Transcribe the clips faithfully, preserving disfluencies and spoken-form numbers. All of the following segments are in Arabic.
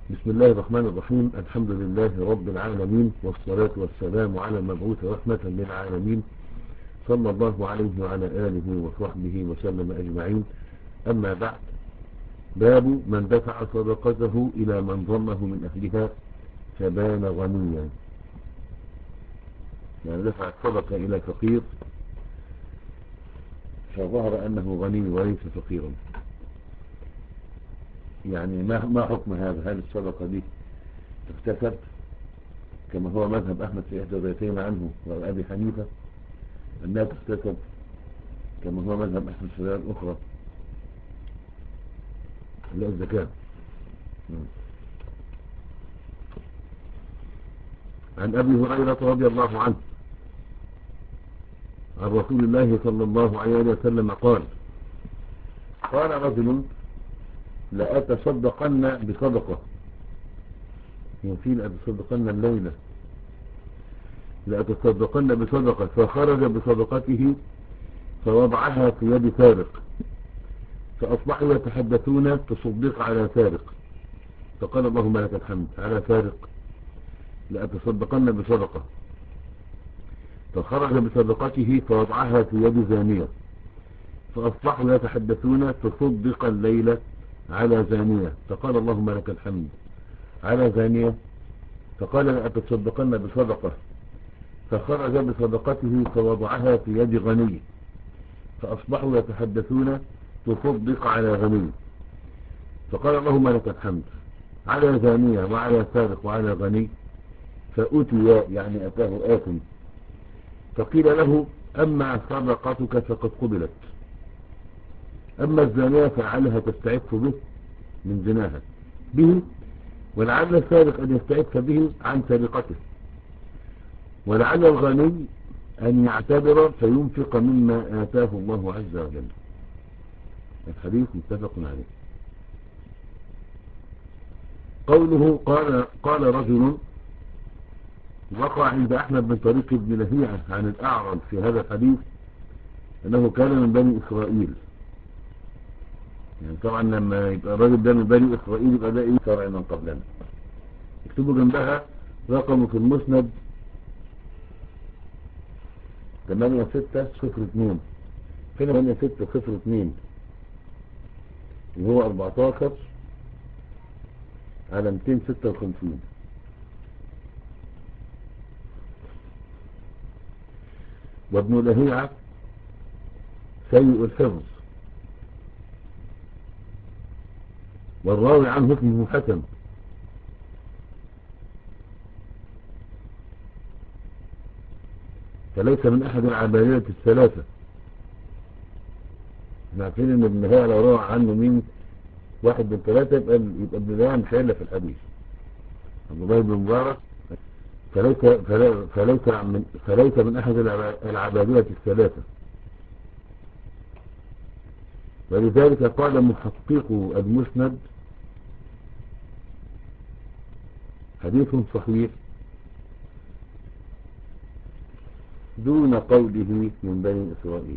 بسم الله الرحمن الرحيم. الحمد لله رب العالمين، والصلاة والسلام على المبعوث رحمة للعالمين، صلى الله عليه وعلى آله وصحبه وسلم أجمعين. أما بعد، باب من دفع صدقته إلى من ظنه من أهلها فبان غنيا. يعني دفع الصدقة إلى فقير فظهر أنه غني وليس فقيرا. يعني ما ما حكم هذا؟ هل الصدقة دي تكتسب كما هو مذهب أحمد في إحدى الروايتين عنه وأبي حنيفة، أنها تكتسب كما هو مذهب أحمد في الرواية الأخرى لا الزكاة؟ عن أبي هريرة رضي الله عنه عن رسول الله صلى الله عليه وسلم قال: قال رجل: لأتصدقن بصدقة. يمكن لأتصدقن الليلة، لأتصدقن بصدقة، فخرج بصدقته فوضعها في يد سارق، فأصبحوا يتحدثون: تصدق على سارق. فقال: اللهم لك الحمد. على سارق؟ لأتصدقن بصدقة. فخرج بصدقته فوضعها في يد زانية، فأصبحوا يتحدثون: تصدق الليلة على زانية. فقال: اللهم لك الحمد. على زانية؟ فقال: لأتصدقن بصدقة. فخرج بصدقته فوضعها في يد غني، فأصبحوا يتحدثون: تصدق على غني. فقال: اللهم لك الحمد. على زانية وعلى سارق وعلى غني. فأتي، يعني أتاه آثم، فقيل له: أما صدقتك فقد قبلت، أما الزانية فلعلها تستعف به من زناها به، ولعل السارق أن يستعف به عن سرقته، ولعل الغني أن يعتبر فينفق مما آتاه الله عز وجل. الحديث متفق عليه. قوله قال قال رجل، وقع عند أحمد بن طريق ابن لهيعة عن الأعرج في هذا الحديث أنه كان من بني إسرائيل. يعني طبعا لما يبقى الراجل ده من بني إسرائيل يبقى ده إيه؟ شرع من قبلنا. اكتبوا جنبها رقمه في المسند ثمانية ستة صفر اثنين. فين ثمانية ستة صفر اثنين؟ اللي هو أربعتاشر على مئتين وستة وخمسين. وابن لهيعة سيء الحفظ، والراوي عنه اسمه حسن، فليس من أحد العبادية الثلاثة. احنا عارفين ان ابن لهيعة لو روى عنه مين واحد من ثلاثة يبقى يبقى ابن لهيعة مش هيلا في الحديث. عبد الله بن مبارك فليس فليس من فليس من أحد العبادية الثلاثة، ولذلك قال محقق المسند: حديث صحيح دون قوله من بني إسرائيل.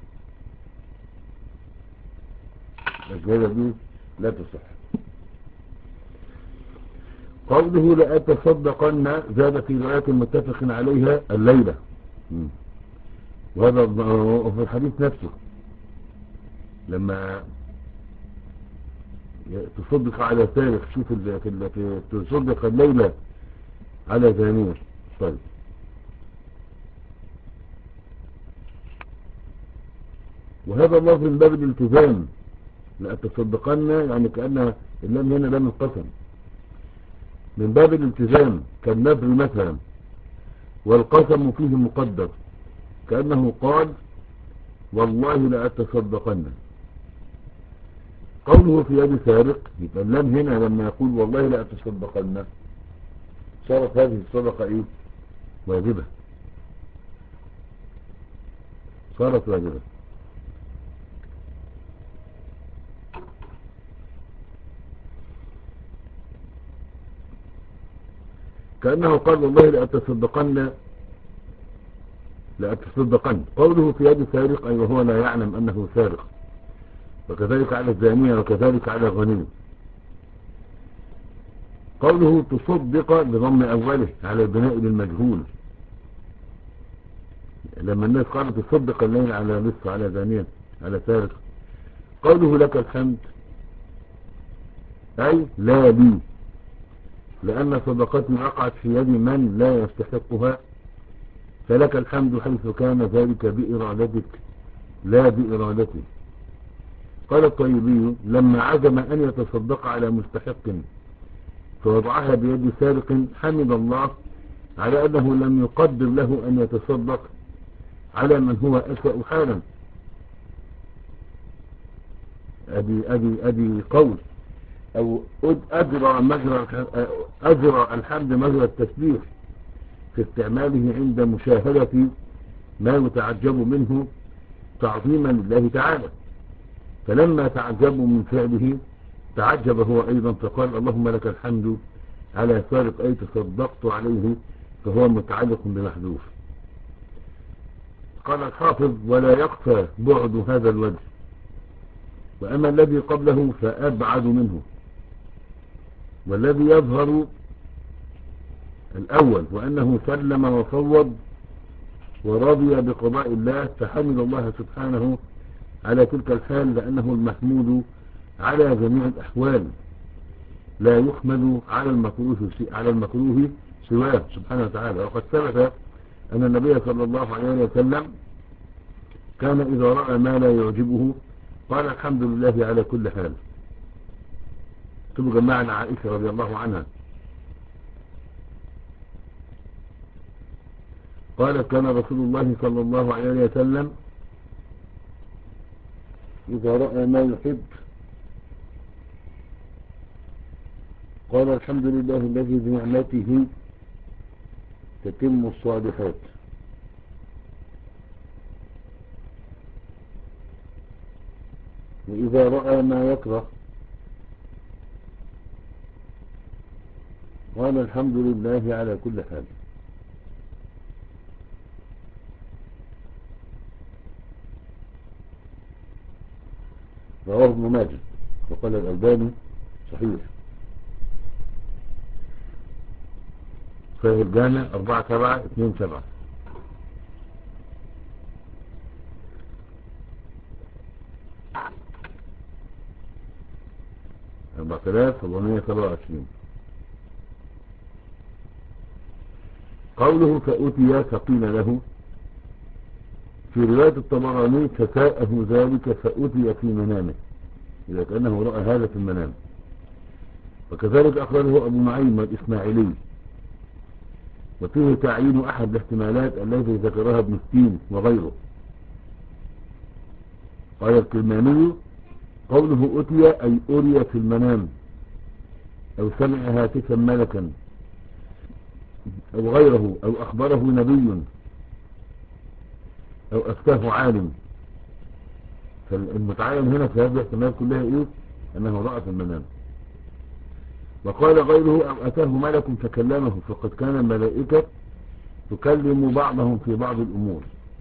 الزيادة دي لا تصح. قوله لأتصدقن زاد في رواية متفق عليها الليلة، وهذا في الحديث نفسه لما تصدق على سارق. شوف في تصدق الليلة على زانية. طيب، وهذا الله من باب الالتزام. لأتصدقن يعني كأنها اللام هنا لام القسم، من باب الالتزام كالنذر مثلا، والقسم فيه مقدر، كأنه قال: والله لأتصدقن. قوله في يد سارق يبقى اللام هنا لما يقول والله لأتصدقن صارت هذه الصدقة ايه؟ واجبة. صارت واجبة. كأنه قال والله لأتصدقن لأتصدقن. قوله في يد سارق أي وهو لا يعلم أنه سارق، وكذلك على الزانية، وكذلك على الغني. قوله تصدق بضم أوله على البناء للمجهول، لما الناس قالت تصدق الليل على لص على زانية على سارق. قوله لك الحمد أي لا لي، لأن صدقتي وقعت في يد من لا يستحقها، فلك الحمد حيث كان ذلك بإرادتك لا بإرادتي. قال الطيبي لما عزم أن يتصدق على مستحق فوضعها بيد سارق حمد الله على أنه لم يقدر له أن يتصدق على من هو أسوأ حالا. أدي, أدي, أدي قول أو أجرى, مجرى أجرى الحمد مجرى التسبيح في استعماله عند مشاهدة ما يتعجب منه تعظيما لله تعالى، فلما تعجبوا من فعله تعجب هو أيضا فقال اللهم لك الحمد على سارق أي تصدقت عليه، فهو متعلق بمحذوف. قال الحافظ ولا يخفى بعد هذا الوجه، وأما الذي قبله فأبعد منه، والذي يظهر الأول وأنه سلم وفوض ورضي بقضاء الله فحمد الله سبحانه على تلك الحال، لأنه المحمود على جميع الأحوال لا يحمد على المكروه على المكروه سواه سبحانه وتعالى. وقد ثبت أن النبي صلى الله عليه وسلم كان إذا رأى ما لا يعجبه قال الحمد لله على كل حال. تبقى معنا عائشة رضي الله عنها قالت كان رسول الله صلى الله عليه وسلم إذا رأى ما يحب قال الحمد لله الذي بنعمته تتم الصالحات. وإذا رأى ما يكره قال الحمد لله على كل حال. رواه ابن ماجه وقال الألباني صحيح. فهي الجامع أربعة سبعة اثنين سبعة. أربعة آلاف سبعمائة سبعة وعشرين. قوله فأتي فقيل له، في رواية الطبراني فساءه ذلك فأتي في منامه، إذا كأنه رأى هذا في المنام. وكذلك أخرجه أبو نعيم والإسماعيلي، وفيه تعيين أحد الاحتمالات التي ذكرها ابن التين وغيره. قال الكلماني قوله أتي أي أري في المنام، أو سمع هاتفا ملكا أو غيره، أو أخبره نبي، أو أفتاه عالم. فالمتعين هنا في هذه الاحتمالات كلها إيه؟ أنه رأى في المنام. وقال غيره أو أتاه ملك فكلمه، فقد كان الملائكة تكلم بعضهم في بعض الأمور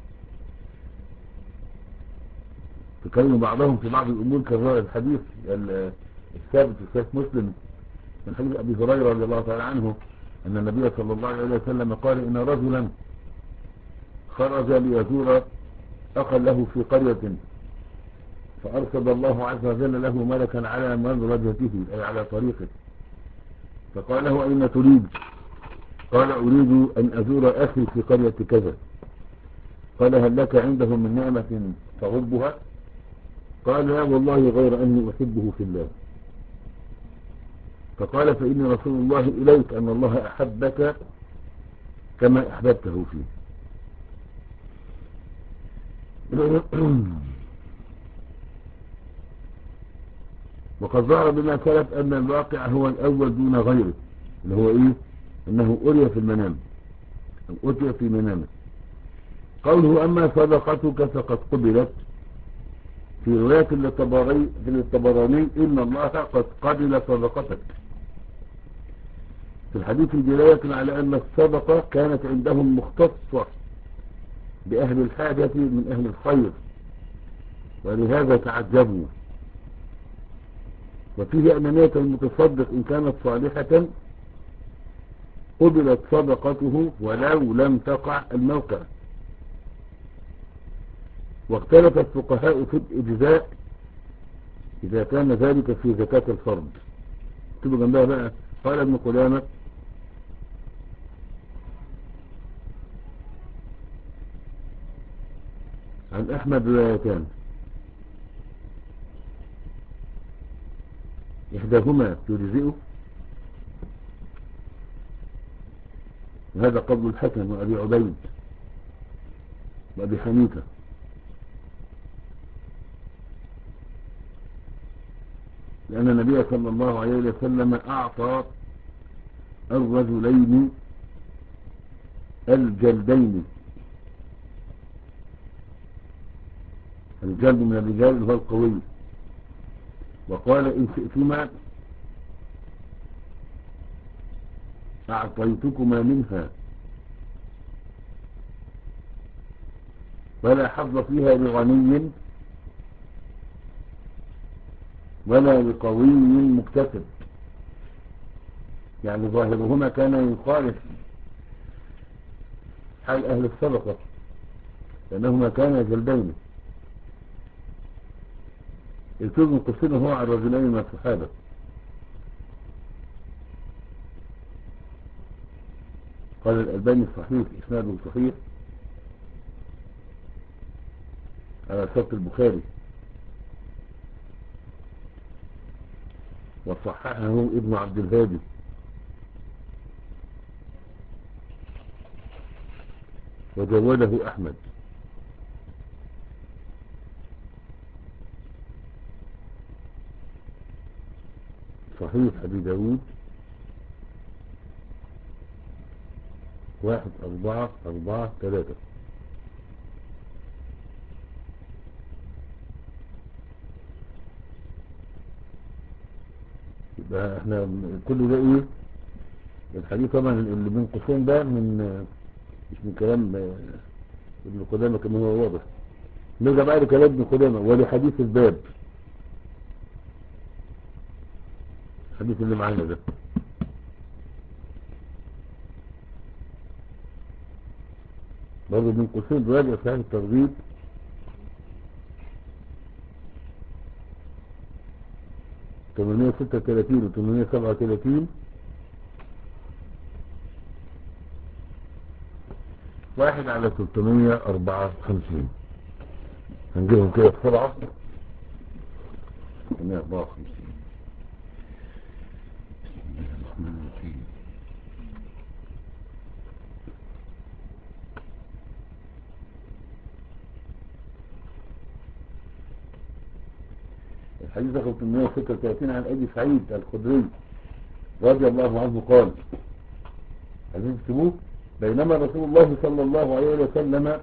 تكلم بعضهم في بعض الأمور كالرأي الحديث الثابت في صحيح مسلم من حديث أبي هريرة رضي الله تعالى عنه أن النبي صلى الله عليه وسلم قال إن رجلا خرج ليزور أخا له في قرية، فأرسل الله عز وجل له ملكا على مدرجته أي على طريقه، فقال له أين تريد؟ قال أريد أن أزور أخي في قرية كذا. قال هل لك عنده من نعمة تغبها؟ قال لا والله غير أني أحبه في الله. فقال فإني رسول الله إليك أن الله أحبك كما أحببته فيه. وقد ظهر بما سلف أن الواقع هو الأول دون غيره، اللي هو إيه؟ أنه أري في المنام أو أتي في منامه. قوله أما صدقتك فقد قبلت، في رواية للطبراني إن الله قد قبل صدقتك. في الحديث دلالة على أن الصدقة كانت عندهم مختصة بأهل الحاجة من أهل الخير، ولهذا تعجبوا. وفيه أن نية المتصدق إن كانت صالحة قبلت صدقته ولو لم تقع الموقع. واختلف الفقهاء في الإجزاء إذا كان ذلك في زكاة الفرد. اكتبوا جنبها بقى. قال ابن قدامة عن أحمد روايتان، إحداهما تجزئه، وهذا قول الحسن وأبي عبيد وأبي حنيفة، لأن النبي صلى الله عليه وسلم أعطى الرجلين الجلدين. الجلد من الرجال هو القوي، وقال إن شئتما أعطيتكما منها ولا حظ فيها لغني ولا لقوي مكتسب. يعني ظاهرهما كان يخالف حال أهل الصدقة، لأنهما كانا جلدين. الكتب من قصير هو على الرجلين من الصحابة. قال الألباني الصحيح إسناده صحيح على شرط البخاري، وصححه ابن عبد الهادي، وجوده أحمد. صحيح أبي داود واحد أربعة أربعة ثلاثة. يبقى احنا كل ده ايه الحديث طبعا اللي بين قوسين ده من مش من كلام ابن قدامة كما هو واضح. نرجع بقى لكلام ابن قدامة ولحديث الباب، الحديث اللي معانا ده برضه بين قوسين راجع في الترغيب ثمانمائة وستة وثلاثين و ثمانمائة وسبعة وثلاثين، واحد على ثلاثمائة وأربعة وخمسين. هنجيبهم كده بسرعة. ثلاثمائة وأربعة وخمسين. بسم الله الرحمن الرحيم. الحديث رقم ثمانمائة وستة وثلاثين عن أبي سعيد الخدري رضي الله عنه قال، عايزين تكتبوه، بينما رسول الله صلى الله عليه وسلم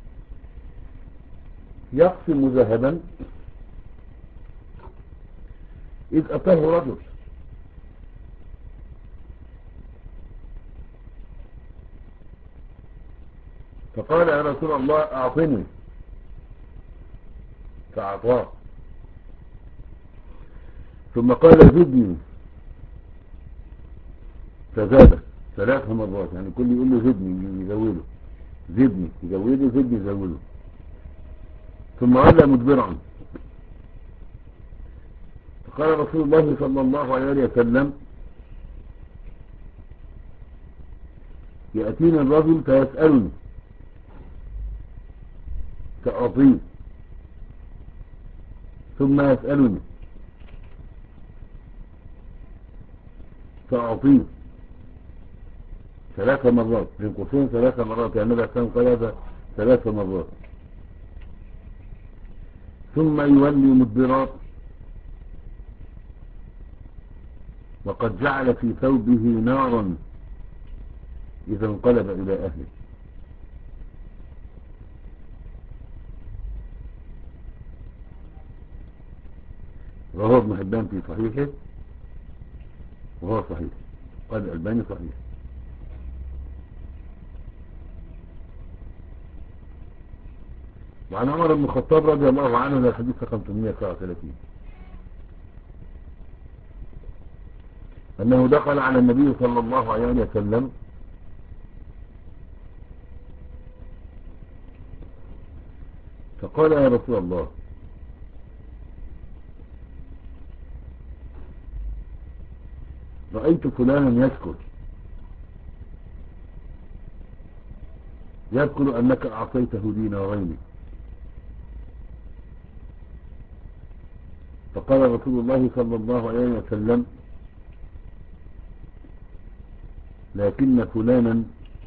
يقسم ذهبا إذ أتاه رجل فقال يا رسول الله أعطني، فأعطاه، ثم قال زدني فزاد ثلاث مرات. يعني كل يقول له زدني يزوده، زدني يزوده، زدني يزوده، ثم ولى مدبرا. فقال رسول الله صلى الله عليه وسلم يأتيني الرجل فيسألني فأعطيه، ثم يسألني فأعطيه ثلاث مرات، بين قوسين ثلاث مرات، يعني النبي عليه قال ثلاث مرات، ثم يولي مدبرا وقد جعل في ثوبه نارا إذا انقلب إلى أهله. رواه ابن حبان في صحيحه وهو صحيح، قال الألباني صحيح. وعن عمر بن الخطاب رضي الله عنه للحديث رقم ثمانمائة وسبعة وثلاثين أنه دخل على النبي صلى الله عليه وسلم فقال يا رسول الله رأيت فلانا يذكر يذكر أنك أعطيته دينارين. فقال رسول الله صلى الله عليه وسلم لكن فلانا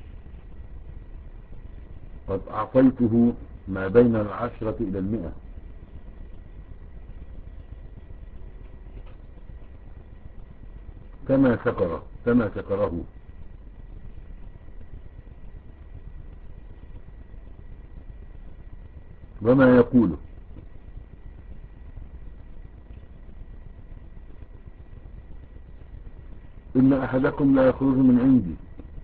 قد أعطيته ما بين العشرة إلى المئة، كما شكره كما شكره وما يقوله. إن أحدكم لا يخرج من عندي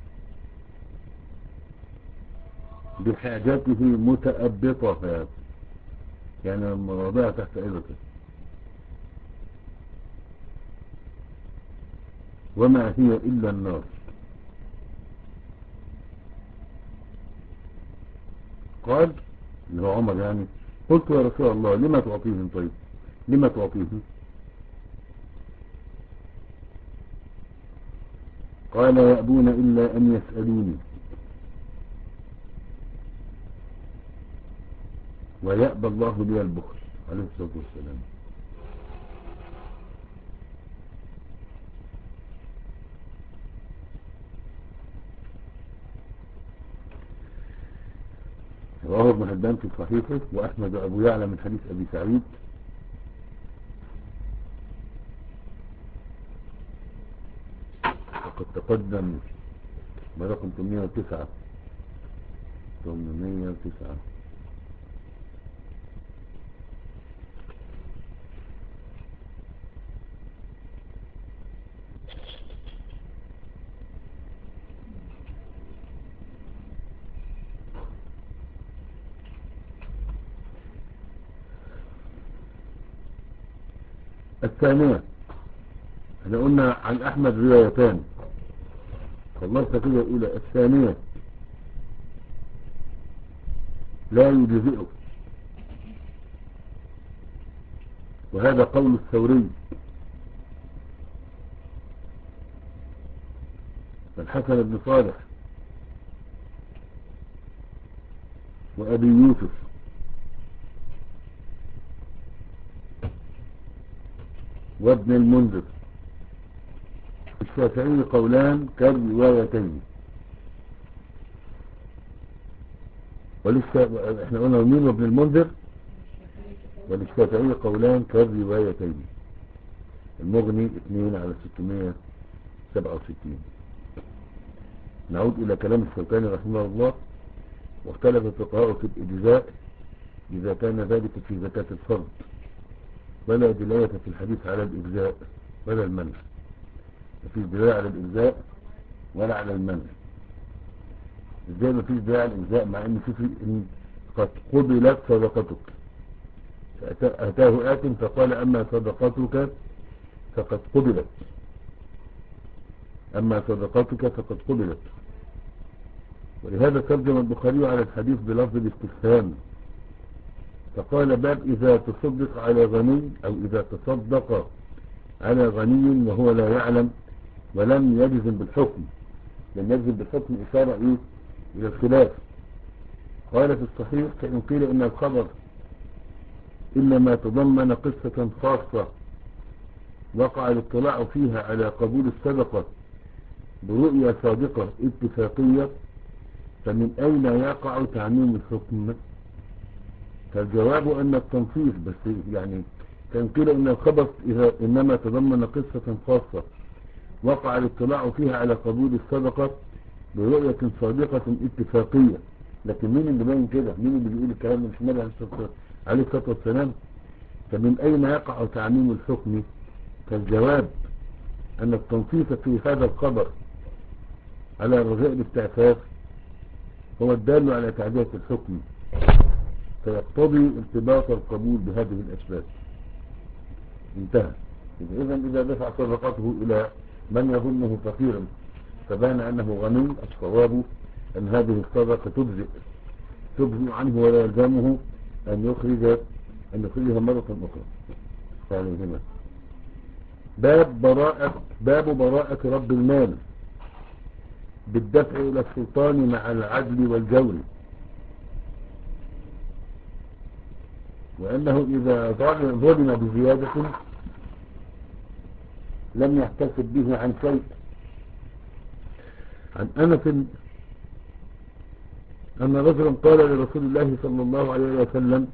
بحاجته متأبطة، يعني المواضيع تحت إبطه، وما هي إلا النار. قال اللي هو عمر يعني قلت يا رسول الله لما تعطيهم؟ طيب لما تعطيهم؟ قال يأبون إلا أن يسألوني ويأبى الله لي البخل عليه الصلاة والسلام. رواه ابن حبان في صحيحه وأحمد وأبو يعلى من حديث أبي سعيد وقد تقدم برقم ثمانمائة وتسعة ثمانمائة وتسعة. الثانية احنا قلنا عن أحمد روايتان، خلصت كده الأولى. الثانية لا يجزئه، وهذا قول الثوري والحسن بن صالح وأبي يوسف وابن المنذر. الشافعي قولان كالروايتين، ولسه احنا قلنا مين وابن المنذر، وللشافعي قولان كالروايتين. المغني اثنين على ستمائة وسبعة وستين. نعود الى كلام الشوكاني رحمه الله. واختلف الفقهاء في الاجزاء اذا كان ذلك في زكاة الفرد، ولا دلاية في الحديث على الاجزاء ولا المنع. مفيش دلاية على الاجزاء ولا على المنع. ازاي مفيش دلاية على الاجزاء مع ان في ان قد قبلت صدقتك؟ اتاه آت فقال اما صدقتك فقد قبلت، اما صدقتك فقد قبلت. ولهذا ترجم البخاري على الحديث بلفظ الاستفهام فقال باب اذا تصدق على غني، او اذا تصدق على غني وهو لا يعلم ولم يجزم بالحكم. لم يجزم بالحكم اشارة ايه الى الخلاف. قال في الصحيح فإن قيل ان الخبر انما تضمن قصة خاصة وقع الاطلاع فيها على قبول الصدقة برؤية صادقة اتفاقية، فمن اين يقع تعميم الحكم؟ فالجواب ان التنصيص بس يعني كان قيل ان الخبر اذا انما تضمن قصة خاصة وقع الاطلاع فيها على قبول الصدقة برؤية صادقة اتفاقية. لكن مين اللي باين كده؟ مين اللي بيقول الكلام مش النبي عليه الصلاة والسلام؟ فمن اين يقع تعميم الحكم؟ فالجواب ان التنصيص في هذا الخبر على رجاء الاستعفاف هو الدال على تعدية الحكم، فيقتضي ارتباط القبول بهذه الأسباب. انتهى. إذا إذا دفع صدقته إلى من يظنه فقيرا فبان أنه غني، الصواب أن هذه الصدقة تجزئ تجزئ عنه ولا يلزمه أن يخرج أن يخرجها مرة أخرى. يعني هنا باب براءة باب براءة رب المال بالدفع إلى السلطان مع العدل والجور، وأنه إذا ظلم بزيادة لم يحتسب به عن شيء. عن أنس أن رجلا قال لرسول الله صلى الله عليه وسلم: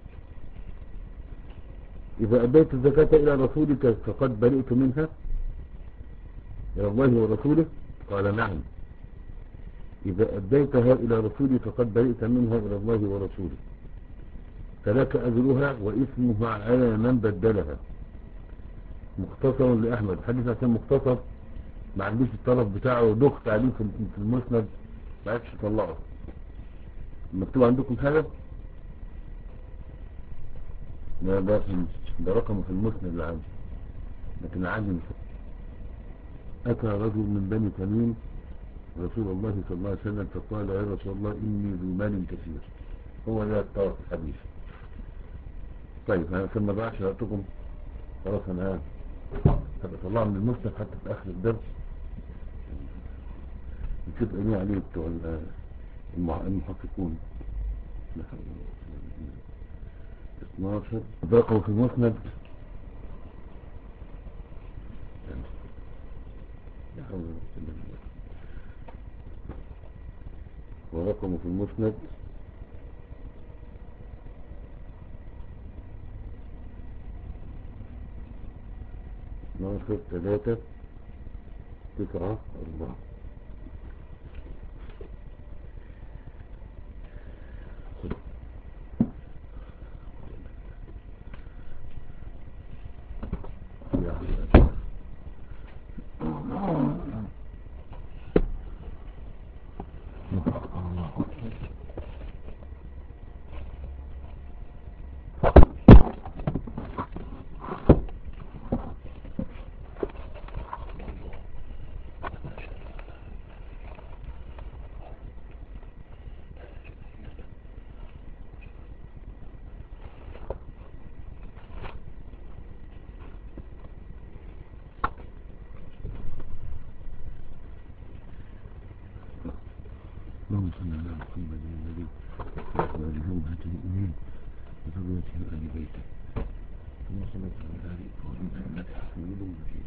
إذا أديت الزكاة إلى رسولك فقد برئت منها، إلى الله ورسوله؟ قال: نعم. إذا أديتها إلى رسولي فقد برئت منها إلى الله ورسوله، فلك أجرها وإثمها على من بدلها. مختصر لأحمد. حديث عشان مختصر ما عنديش الطرف بتاعه، دخت عليه في المسند ما عادش يطلعه. مكتوب عندكم حاجة؟ لا، ده في ده رقمه في المسند اللي عندي، لكن عندي مش. أتى رجل من بني تميم رسول الله صلى الله عليه وسلم فقال: يا رسول الله إني ذو مال كثير. هو ده الطرف الحديث. طيب أنا عشان ما ضيعش وقتكم خلاص أنا هبقى أطلعه من المسند حتى في آخر الدرس نشوف إيه عليه بتوع المحققون. اثناشر رقم في المسند ورقمه في المسند اثناشر ثلاثة تسعة أربعة. اللهم صل على محمد النبي وعلى أمهات المؤمنين وذريته وآل بيته كما صليت على آل إبراهيم إنك حميد مجيد.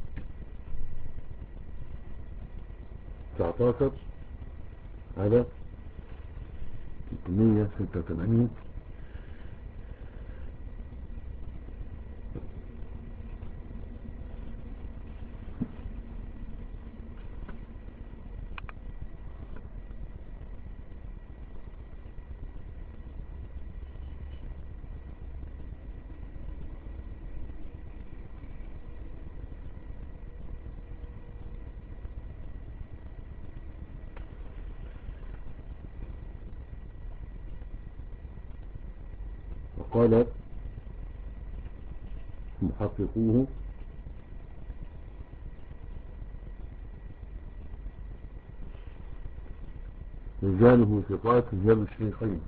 تسعتاشر على ثلاثمية وستة وثمانين. وقال محققوه: رجاله ثقات رجال الشيخين.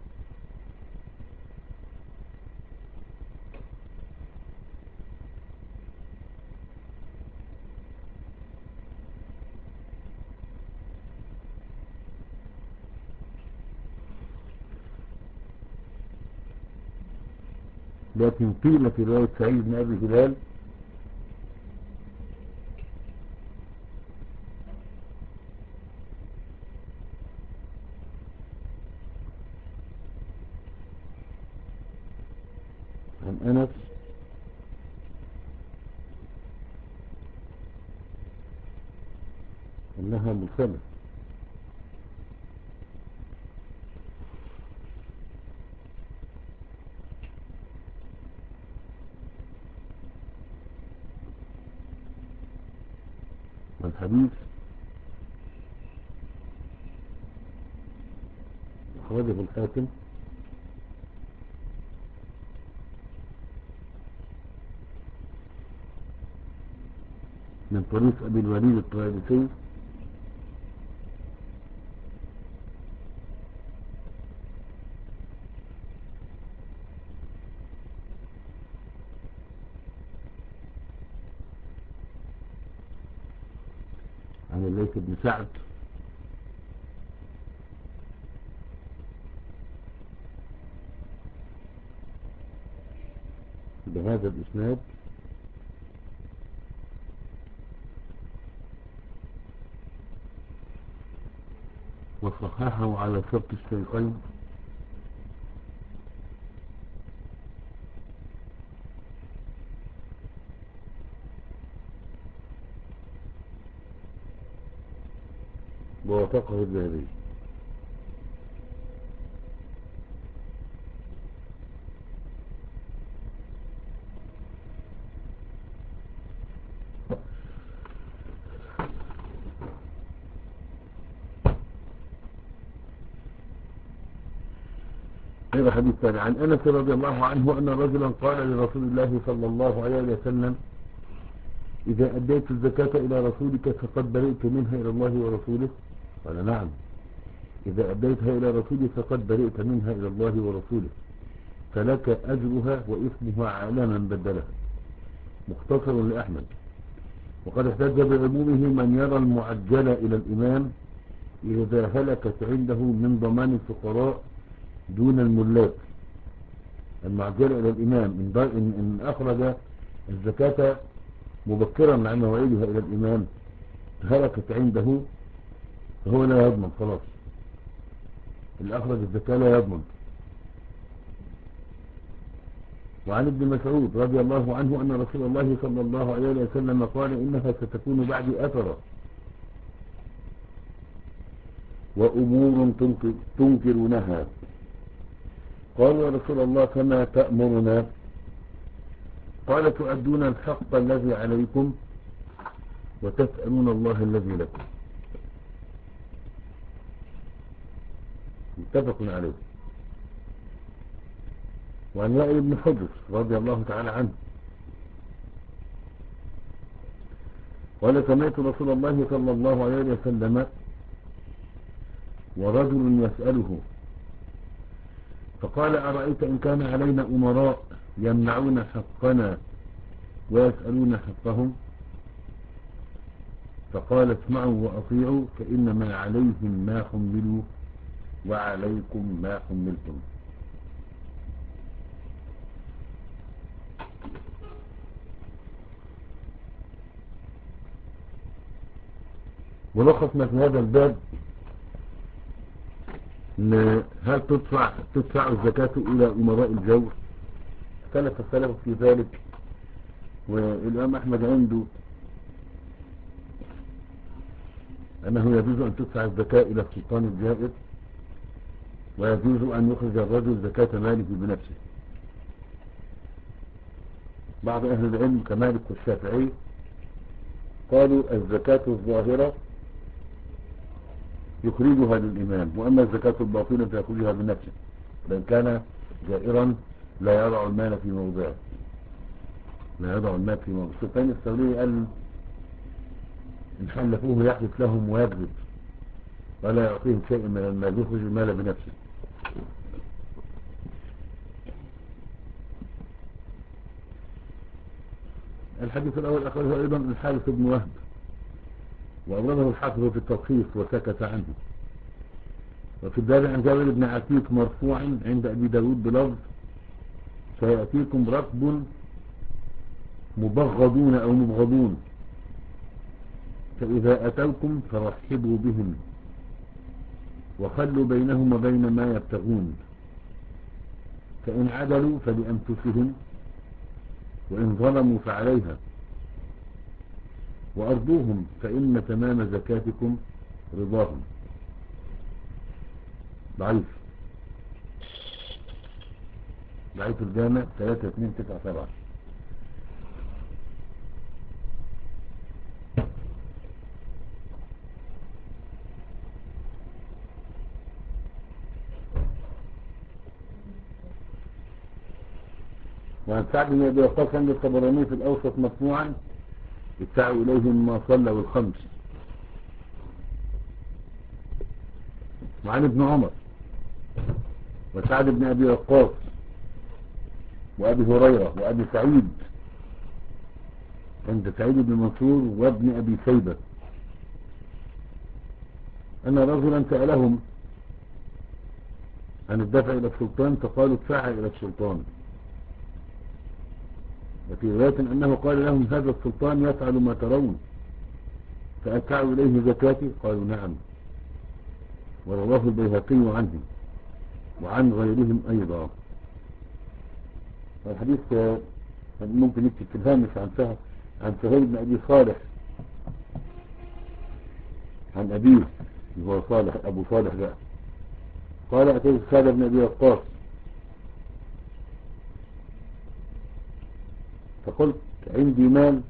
لكن قيل في رواية سعيد بن أبي هلال عن أنس أنها مرسلة. والحديث أخرجه الحاكم من من طريق أبي الوليد الطيالسي عن الليث بن سعد بهذا الإسناد وصححه على شرط الشيخين ووافقه الذهبي. هذا حديث ثاني عن أنس رضي الله عنه أن رجلا قال لرسول الله صلى الله عليه وسلم إذا أديت الزكاة إلى رسولك فقد برئت منها إلى الله ورسوله؟ قال نعم، إذا أديتها إلى رسولك فقد برئت منها إلى الله ورسوله، فلك أجرها وإثمها على من بدلها. مختصر لأحمد. وقد احتج بعمومه من يرى المعجل إلى الإمام إذا هلكت عنده من ضمان الفقراء دون الملاك. المعجل إلى الإمام إن, إن أخرج الزكاة مبكرا عن موعدها إلى الإمام هلكت عنده فهو لا يضمن، خلاص اللي أخرج الزكاة لا يضمن. وعن ابن مسعود رضي الله عنه أن رسول الله صلى الله عليه وسلم قال إنها ستكون بعد أثرة وأمور تنكرونها. قالوا يا رسول الله فما تأمرنا؟ قال تؤدون الحق الذي عليكم وتسألون الله الذي لكم. متفق عليه. وعن وائل بن حجر رضي الله تعالى عنه قال سمعت رسول الله صلى الله عليه وسلم ورجل يسأله فقال أرأيت إن كان علينا أمراء يمنعون حقنا ويسألون حقهم؟ فقال اسمعوا وأطيعوا فإنما عليهم ما حملوا وعليكم ما حملتم. ملخص ما في هذا الباب إن هل تدفع تدفع الزكاة إلى أمراء الجور؟ اختلف السلف في ذلك، والإمام أحمد عنده أنه يجوز أن تدفع الزكاة إلى السلطان الجائر، ويجوز أن يخرج الرجل زكاة ماله بنفسه. بعض أهل العلم كمالك والشافعي قالوا الزكاة الظاهرة يخرجها للإمام، وأما الزكاة الباطنة فيخرجها بنفسه، لأن كان جائرا لا يضع المال في موضعه، لا يضع المال في موضعه. سفيان الثوري قال إن حلفوه يحلف لهم ويكذب ولا يعطيهم شيء من المال، يخرج المال بنفسه. الحديث الأول أخرجه أيضا الحارث بن وهب وأورده الحافظ في التلخيص وسكت عنه. وفي الباب عن جابر بن عتيق مرفوعا عند أبي داود بلفظ سيأتيكم ركب مبغضون أو مبغضون فإذا أتوكم فرحبوا بهم وخلوا بينهم وبين ما يبتغون، فإن عدلوا فلأنفسهم وإن ظلموا فعليها، وأرضوهم فإن تمام زكاتكم رضاهم. ضعيف ضعيف الجامع ثلاثة اثنين تسعة سبعة. وعن سعد بن أبي وقاص عند الطبراني في الأوسط مرفوعا ادفعوا إليهم ما صلوا الخمس. وعن ابن عمر وسعد بن أبي وقاص وأبي هريرة وأبي سعيد عند سعيد بن منصور وابن أبي شيبة أن رجلا سألهم عن الدفع إلى السلطان فقالوا ادفعها إلى السلطان. وفي رواية أنه قال لهم هذا السلطان يفعل ما ترون فأدفعوا إليه زكاتي؟ قالوا نعم. ورواه البيهقي عنه وعن غيرهم أيضا. الحديث ممكن نكتب في الهامش عن سهل عن سهيل بن أبي صالح عن أبيه هو صالح أبو صالح بقى قال أتيت سعد بن أبي وقاص فقلت عندي مال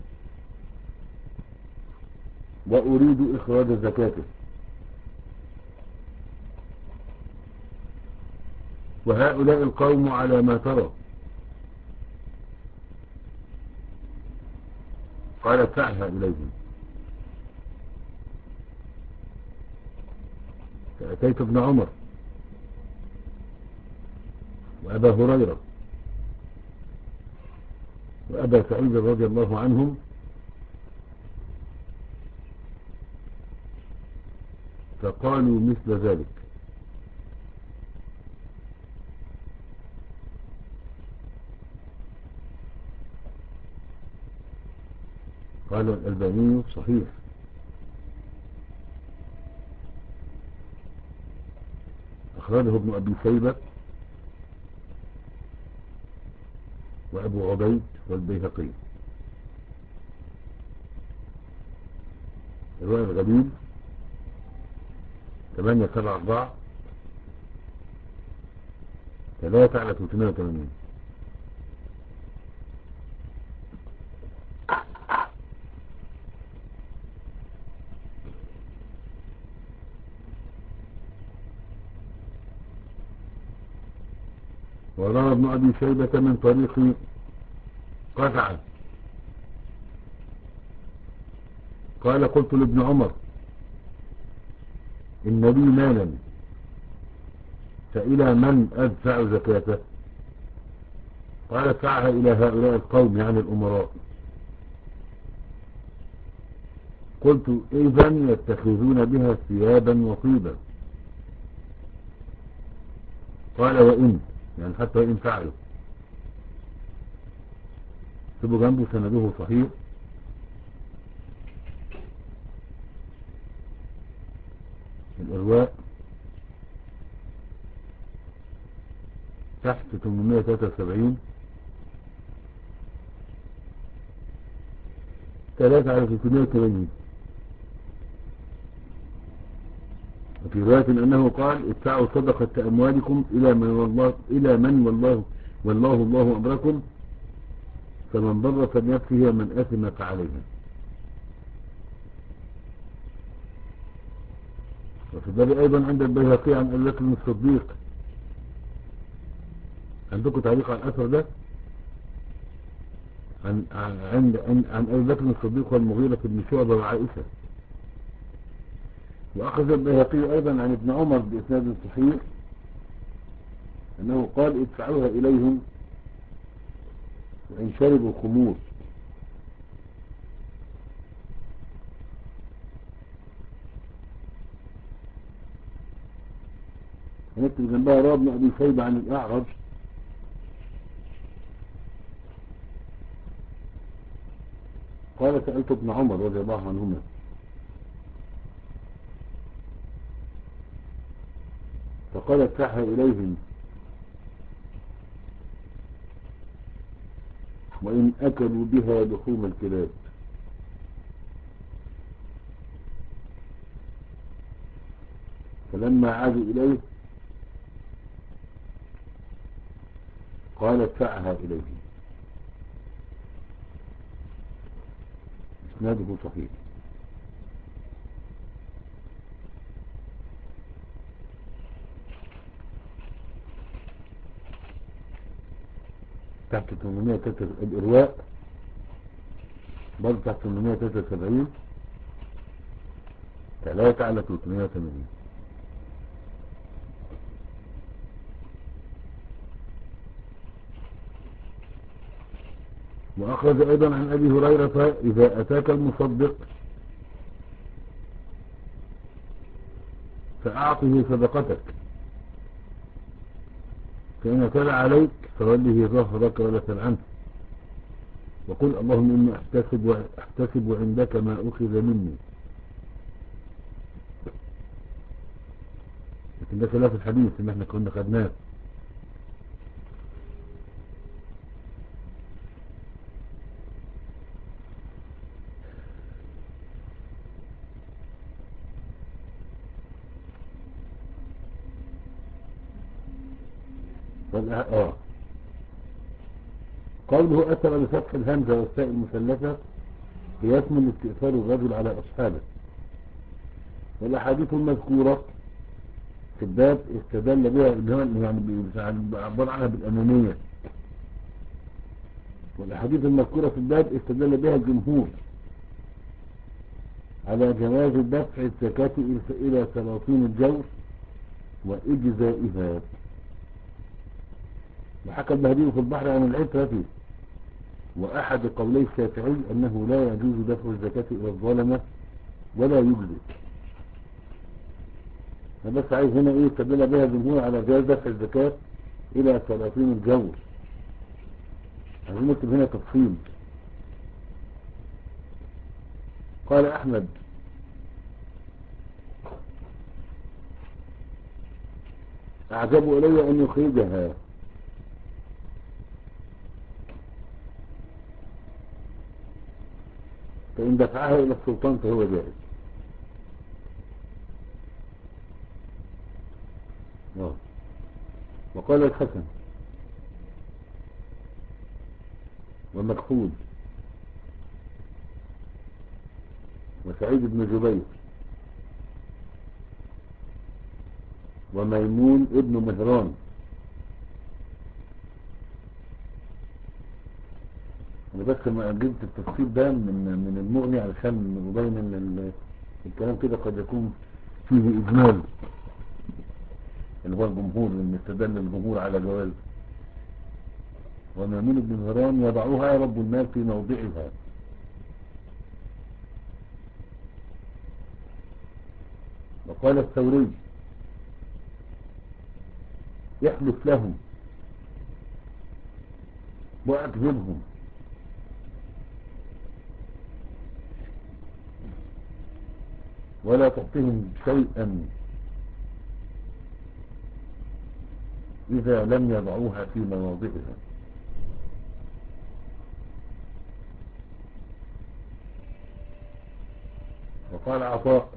وأريد إخراج زكاته وهؤلاء القوم على ما ترى. قال ادفعها إليهم. فأتيت ابن عمر وأبا هريرة وأبا سعيد رضي الله عنهم فقالوا مثل ذلك. قال الألباني صحيح. أخرجه ابن أبي شيبة وأبو عبيد والبيهقي. الرواية الغليل ثمانية سبعة أربعة ثلاثة على ثلاثمائة وثمانين. وروى ابن أبي شيبة من طريق قزعة قال قلت لابن عمر إن لي مالا فإلى من أدفع زكاته؟ قال ادفعها إلى هؤلاء القوم يعني الأمراء. قلت إذن يتخذون بها ثيابا وطيبا؟ قال وإن يعني حتى وإن فعلوا. سبوا جنبه سنده صحيح. الإرواء تحت ثمانمائة وثلاثة وسبعين ثلاثة على ثلاثمائة وثمانين. وفي رواية أنه قال ادفعوا صدقة أموالكم إلى من والله إلى من والله والله الله أمركم فمن ضر فلنفسه ومن أثم فعليها. وفي ذلك أيضا عند البيهقي عن أبي بكر الصديق. عندكم تعليق على الأثر ده عن عن عن, عن, عن أبي بكر الصديق والمغيرة بن شعبة وعائشة. وأخذ البيهقي أيضا عن ابن عمر بإسناد صحيح أنه قال ادفعوها إليهم وإن شربوا الخمور. هنكتب جنبها رواه ابن أبي شيبة عن الأعرج قال سألت ابن عمر رضي الله عنهما فقال ادفعها إليهم وإن أكلوا بها لحوم الكلاب. فلما عادوا إليه قال ادفعها إليهم. إسناده صحيح. تحت ثمانمائة الإرواء برضه تحت ثمانمائة وثلاثة وسبعين، ثلاثة على ثلاثمائة وثمانين. وأخرج أيضا عن أبي هريرة: إذا أتاك المصدق فأعطه صدقتك، فإن اعتدى عليك فوله ظهرك ولا تل عنه، وقل اللهم إني أحتسب وأحتسب عندك ما أخذ مني. لكن ده خلاف الحديث اللي احنا كنا خدناه. اه قوله أثر بفتح الهمزة والساء المثلثة هي اسم لاستئثار الرجل على أصحابه. والأحاديث المذكورة في الباب استدل بها يعني عبر عنها بالأمامية. والأحاديث المذكورة في الباب استدل بها الجمهور على جواز دفع الزكاة إلى سلاطين الجور وإجزائها. وحكى البهدي في البحر عن العترة وأحد قولي الشافعي أنه لا يجوز دفع الزكاة إلى الظالمة ولا يجزي. بس عايز هنا ايه استدل بها الجمهور على جواز دفع الزكاة إلى سلاطين الجور. عايزين نكتب هنا تفصيل. قال أحمد: أعجب إلي أن يخرجها، فإن دفعها إلى السلطان فهو جائز. أوه. وقال الحسن ومكحول وسعيد بن جبير وميمون ابن مهران. أنا بس ما جبت التفصيل ده من من المغني علشان أبين إن الكلام كده قد يكون فيه إجمال، اللي هو الجمهور، اللي استدل الجمهور على جواز. وميمون ابن مهران يضعها رب المال في موضعها. وقال الثوري: يحلف لهم وأكذبهم ولا تعطيهم شيئا إذا لم يضعوها في مواضعها. وقال عطاء: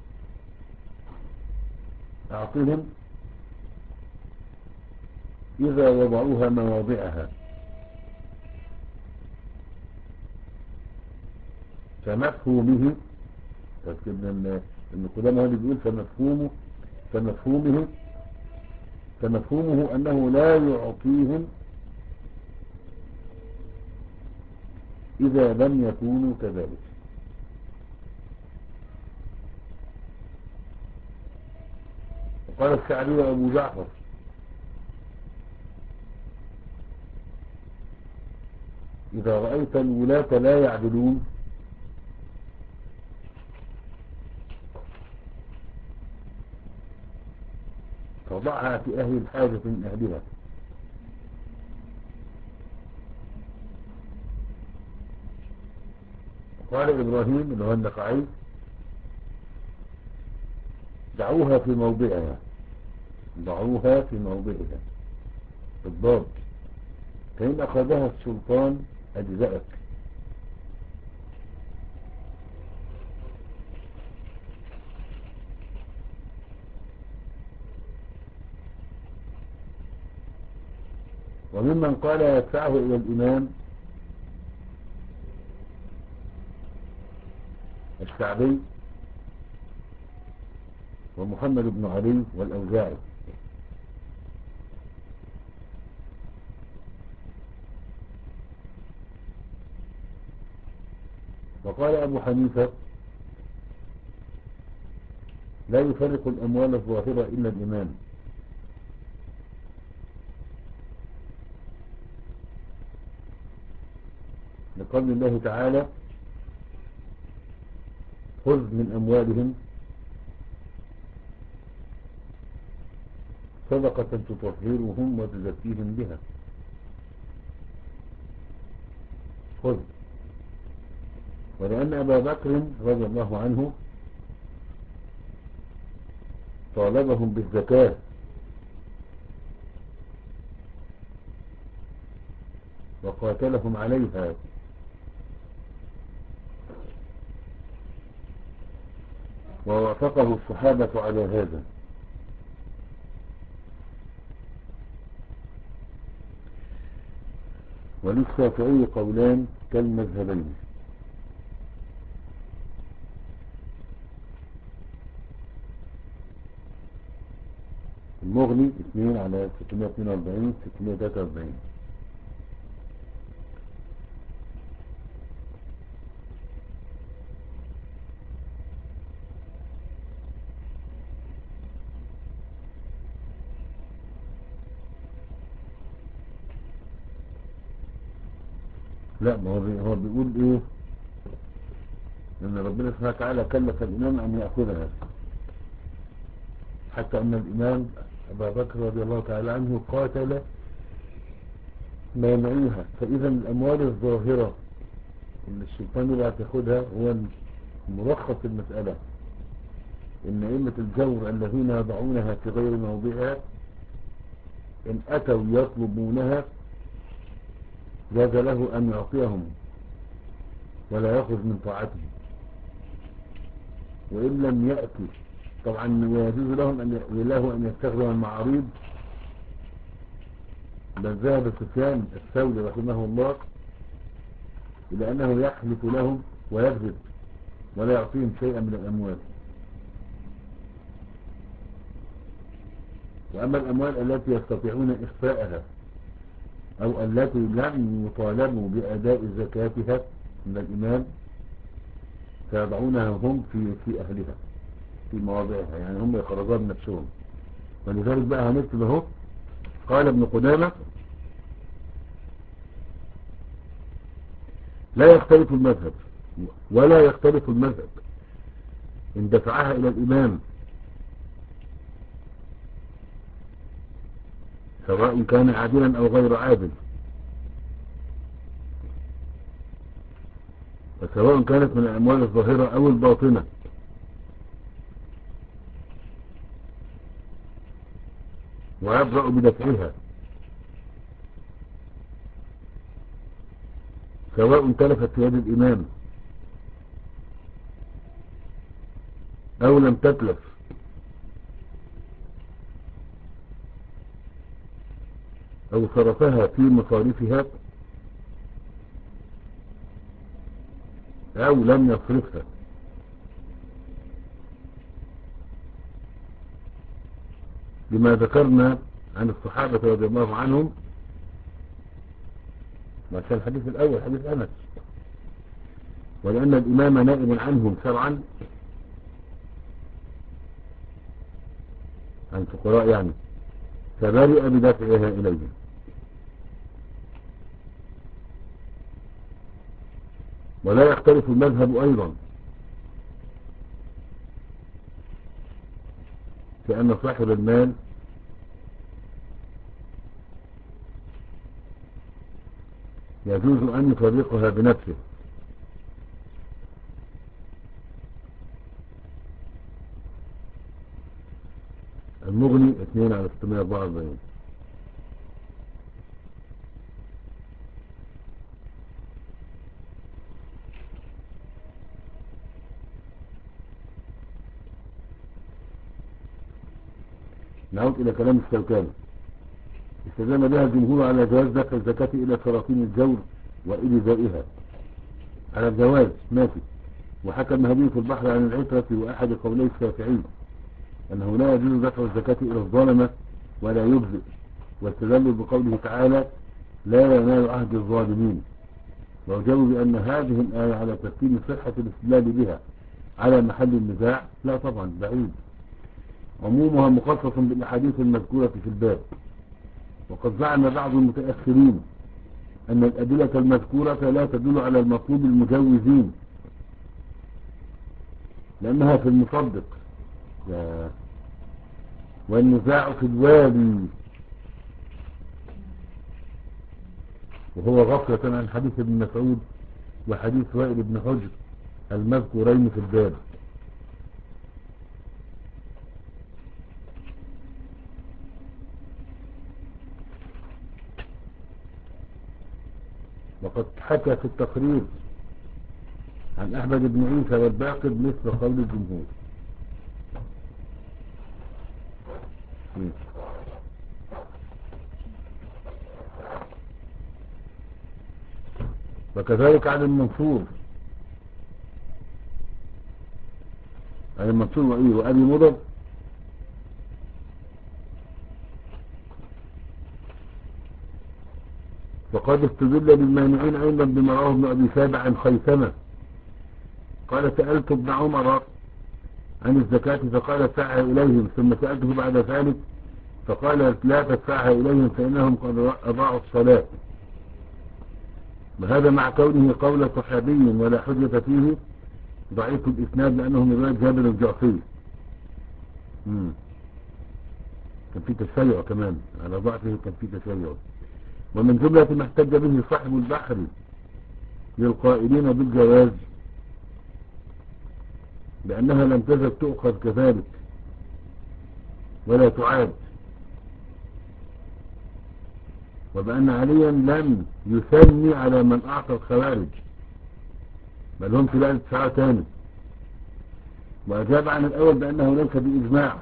أعطهم إذا وضعوها مواضعها. فمفهومه ابن قدامى اللي بيقول فمفهومه فمفهومه فمفهومه أنه لا يعطيهم إذا لم يكونوا كذلك. وقال الشعبي وأبو جعفر: إذا رأيت الولاة لا يعدلون فضعها في أهل الحاجة من أهلها. قال إبراهيم اللي هو النخعي: دعوها في موضعها، ضعوها في موضعها بالضبط، فإن أخذها السلطان أجزأك. وممن قال يدفعه إلى الإمام الشعبي ومحمد بن علي والأوزاعي. وقال أبو حنيفة لا يفرق الأموال الظاهرة إلا الإمام، لقول الله تعالى خذ من أموالهم صدقة تطهرهم وتزكيهم بها. خذ. ولأن أبا بكر رضي الله عنه طالبهم بالزكاة وقاتلهم عليها، ووافقه الصحابة على هذا. وللشافعي قولان كالمذهبين. المغني اثنين على ستمائة واثنين وأربعين ستمائة وثلاثة وأربعين. لا، ما هو بي- هو بيقول ايه؟ ان ربنا سبحانه وتعالى كلف الامام ان يأخذها، حتى ان الامام ابا بكر رضي الله تعالى عنه قاتل مانعيها. فاذا الاموال الظاهرة اللي السلطان لا تاخدها هو ملخص المسألة، ان ائمة الجور الذين يضعونها في غير موضعها ان اتوا يطلبونها جاز له ان يعطيهم ولا يأخذ من طاعتهم، وإن لم يأتي طبعا ويجوز لهم أن له أن يستخدم المعاريض. بل ذهب سفيان الثوري رحمه الله إلى أنه يحلف لهم ويكذب ولا يعطيهم شيئا من الأموال. وأما الأموال التي يستطيعون إخفاءها أو التي لم يطالبوا بأداء زكاتها من الإمام فيضعونها هم في في أهلها في مواضعها، يعني هم يخرجوها بنفسهم. ولذلك بقى هنكتب اهو. قال ابن قدامة لا يختلف المذهب ولا يختلف المذهب إن دفعها إلى الإمام سواء كان عادلا أو غير عادل، وسواء كانت من الأموال الظاهرة أو الباطنة، ويبرأ بدفعها سواء تلفت في يد الإمام أو لم تتلف، أو صرفها في مصاريفها أو لم يصرفها، لما ذكرنا عن الصحابة رضي الله عنهم. ما كان الحديث الأول حديث أنس، ولأن الإمام نائب عنهم شرعا عن فقراء يعني، فبرئ بدفعها إليهم. ولا يختلف المذهب أيضا في أن صاحب المال يجوز أن يفرقها بنفسه، المغني اثنين على ستمائة وأربعة وأربعين. نعود إلى كلام الشوكاني. استدام بها الجمهور على جواز دفع الزكاة إلى سلاطين الجور وإلزائها على الجواز ماشي. وحكى المهدي في البحر عن العترة وأحد قولي الشافعي أنه لا يجوز دفع الزكاة إلى الظالمة ولا يجزئ، واستدلوا بقوله تعالى لا ينال عهد الظالمين. وأجابوا بأن هذه الآية على ترتيب صحة الاستدلال بها على محل النزاع. لا طبعا، بعيد. عمومها مخصص بالأحاديث المذكورة في الباب. وقد زعم بعض المتأخرين أن الأدلة المذكورة لا تدل على المطلوب المجوزين لأنها في المصدق، والنزاع في الوالي، وهو غفلة عن حديث ابن مسعود وحديث وائل بن حجر المذكورين في الباب. وقد حكى في التقرير عن أحمد بن عيسى والباقر مثل قول الجمهور. وكذلك عن المنصور عن المنصور وإيه وأبي مضر وقد استدل بالمانعين أيضا بما رواه ابن أبي شيبة عن خيثمة قال سألت ابن عمر عن الزكاة فقال ادفعها إليهم، ثم سألته بعد ذلك فقال لا تدفعها إليهم فإنهم قد أضاعوا الصلاة. وهذا مع كونه قول صحابي ولا حجة فيه، ضعيف الإسناد لأنه من رواية جابر الجعفي. كان في تشيع كمان على ضعفه، كان في تشيع. ومن جملة ما احتج به صاحب البحر للقائلين بالجواز بأنها لم تزل تؤخذ كذلك ولا تعاد، وبأن عليا لم يثني على من أعطى الخوارج بل هم تلاقي تسعة تاني. وأجاب عن الأول بأنه ليس بإجماع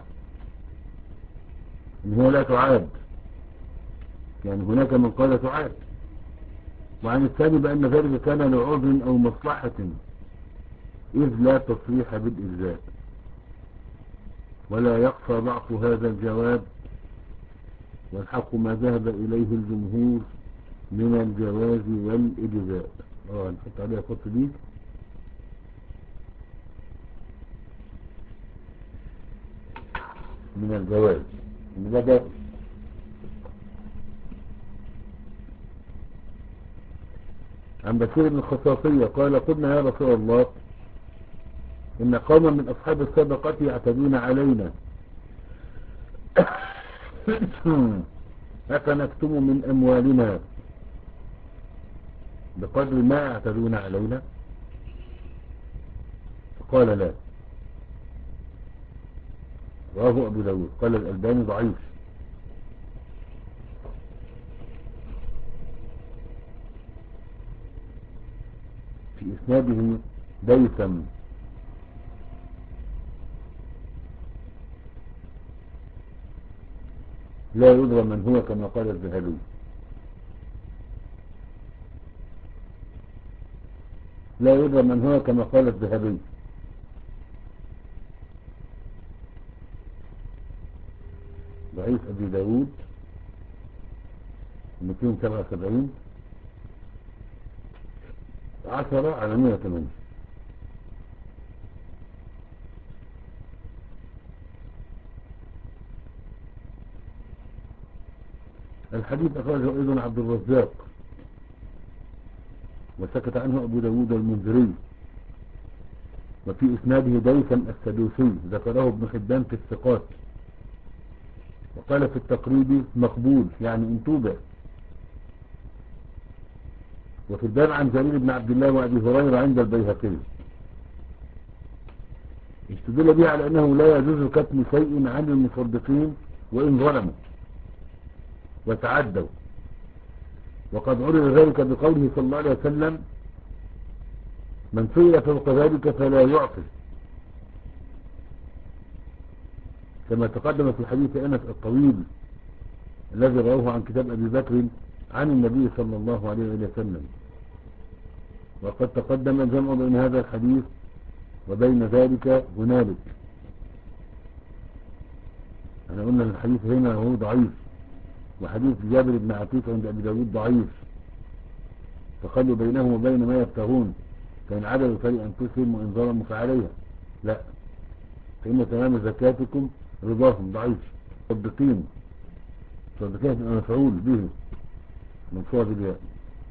إن هي لا تعاد، يعني هناك من قال تعاد. وعن الثاني بأن ذلك كان لعذر أو مصلحة إذ لا تصريح بالإجزاء. ولا يخفى ضعف هذا الجواب، والحق ما ذهب إليه الجمهور من الجواز والإجزاء. اه نحط عليها خط دي. من الجواز من ده جائز. عن بشير بن الخصاصية قال قلنا يا رسول الله إن قوما من أصحاب السابقة يعتدون علينا أفنكتم من أموالنا بقدر ما يعتدون علينا؟ قال لا. رواه أبو داود. قال الألباني ضعيف. في إسناده ديثم لا يدرى من هو كما قال الذهبي. لا يدرى من هو كما قال الذهبي. ضعيف أبي داود مئتين وسبعة وسبعين عشرة على مئة وثمانية. الحديث أخرجه أيضا عبد الرزاق وسكت عنه أبو داود والمنذري. وفي إسناده ديثم السدوسي ذكره ابن حبان في الثقات، وقال في التقريب مقبول يعني انتوبة. وفي الباب عن جرير بن عبد الله وأبي هريرة عند البيهقي استدل به على أنه لا يجوز كتم شيء عن المصدقين وإن ظلموا وتعدوا. وقد عرض ذلك بقوله صلى الله عليه وسلم من سئل فوق ذلك فلا يعطي، كما تقدم في حديث أنس الطويل الذي رواه عن كتاب أبي بكر عن النبي صلى الله عليه وسلم. وقد تقدم الجمع بين هذا الحديث وبين ذلك هنالك. احنا قلنا الحديث هنا هو ضعيف، وحديث جابر بن عتيق عند أبي داود ضعيف. فخلوا بينهم وبين ما يبتغون كان عدد فلأنفسهم وإن ظلموا فعليها. لا، فإن تمام زكاتكم رضاهم ضعيف. صدقين، صدقين مفعول به مرفوع بالياء.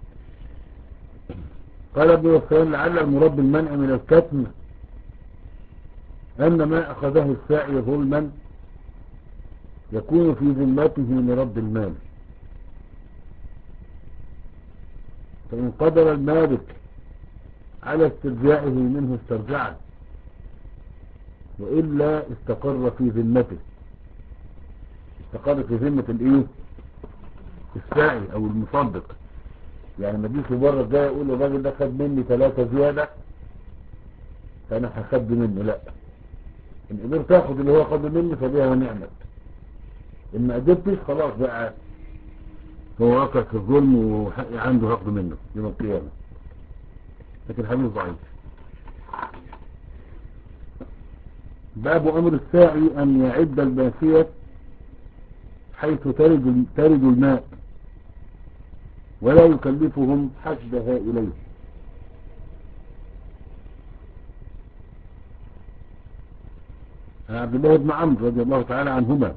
قال ابن وفيان لعل المراد بالمنع من الكتم أن ما أخذه الساعي ظلما يكون في ذمته لرد المال، فإن قدر المالك على استرجاعه منه استرجعه، وإلا استقر في ذمته، استقر في ذمة الايه الساعي او المصدق. يعني ما تجيش بره ده يقول الراجل ده خد مني ثلاثة زيادة فانا هخد منه، لا، ان قدرت تاخد اللي هو خد مني فبيها ونعمت، ان ما قدرتش خلاص بقى هو واقع في الظلم وحقي عنده هاخده منه يوم القيامة. لكن الحديث ضعيف. باب امر الساعي ان يعد الباسية حيث ترد ترد الماء ولا يكلفهم حشدها إليه. عن عبد الله بن عمرو رضي الله تعالى عنهما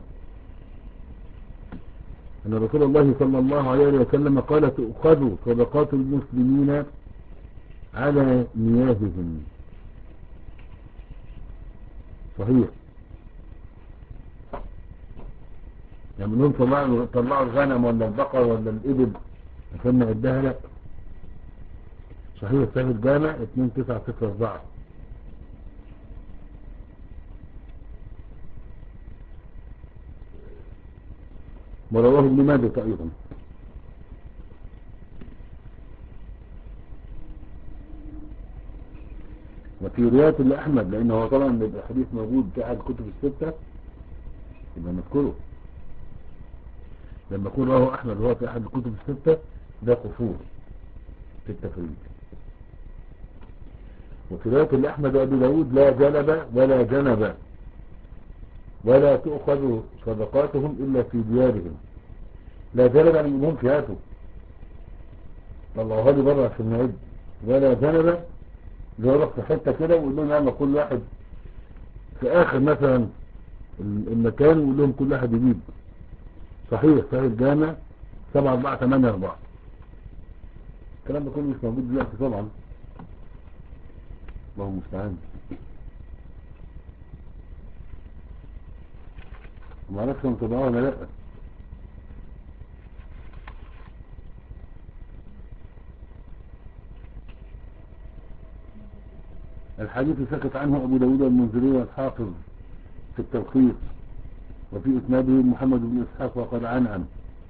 أن رسول الله صلى الله عليه وسلم قال تؤخذ صدقات المسلمين على مياههم. صحيح، يعني منهم طلعوا طلعوا الغنم ولا البقر ولا الإبل عشان نعدها، لا. صحيح، صحيح الجامع اتنين تسعة صفر أربعة. ورواه ابن ماجه أيضا. وفي رواية لأحمد، لأنه طبعا الحديث موجود في أحد الكتب الستة يبقى نذكره. لما يكون رواه أحمد وهو في أحد الكتب الستة ده قصور في التفريد. وفي رواية لأحمد وأبي داود لا جلب ولا جنب ولا تؤخذ صدقاتهم إلا في ديارهم. لا جلب يعني منهم فياته طلعوها لي بره عشان نعد، ولا جنب اللي هو في حتة كده ويقول لهم يلا كل واحد في آخر مثلا المكان ويقول لهم كل واحد يجيب. صحيح، صحيح الجامع سبعة أربعة ثمانية أربعة. الكلام ده كله مش موجود دلوقتي طبعا، الله المستعان. ما اعرفش هم طبعوها ولا لا. الحديث سكت عنه أبو داود المنذري والحافظ في التلخيص، وفي إسناده محمد بن إسحاق وقد عنعن.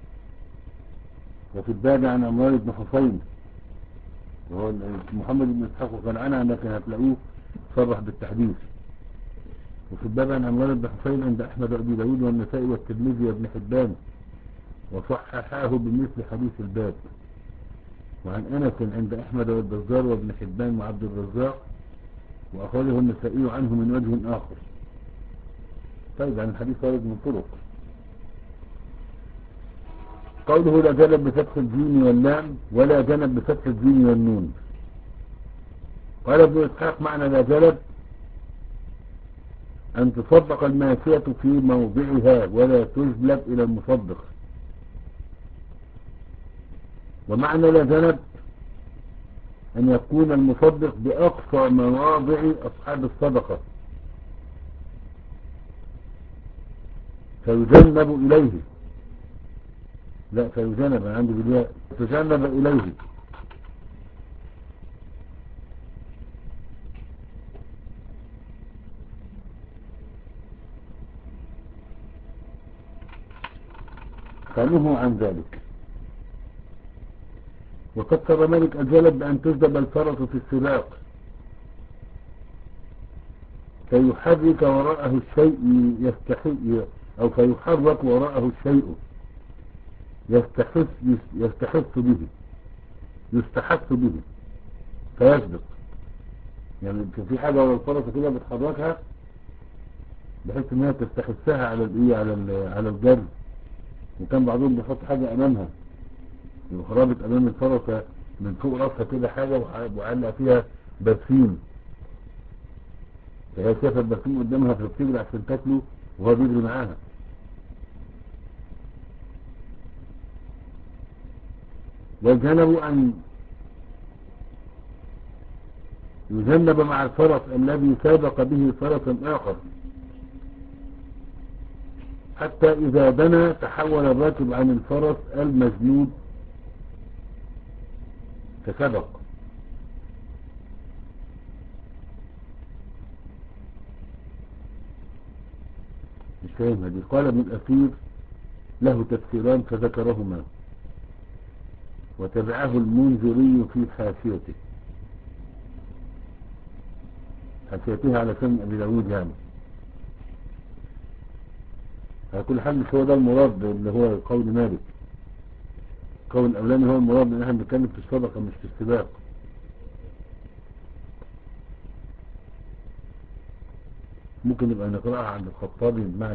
وفي الباب عن عمران بن حسين، وهو محمد بن إسحاق وقد عنعن لكن هتلاقوه صرح بالتحديث. وفي الباب عن عمران بن حسين عند أحمد وأبي داود والنسائي والترمذي وابن حبان، وصححاه بمثل حديث الباب. وعن أنس عند أحمد والبزار وابن حبان وعبد الرزاق، وأخرجه النسائي عنه من وجه آخر. طيب عن الحديث وارد من طرق. قوله لا جنب بفتح الجيم واللام ولا جنب بفتح الجيم والنون. قال ابن إسحاق معنى لا جنب أن تصدق الماشية في موضعها ولا تجلب إلى المصدق. ومعنى لا جنب أن يكون المصدق بأقصى مواضع أصحاب الصدقة فيجنب إليه، لا فيجنب عندي بالياء تجنب إليه. فنهوا عن ذلك. وقد سر مالك الجلب بأن تجلب الفرس في السباق فيحرك وراءه الشيء يستحي أو فيحرك وراءه الشيء يستحس يستحس به يستحس به فيسبق. يعني في حاجة على الفرس كده بتحركها بحيث انها تستحسها على الايه على على الجري. وكان بعضهم بيحط حاجة امامها يبقى رابط امام الفرس من فوق راسها كده حاجة وعلق فيها برسيم، فهي شافت البرسيم قدامها فبتجري عشان تاكله وهو بيجري معاها. وجنبوا أن يجنب مع الفرس الذي سابق به فرسا آخر، حتى إذا دنا تحول الراكب عن الفرس المجنود فسبق. مش فاهمها دي. قال ابن الأثير له تفسيران فذكرهما، وتبعه المنذري في حاشيته حاشيتها على سنن أبي داود يعني. على كل حال مش هو ده المراد اللي هو قول مالك. قول الأولاني هو المراد ان احنا بنتكلم في الصدقة مش في السباق. ممكن نبقى نقرأها عند الخطابي بمعنى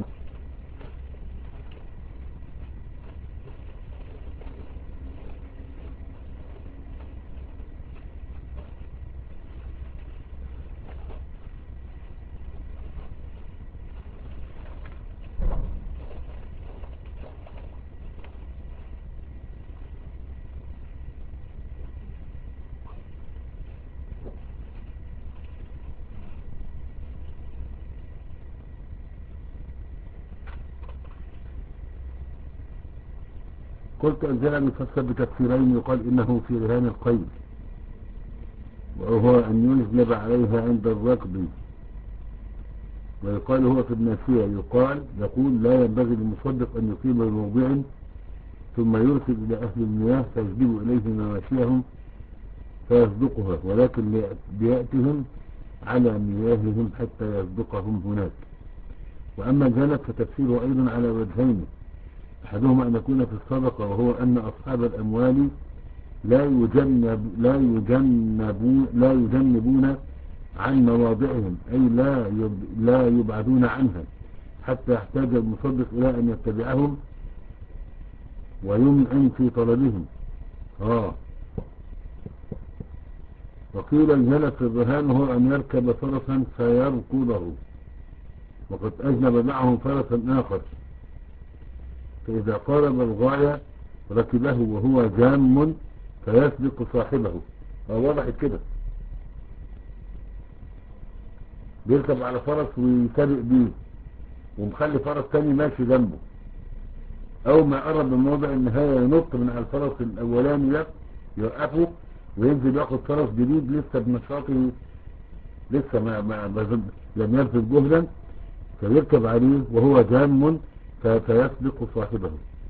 قلت أنزل يفسر بتفسيرين، يقال إنه في رهان القيد، وهو أن يجلب عليها عند الركب، ويقال هو في الناسية، يقال يقول لا ينبغي للمصدق أن يقيم بموضع ثم يرسل إلى أهل المياه فيجلب إليه مواشيهم فيصدقها، ولكن ليأتهم على مياههم حتى يصدقهم هناك. وأما الجنب فتفسيره أيضا على وجهين، أحدهما أن يكون في الصدقة، وهو أن أصحاب الأموال لا يجنب لا يجنبون لا يجنبون عن مواضعهم، أي لا لا يبعدون عنها حتى يحتاج المصدق إلى أن يتبعهم ويمعن في طلبهم. آه وقيل الجلد في الرهان هو أن يركب فرسا فيركضه، وقد أجنب معه فرسا آخر، فإذا قارب الغاية ركبه وهو جام فيسبق صاحبه. وضحت كده، بيركب على فرس ويسابق بيه ومخلي فرس تاني ماشي جنبه. أول ما قرب من موضع النهاية ينط من على الفرس الأولاني ده يوقفه وينزل ياخد فرس جديد لسه بنشاطه، لسه ما, ما لم يبذل جهدا، فيركب عليه وهو جام فيسبق صاحبه.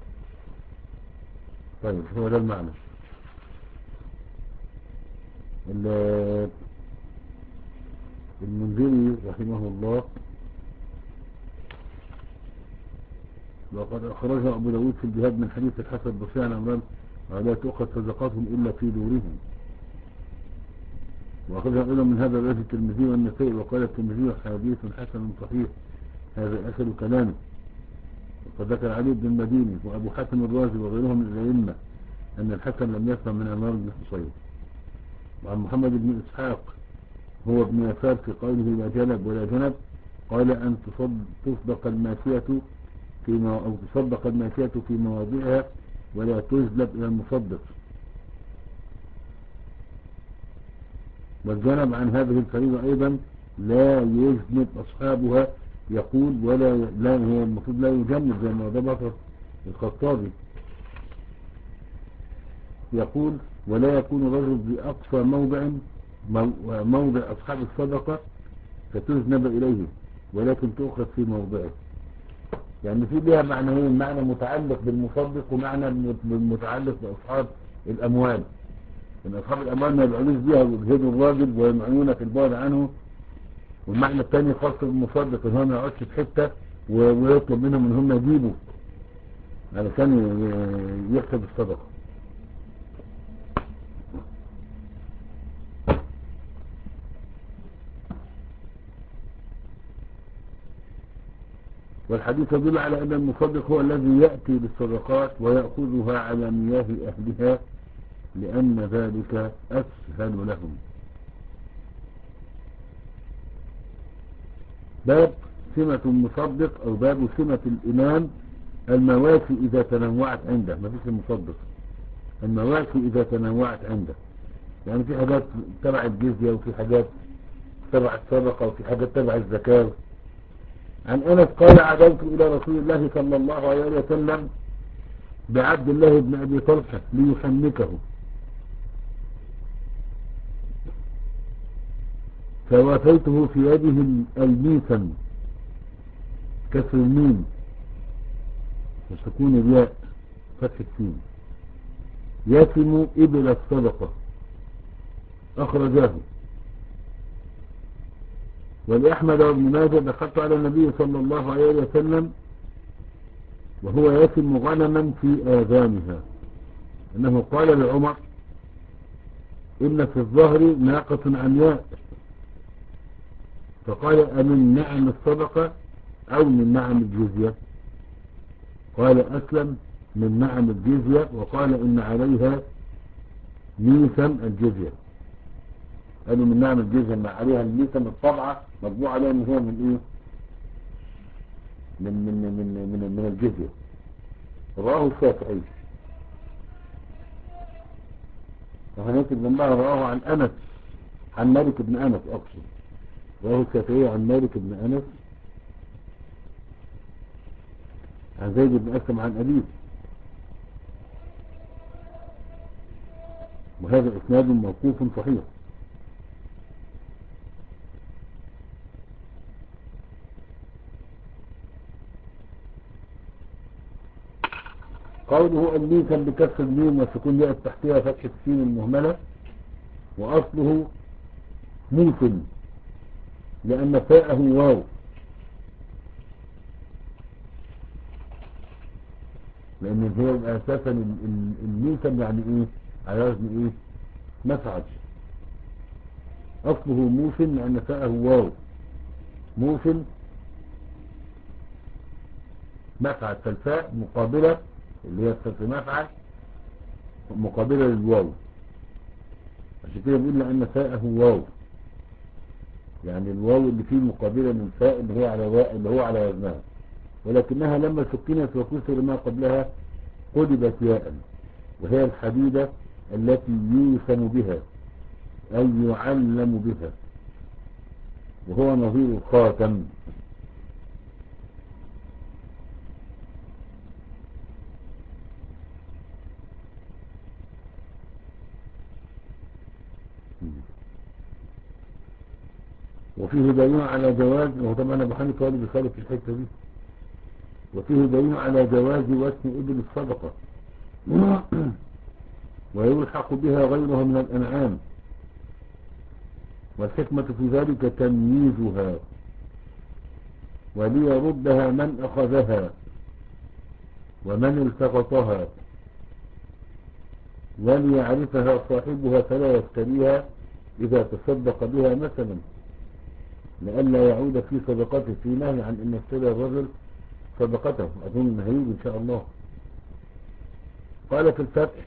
طيب هو ده المعنى. المنذري رحمه الله وقد أخرج أبو داود في الجهاد من حديث الحسن البصري عن عمران ولا تؤخذ صدقاتهم إلا في دورهم، وأخرج أيضا من هذا الرواية الترمذي والنسائي، وقال الترمذي حديث حسن صحيح، هذا آخر كلامه. وقد ذكر علي بن المديني وأبو حاتم الرازي وغيرهم من الأئمة أن الحسن لم يسمع من عمران بن حصين. وعن محمد بن إسحاق هو ابن يسار في قوله لا جلب ولا جنب، قال أن تصدق الماشية في مو... أو تصدق الماشية في مواضعها ولا تجلب إلى المصدق. والجنب عن هذه الفريضة أيضا لا يجنب أصحابها، يقول ولا لا هو المفروض لا يجنب زي ما ضبط الخطابي، يقول ولا يكون الرجل بأقصى موضع موضع أصحاب الصدقة فتجنب إليه، ولكن تؤخذ في موضعه. يعني في لها معنيين، معنى متعلق بالمصدق ومعنى متعلق بأصحاب الأموال. إن أصحاب الأموال ما يبعدوش بيها ويجهدوا الراجل ويمعنون في البعد عنه، والمعنى الثاني خاص بالمصدق ان هو ما يقعدش في حته ويطلب منهم ان هم يجيبوا علشان يكسب الصدقه. والحديث يدل على ان المصدق هو الذي ياتي بالصدقات وياخذها على مياه اهلها لأن ذلك أسهل لهم. باب سمة المصدق أو باب سمة الإمام المواشي إذا تنوعت عنده. ما فيش المصدق، المواشي إذا تنوعت عنده، يعني في حاجات تبع الجزية وفي حاجات تبع الصدقة وفي حاجات تبع الزكاة. عن أنس قال عدوت إلى رسول الله صلى الله عليه وسلم بعبد الله بن أبي طلحة ليحنكه، فوافيته في يده الميثم، كسر الميم وسكون الياء فتح السين، يتم إبل الصدقة، أخرجاه. ولأحمد وابن ماجه دخلت على النبي صلى الله عليه وسلم وهو يتم غنما في آذانها، أنه قال لعمر إن في الظهر ناقة عمياء، فقال أمن نعم الصدقة أو من نعم الجزية؟ قال أسلم من نعم الجزية، وقال إن عليها ميثم الجزية. قالوا من نعم الجزية ما عليها الميثم الطبعة مطبوع عليها ان هي من ايه من من من من, من الجزية. رواه الشافعي، وهنكتب جنبها رواه عن أنس، عن مالك بن أنس أقصد، رواه الشافعي عن مالك بن أنس عن زيد بن أسلم عن أبيه، وهذا إسناد موقوف صحيح. قوله الميثم بكسر الميم وسكون ياء تحتها فتح السين المهملة، وأصله موثم لأن فاءه واو، لأن هي أساسا الميثم يعني إيه على وزن إيه مفعل، أصله موثم لأن فاءه واو، موثم مفعل، فالفاء مقابلة اللي هي في مفعل مقابلة للواو، عشان كده بيقول لأن فاءه واو، يعني الواو اللي فيه مقابلة من فاء اللي هي على واء اللي هو على وزنها، ولكنها لما سكنت وكسر ما قبلها قلبت ياء، وهي الحديدة التي يوسم بها أي يعلم بها، وهو نظير الخاتم. وفيه دليل على جواز، وهو طبعا ابو حنيفه قال بخالف في الحته دي، وفيه دليل على جواز وسم ابل الصدقه ويلحق بها غيرها من الانعام، والحكمه في ذلك تمييزها وليردها من اخذها ومن التقطها، وليعرفها صاحبها فلا يفتريها اذا تصدق بها مثلا، لئلا يعود في صدقته، في نهي عن ان يفتري الرجل صدقته، اظن هيجي ان شاء الله. قال في الفتح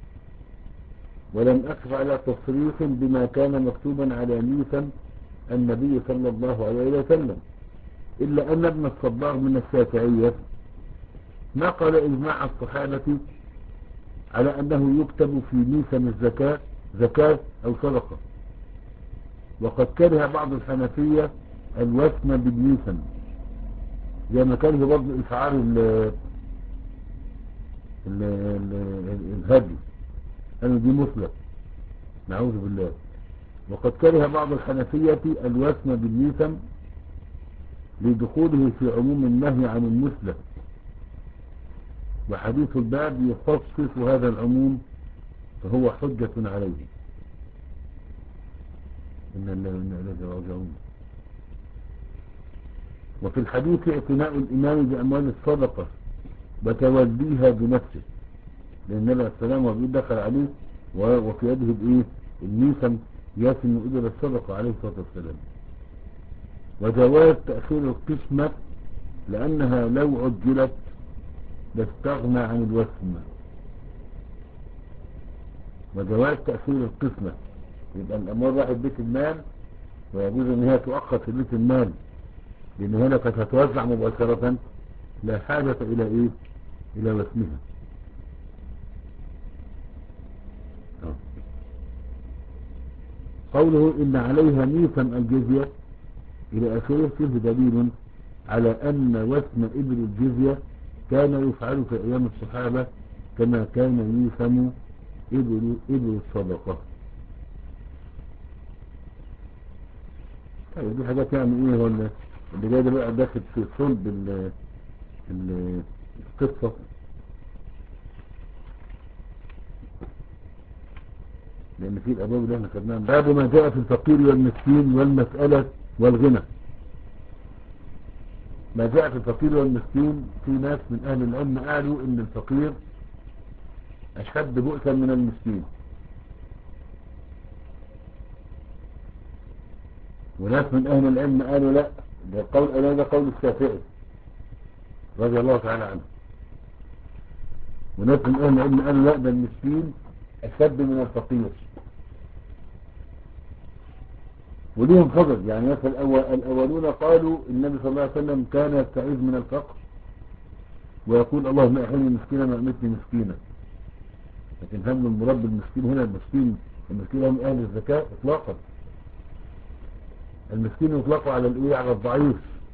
ولم أقف على تصريح بما كان مكتوبا على ميثم النبي صلى الله عليه وسلم، إلا أن ابن الصباغ من الشافعية نقل إجماع الصحابة على أنه يكتب في ميثم الزكاة زكاة أو صدقة، وقد كره بعض الحنفية الوسم بالميثم، زي ما كره برضه إشعار الهدي أنه دي مثلة، نعوذ بالله. وقد كره بعض الحنفية الوسم بالميثم لدخوله في عموم النهي عن المثلة، وحديث الباب يخصص هذا العموم فهو حجة عليه. إن الله وإنا إليه راجعون. وفي الحديث اعتناء الإمام بأموال الصدقة وتوليها بنفسه، لأن النبي عليه السلام وبيقول دخل عليه وفي يده الإيه الميثم يسن إبل الصدقة عليه الصلاة والسلام. وجواز تأخير القسمة لأنها لو عجلت لاستغنى عن الوسم، وجواز تأثير القسمة، يبقى الأموال راحت بيت المال ويجوز ان هي تؤخر في بيت المال، لان هنا كانت هتوزع مباشرة، لا حاجة الى ايه، الى وسمها. قوله ان عليها ميثا الجزية الى اخره فيه دليل على ان وسم ابل الجزية كان يفعل في ايام الصحابة كما كان يوسم ابل ابل الصدقة. طيب دي حاجات يعني ايه، ولا اللي جاي ده بقى داخل في صلب ال- ال- القصة. لان في الابواب اللي احنا خدناها، باب ما جاء في الفقير والمسكين والمسألة والغنى. ما جاء في الفقير والمسكين، في ناس من اهل العلم قالوا ان الفقير اشد بؤسا من المسكين، وناس من اهل العلم قالوا لا، ده قول ده قول الشافعي رضي الله تعالى عنه، وناس من اهل العلم قالوا لا، ده المسكين اشد من الفقير. وليهم فضل، يعني مثلا الأول الأولون قالوا النبي صلى الله عليه وسلم كان يستعيذ من الفقر ويقول اللهم احيني مسكينا وامتني مسكينا. لكن هل المراد بالمسكين هنا المسكين المسكين هم اهل الزكاة؟ اطلاقا. المسكين يطلق على الايه، على الضعيف،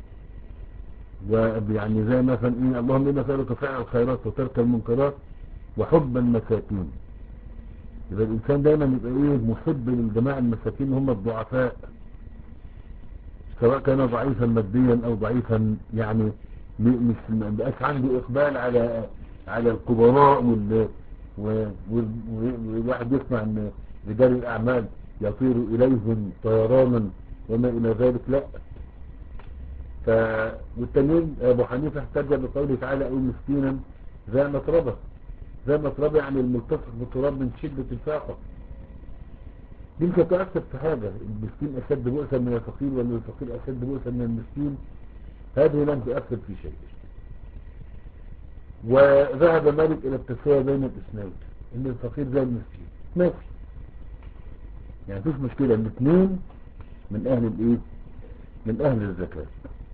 ويعني زي مثلا ايه، اللهم انا نسألك فعل الخيرات وترك المنكرات وحب المساكين. يبقى الانسان دايما يبقى ايه، محب للجماعة المساكين هم الضعفاء، سواء كان ضعيفا ماديا او ضعيفا يعني م- مش ما بقاش عنده اقبال على على الكبراء وال و- وال- والواحد يسمع ان رجال الاعمال يطير اليهم طيرانا وما الى ذلك، لا. ف والتانيين ابو حنيفه احتج بقوله تعالى او مسكينا ذا متربه. ذا متربه يعني الملتصق بالتراب من شده الفاقه. دي مش هتؤثر في حاجه، المسكين اشد بؤسا من الفقير ولا الفقير اشد بؤسا من المسكين، هذه لم تؤثر في شيء. وذهب مالك الى التسوية بين الاثنين، ان الفقير زي المسكين ماشي، يعني مفيش مشكلة، الاثنين من اهل الايه، من اهل الزكاة.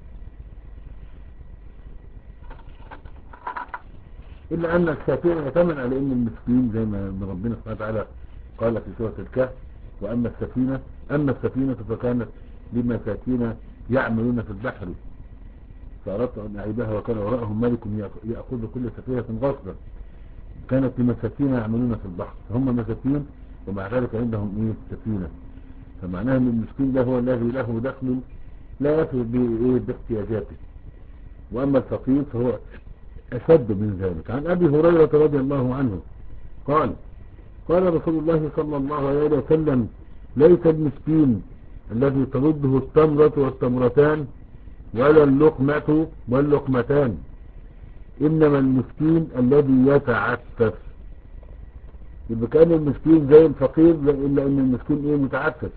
الا ان الشافعي يعتمد على ان المسكين زي ما ربنا سبحانه وتعالى قال في سورة الكهف واما السفينة اما السفينة فكانت لمساكين يعملون في البحر فأردت أن أعيبها وكان وراءهم ملك يأخذ كل سفينة غصبا، كانت لمساكين يعملون في البحر، فهم مساكين ومع ذلك عندهم إيه، سفينة. فمعناها أن المسكين ده هو الذي له دخل لا يفي به باحتياجاته، وأما الفقير فهو أشد من ذلك. عن أبي هريرة رضي الله عنه قال قال رسول الله صلى الله عليه وسلم ليس المسكين الذي ترده التمرة والتمرتان ولا اللقمة واللقمتان، إنما المسكين الذي يتعفف. يبقى كان المسكين زي الفقير، إلا أن المسكين إيه، متعفف،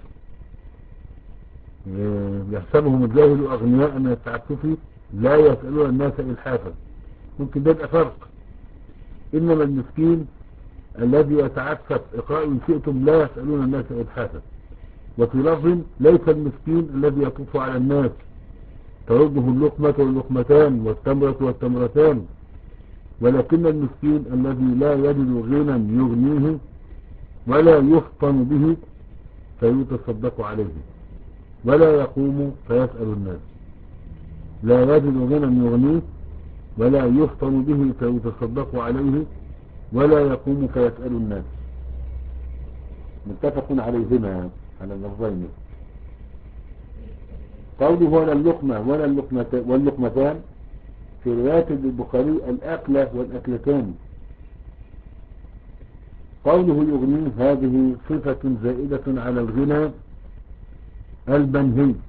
يحسبهم الجاهل أغنياء من التعفف لا يسألون الناس إلحافا. ممكن ده يبقى فرق. إنما المسكين الذي يتعفف إقراء إن شئتم لا يسألون الناس إلحافا. وفي لفظ ليس المسكين الذي يطوف على الناس ترده اللقمة واللقمتان والتمرة والتمرتان، ولكن المسكين الذي لا يجد غنى يغنيه ولا يفطن به فيتصدق عليه ولا يقوم فيسأل الناس. لا يجد غنى يغنيه ولا يفطن به فيتصدق عليه ولا يقوم فيسأل الناس. متفق عليهما على اللفظين. قوله ولا اللقمة ولا اللقمتان واللقمتان في رواية البخاري الأكلة والأكلتان. قوله يغنيه هذه صفة زائدة على الغنى المنهي،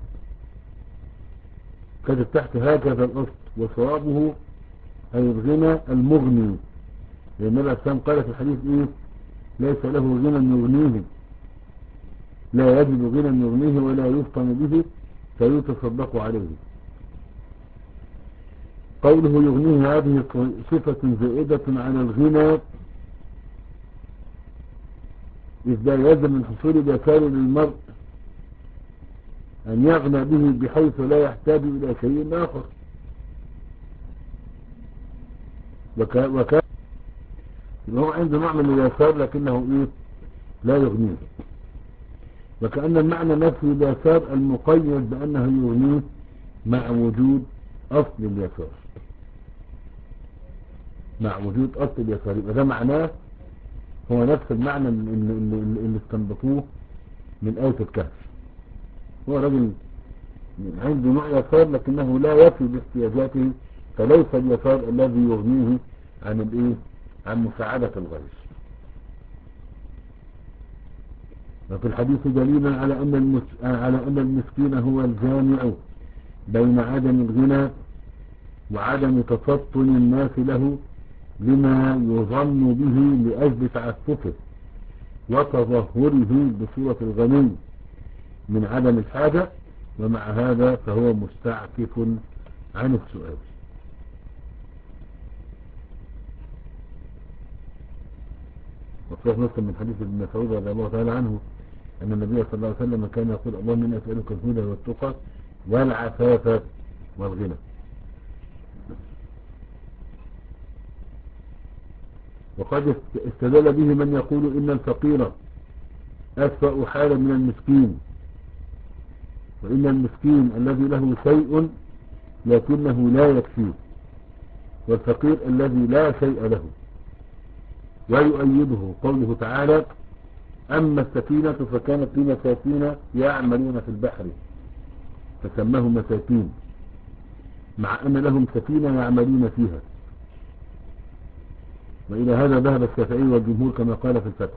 كتب تحت هكذا الأصل، وصوابه أي الغنى المغني، لأن النبي عليه قال في الحديث إيه، ليس له غنى يغنيه، لا يجد غنى يغنيه ولا يفطن به فيتصدق عليه. قوله يغنيه هذه صفة زائدة على الغنى إذ لا يلزم من حصول اليسار للمرء أن يغنى به بحيث لا يحتاج إلى شيء آخر. وكان وكان هو عنده نوع من اليسار لكنه إيه لا يغنيه. وكأن المعنى نفي اليسار المقيد بأنه يغنيه مع وجود أصل اليسار، مع وجود أصل اليسار. يبقى ده معناه هو نفس المعنى اللي, اللي, اللي استنبطوه من آية الكهف. هو رجل عنده نوع يسار لكنه لا يفي باحتياجاته، فليس اليسار الذي يغنيه عن الايه عن مساعدة الغير. وفي الحديث دليل على أن المس... على أن المسكين هو الجامع بين عدم الغنى وعدم تفطن الناس له لما يظن به لأجل تعففه وتظهره بصورة الغني من عدم الحاجة، ومع هذا فهو مستعفف عن السؤال. وصح نص من حديث ابن مسعود رضي الله تعالى عنه أن النبي صلى الله عليه وسلم كان يقول اللهم إني أسألك الهدى والتقى والعفاف والغنى. وقد استدل به من يقول إن الفقير أسوأ حالا من المسكين، وإن المسكين الذي له شيء لكنه لا يكفيه، والفقير الذي لا شيء له. ويؤيده قوله تعالى أما السفينة فكانت في مساكين يعملون في البحر فسماهم مساكين، مع أن لهم سفينة يعملون فيها. وإلى هذا ذهب الشافعي والجمهور كما قال في الفتح.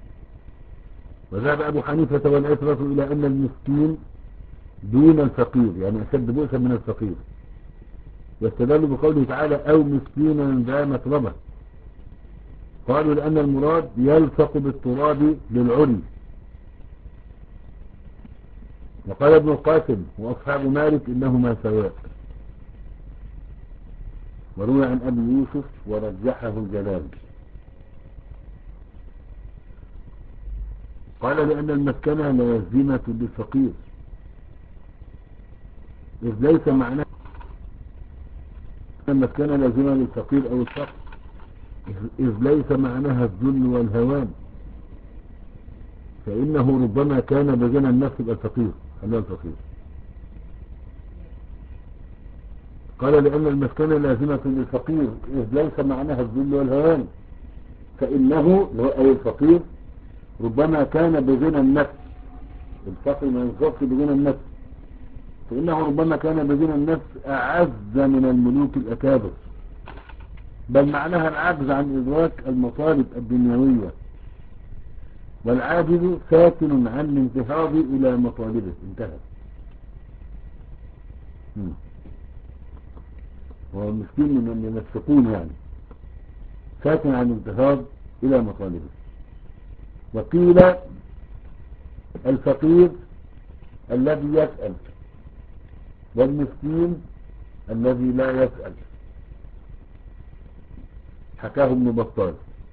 وذهب أبو حنيفة والعترة إلى أن المسكين دون الفقير، يعني أشد بؤسا من الفقير، واستدلوا بقوله تعالى أو مسكينا ذا متربة. قالوا لأن المراد يلصق بالتراب للعري. وقال ابن القاسم وأصحاب مالك إنهما سواء. وروي عن أبي يوسف ورجحه الجلال. قال لأن المسكنة لازمة للفقير، إذ ليس معناه أن المسكنة لازمة للفقير أو الفقر، إذ ليس معناها الذل والهوان، فإنه ربما كان بغنى النفس الفقير خلال الفقير. قال لأن المسكنة لازمة للفقير إذ ليس معناها الذل والهوان، فإنه أي الفقير ربما كان بغنى النفس، الفقر ما ينصفش بغنى النفس، فإنه ربما كان بغنى النفس أعز من الملوك الأكابر، بل معناها العجز عن إدراك المطالب الدنيوية، والعاجز ساكن عن الانتهاض إلى مطالبه. انتهى. هو المسكين من السكون، يعني ساكن عن الانتهاض إلى مطالبه. وقيل الفقير الذي يسأل، والمسكين الذي لا يسأل. حكاه ابن بطال.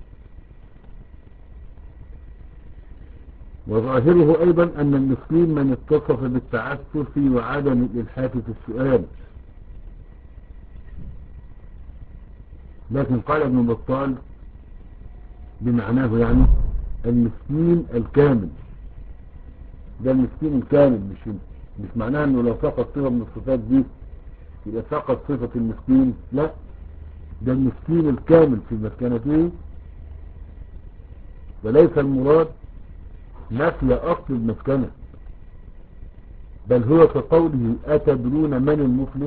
وظاهره أيضا أن المسكين من اتصف بالتعسف وعدم الإلحاح في السؤال. لكن قال ابن بطال بمعناه، يعني المسكين الكامل، ده المسكين الكامل، مش مش معناه انه لو فقط صفة من الصفات دي يبقى فقط صفة المسكين، لا، ده المسكين الكامل في مسكنته. وليس المراد نفي أصل المسكنة، بل هو كقوله أتدرون من المفلس؟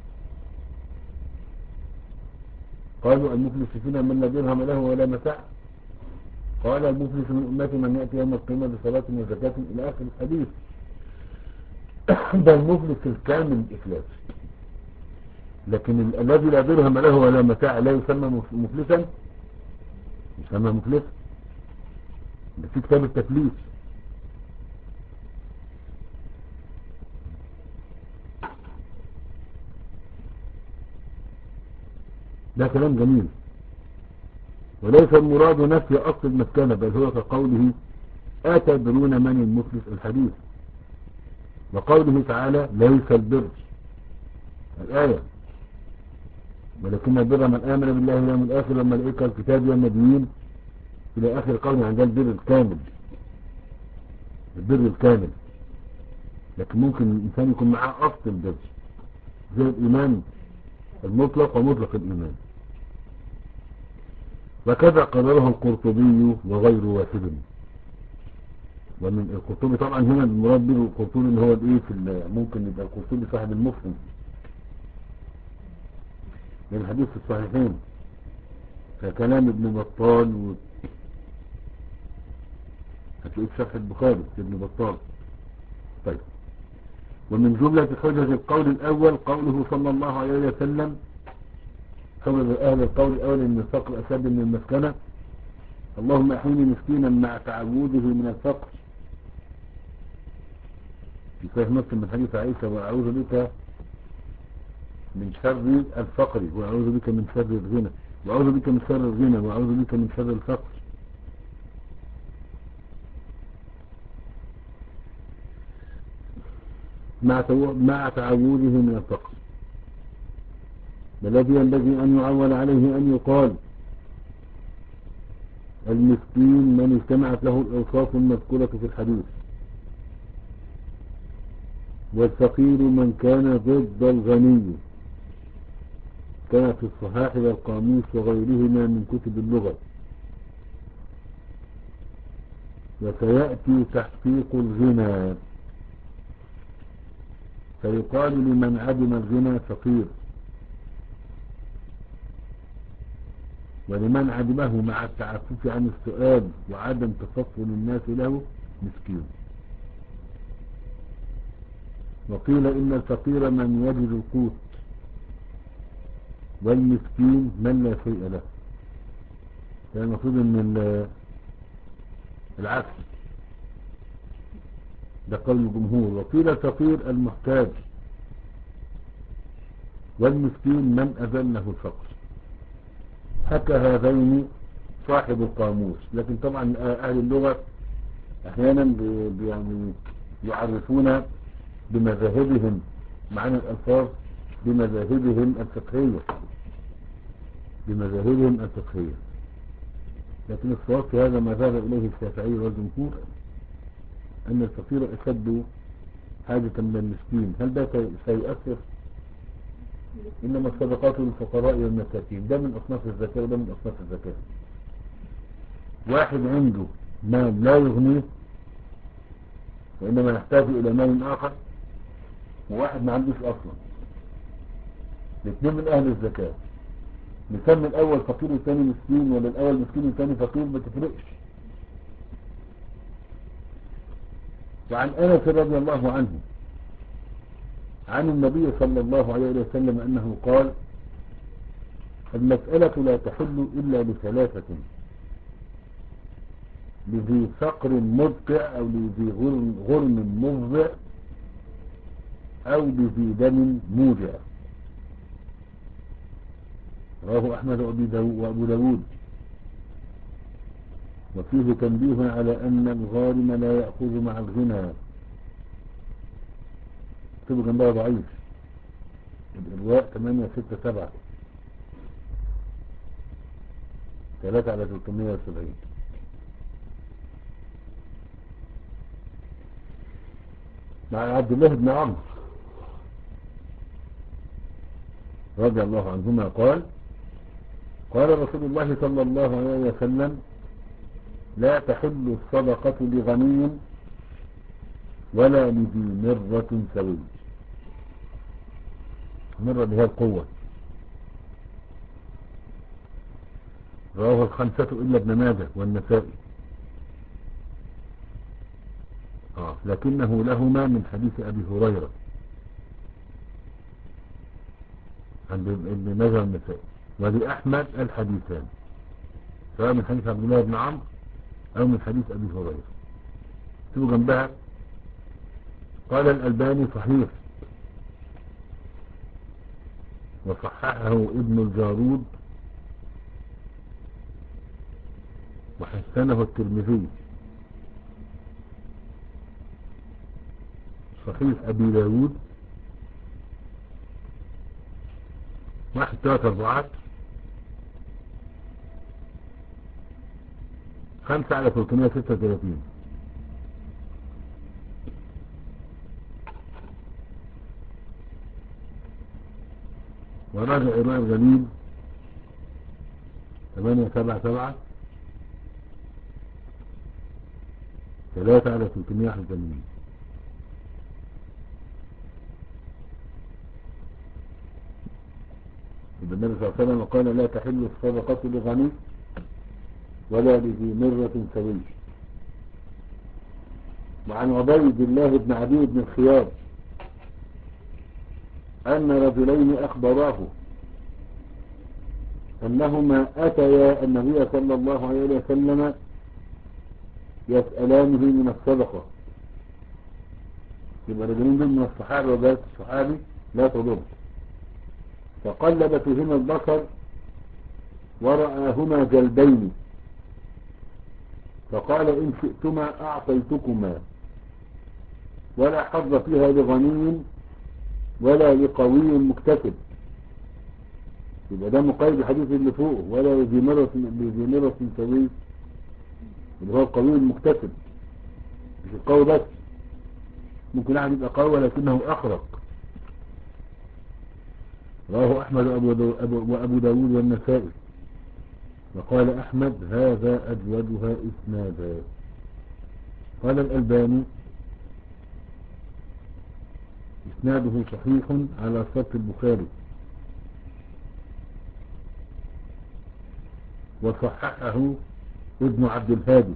قالوا المفلس فينا من لا درهم له ولا متاع. قال المفلس من أمتي من يأتي يوم القيامة بصلاة وزكاة إلى آخر الحديث. ده المفلس الكامل الإفلاس. لكن ال- الذي لا درهم له ولا متاع لا يسمى مف- مفلسا، يسمى مفلسا. ده في كتاب التفليس. ده كلام جميل. وليس المراد نفي أصل المسكنة، بل هو كقوله أتدرون من المفلس الحديث. وقوله تعالى ليس البر الآية ولكن البر من آمن بالله واليوم الآخر والملائكة والكتاب والنبيين إلى آخر قوله عن البر الكامل، البر الكامل. لكن ممكن الإنسان يكون معاه أصل البر زي الإيمان المطلق ومطلق الإيمان. وكذا قرره القرطبي وغير واحد. ومن القرطبي طبعا هنا المراد به القرطبي اللي هو الايه في ممكن يبقى القرطبي صاحب المفهم من الحديث في الصحيحين ككلام ابن بطال و... هتلاقيه في شرح البخاري ابن بطال. طيب ومن جملة حجج القول الأول قوله صلى الله عليه وسلم حجج أهل القول الأول أن الفقر أشد من المسكنة اللهم أحيني مسكينا مع تعوده من الفقر في صحيح مسلم من حديث عائشة وأعوذ بك من شر الفقر وأعوذ بك من شر الغنى وأعوذ بك من شر الغنى وأعوذ بك من شر الفقر. مع مع تعوده من الفقر الذي ينبغي أن يعول عليه أن يقال المسكين من اجتمعت له الأوصاف المذكورة في الحديث والفقير من كان ضد الغني كما في الصحاح والقاموس وغيرهما من كتب اللغة. وسيأتي تحقيق الغنى فيقال لمن عدم الغنى فقير ولمن عدمه مع التعفف عن السؤال وعدم تفضل الناس له مسكين. وقيل إن الفقير من يجد القوت والمسكين من لا شيء له. يعني المفروض ان العكس ده قول الجمهور. وقيل الفقير المحتاج والمسكين من أذله الفقر. حكى هذين صاحب القاموس. لكن طبعا أهل اللغة أحيانا يعني يعرفون بمذاهبهم معنى الألفاظ بمذاهبهم الفقهية بمذاهبهم الفقهية لكن الصواب في هذا ما ذهب إليه الشافعي والجمهور أن الفقير أشد حاجة من المسكين. هل ده سيؤثر؟ إنما الصدقات للفقراء والمساكين ده من أصناف الزكاة وده من أصناف الزكاة. واحد عنده مال لا يغنيه وإنما يحتاج إلى مال آخر وواحد ما عندوش أصلا الاثنين من أهل الزكاة. نسمي الأول فقير والثاني مسكين ولا الأول مسكين والثاني فقير ما تفرقش. وعن أنس رضي الله عنه عن النبي صلى الله عليه وسلم أنه قال المسألة لا تحل إلا لثلاثة لذي فقر مدقع أو لذي غرم, غرم مفضع أو لذي دم مودع. رواه أحمد وأبو داود. وفيه تنبيه على أن الغارم لا يأخذ مع الغنى. اكتبوا جنبها ضعيف الإرواء ثمانية ستة سبعة ثلاثة على ثلاثمائة وسبعين. مع عبد الله بن عمرو رضي الله عنهما قال قال رسول الله صلى الله عليه وسلم لا تحل الصدقة لغني ولا لذي مرة سوي. مرة بها القوة. رواه الخمسة إلا ابن ماجه والنسائي. آه. لكنه لهما من حديث أبي هريرة عند ابن ماجه والنسائي. ولأحمد الحديثان سواء من حديث عبد الله بن عمرو أو من حديث أبي هريرة. تبقى جنبها قال الألباني صحيح وصححه ابن الجارود وحسنه الترمذي صحيح أبي داود واحد ثلاثة أربعة خمسة على ثلاثمائة وستة وثلاثين. وراجع إرواء الغليل ثمانية سبعة سبعة ثلاثة على ثلاثمائة وواحد وثمانين. النبي صلى الله عليه وسلم قال لا تحل الصدقة لغني ولا لذي مرة سوي. وعن عبيد الله بن عدي بن الخيار أن رجلين أخبراه أنهما أتيا النبي صلى الله عليه وسلم يسألانه من الصدقة. يبقى رجلين دول من الصحابة وبيت الصحابي لا تضر. فقلب فيهما البصر ورآهما جلدين فقال إن شئتما أعطيتكما ولا حظ فيها لغني ولا لقوي مكتسب. يبقى ده مقيد الحديث اللي فوقه ولا لذي مرة لذي مرة سوي اللي هو القوي المكتسب مش القوي بس. ممكن واحد يبقى قوي ولكنه أخرق. رواه أحمد وأبو داود والنسائي وقال أحمد هذا أجودها إسنادا. قال الألباني إسناده صحيح على شرط البخاري وصححه ابن عبد الهادي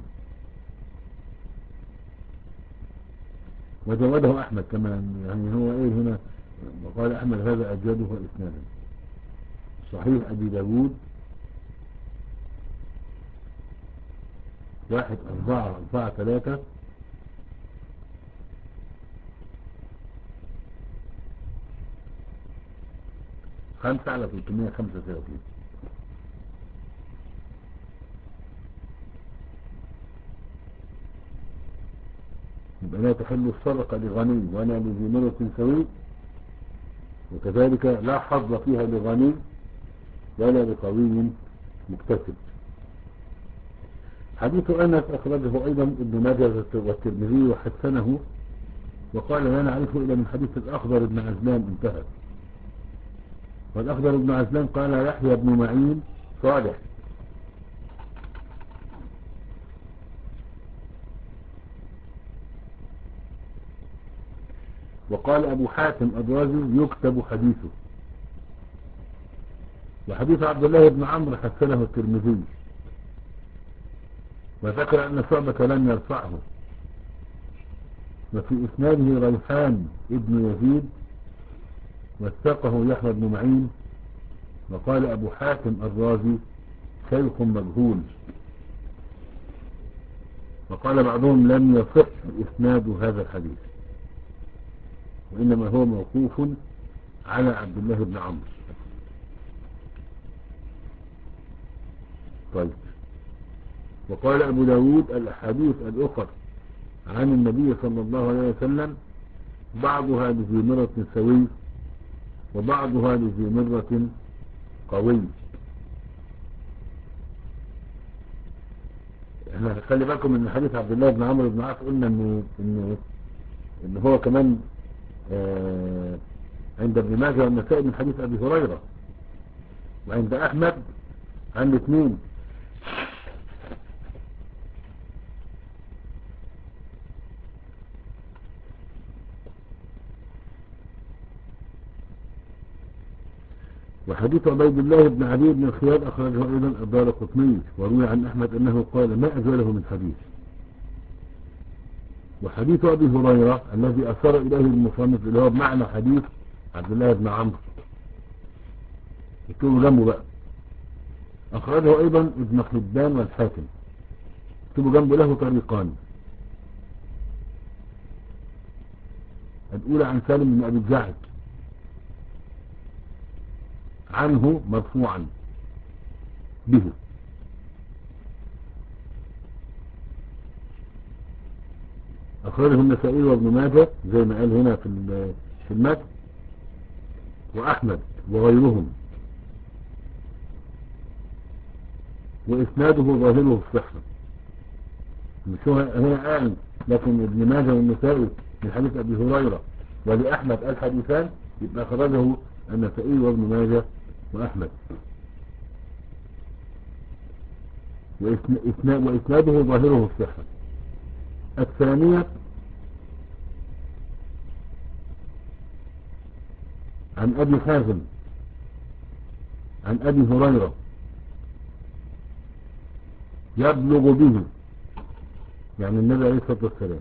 وجوده أحمد كمان. يعني هو إيه هنا وقال أحمد هذا أجودها إسنادا. صحيح أبي داود واحد أربعة أربعة ثلاثة خمسة على ثلاثمائة وخمسة وثلاثين. يبقى لا تحل الصدقة لغني ولا لذي مرة سوي وكذلك لا حظ فيها لغني ولا لقوي مكتسب. حديث أنس أخرجه أيضا ابن ماجه والترمذي وحسنه وقال لا نعرفه إلا من حديث الأخضر بن عزلان انتهى. والأخضر بن عزلان قال يحيى بن معين صالح. وقال أبو حاتم الرازي يكتب حديثه. وحديث عبد الله بن عمرو حسنه الترمذي وذكر أن شعبة لم يرفعه. وفي إسناده ريحان ابن يزيد وثقه يحيى بن معين. وقال أبو حاتم الرازي شيخ مجهول. وقال بعضهم لم يصح إسناد هذا الحديث وإنما هو موقوف على عبد الله بن عمرو. طيب. وقال أبو داود الأحاديث الأخرى عن النبي صلى الله عليه وسلم بعضها لذي مرة سوي وبعضها لذي مرة قوي. احنا خلي بالكم ان حديث عبد الله بن عمرو بن عاص قلنا انه انه ان هو كمان آه عند ابن ماجه والنسائي من حديث ابي هريرة وعند احمد عن الاثنين. وحديث عبيد الله بن عدي بن الخيار أخرجه أيضا الدارقطني وروي عن أحمد أنه قال ما أجوله من حديث. وحديث أبي هريرة الذي أشار إليه المصنف اللي هو بمعنى حديث عبد الله بن عمرو اكتبوا جنبه بقى أخرجه أيضا ابن حبان والحاكم. اكتبوا جنبه له طريقان. الأولى عن سالم بن أبي الجعد عنه مرفوعا به. أخرجه النسائي وابن ماجه زي ما قال هنا في في المتن، وأحمد وغيرهم، وإسناده ظاهره الصحة. مش هو هنا قال لكن ابن ماجه والنسائي من حديث أبي هريرة ولأحمد الحديثان، يبقى أخرجه النسائي وابن ماجه وأحمد، وإسناده ظاهره الصحة. الثانية عن أبي حازم عن أبي هريرة يبلغ به، يعني النبي عليه الصلاة والسلام.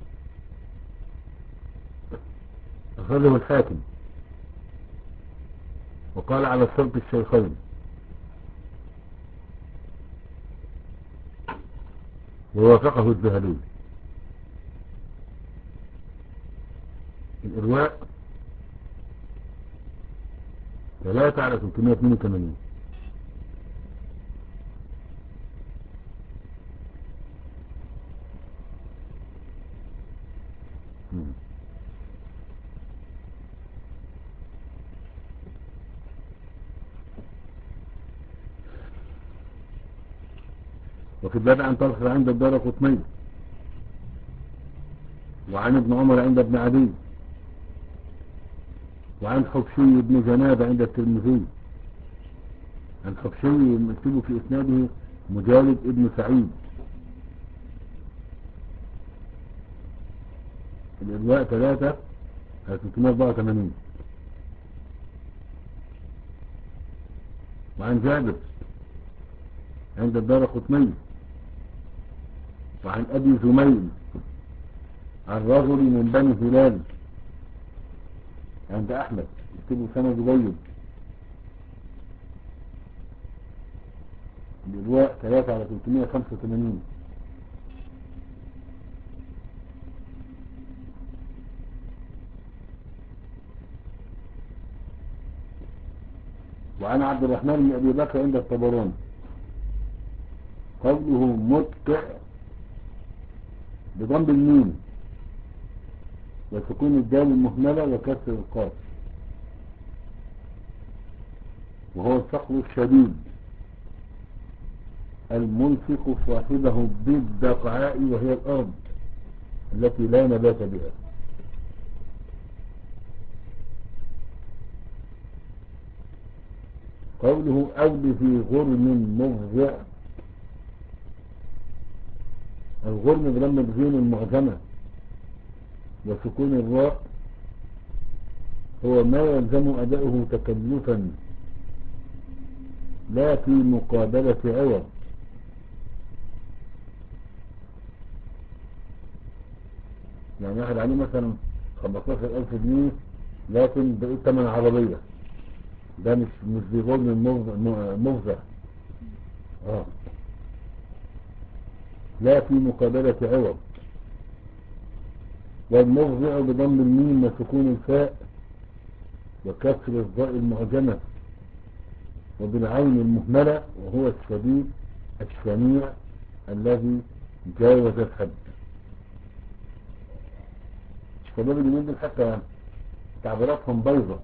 أخرجه الحاكم وقال على شرط الشيخين، ووافقه الذهبي. الإرواء ثلاثة على ثلاثمائة واثنين وثمانين. وفي الباب عن طرف عند الدارقطني، وعن ابن عمر عند ابن عدي، وعن حبشي بن جنابة عند الترمذي. عن حبشي مكتوب في إسناده مجالد ابن سعيد. الإرواء ثلاثة على ثلاثمائة وأربعة وثمانين. وعن جابر عند الدارقطني، وعن أبي زميل عن رجل من بني هلال عند أحمد، يكتبوا سند جيد. الإرواء ثلاثة على ثلاثمائة وخمسة وثمانين. وعن عبد الرحمن بن أبي بكر عند الطبراني قوله متع بضم الميم وسكون الدال المهملة وكسر القاف، وهو الصقر الشديد الملصق صاحبه بالدقعاء، وهي الأرض التي لا نبات بها. قوله أو في غرم مفزع، الغرم بلم الغين المعجمة وسكون الراء هو ما يلزم أداؤه تكلفا لا في مقابلة عوض. يعني واحد عليه مثلا خمستاشر ألف جنيه لكن بقيت ثمن عربية، ده مش مش بغرم مفزع. اه لا في مقابلة عوض. والمفزع بضم الميم وسكون الفاء وكسر الضاء المعجمة وبالعين المهملة، وهو الشديد الشنيع الذي جاوز الحد. الشباب اللي ينزل حتى تعبيراتهم بيضة،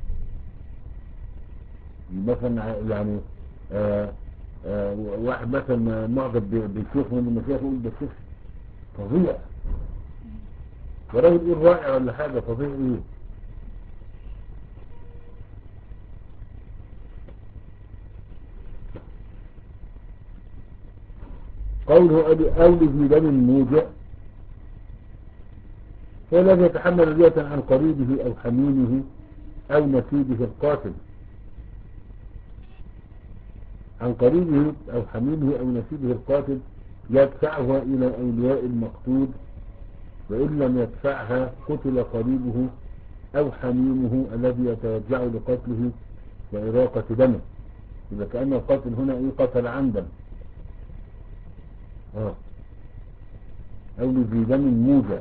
مثلا يعني آآ آآ واحد مثلا معجب بالشيخ من المشايخ يقول ده الشيخ فظيع، وراجل يقول رائع ولا حاجة، فظيع ايه؟ قوله أولي في دم موجع هو الذي يتحمل دية عن قريبه أو حميمه أو نسيبه القاتل، عن قريبه أو حميمه أو نسيبه القاتل يدفعها إلى أولياء المقتول، وإن لم يدفعها قتل قريبه أو حميمه الذي يتوجع لقتله وإراقة دمه. إذا كأن القاتل هنا إيه؟ قتل عمدا. آه. أو لذي دم موجع.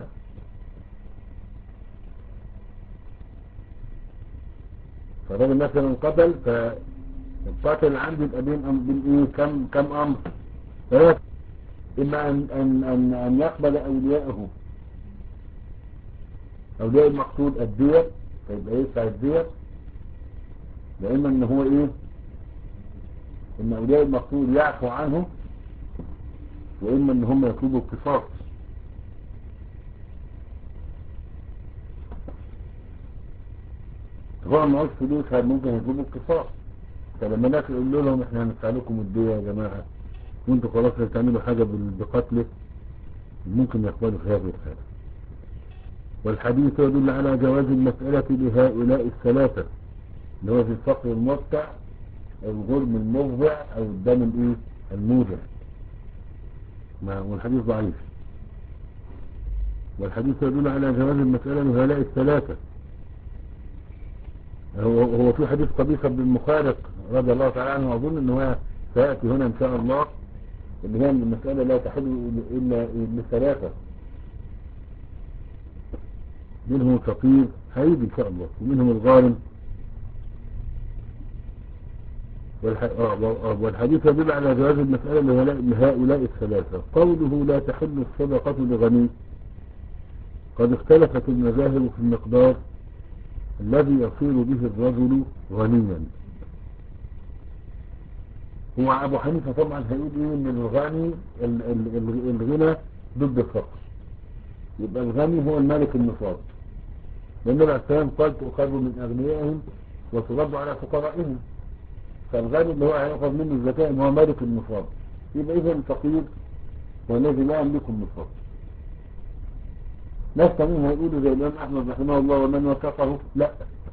فالراجل مثلا قتل، فالقاتل العمد يبقى بين أم بين إيه؟ كم كم أمر؟ ثلاثة. إما أن أن أن أن يقبل أولياءه أولياء المقتول الدية، فيبقى يدفع الدية، لأما إن هو إيه، إن أولياء المقتول يعفو عنه، وإما إن هم يطلبوا القصاص. هو معوش فلوس ممكن يطلبوا القصاص، فلما ناس يقول لهم إحنا هندفع لكم الدية يا جماعة وانتوا خلاص تعملوا حاجة بقتله، ممكن يقبلوا في هذه الحالة. والحديث يدل على جواز المسألة لهؤلاء الثلاثة، اللي هو في الفقر الموقع أو الغرم المفضع أو الدم الإيه الموجع، والحديث ضعيف. والحديث يدل على جواز المسألة لهؤلاء الثلاثة. هو هو في حديث قبيصة بن المخارق رضي الله تعالى عنه، أظن أنه سيأتي هنا إن شاء الله، اللي هي المسألة لا تحل إلا لثلاثة، منهم الفقير هيجي إن شاء الله، ومنهم الغارم. والحديث يدل على جواز المسألة لهؤلاء الثلاثة. قوله لا تحل الصدقة لغني، قد اختلفت المذاهب في المقدار الذي يصير به الرجل غنيا. هو أبو حنيفة طبعا هيقول إيه، إن الغني الغنى ضد الفقر، يبقى الغني هو المالك النصاب، لأن الإسلام قال تؤخذ من أغنيائهم وترد على فقرائهم، فالغني اللي هو هيأخذ منه الزكاة هو مالك النصاب، يبقى إذا الفقير هو الذي لا يملك النصاب. ناس تانيين هيقولوا زي الإمام أحمد رحمه الله ومن وثقه، لا،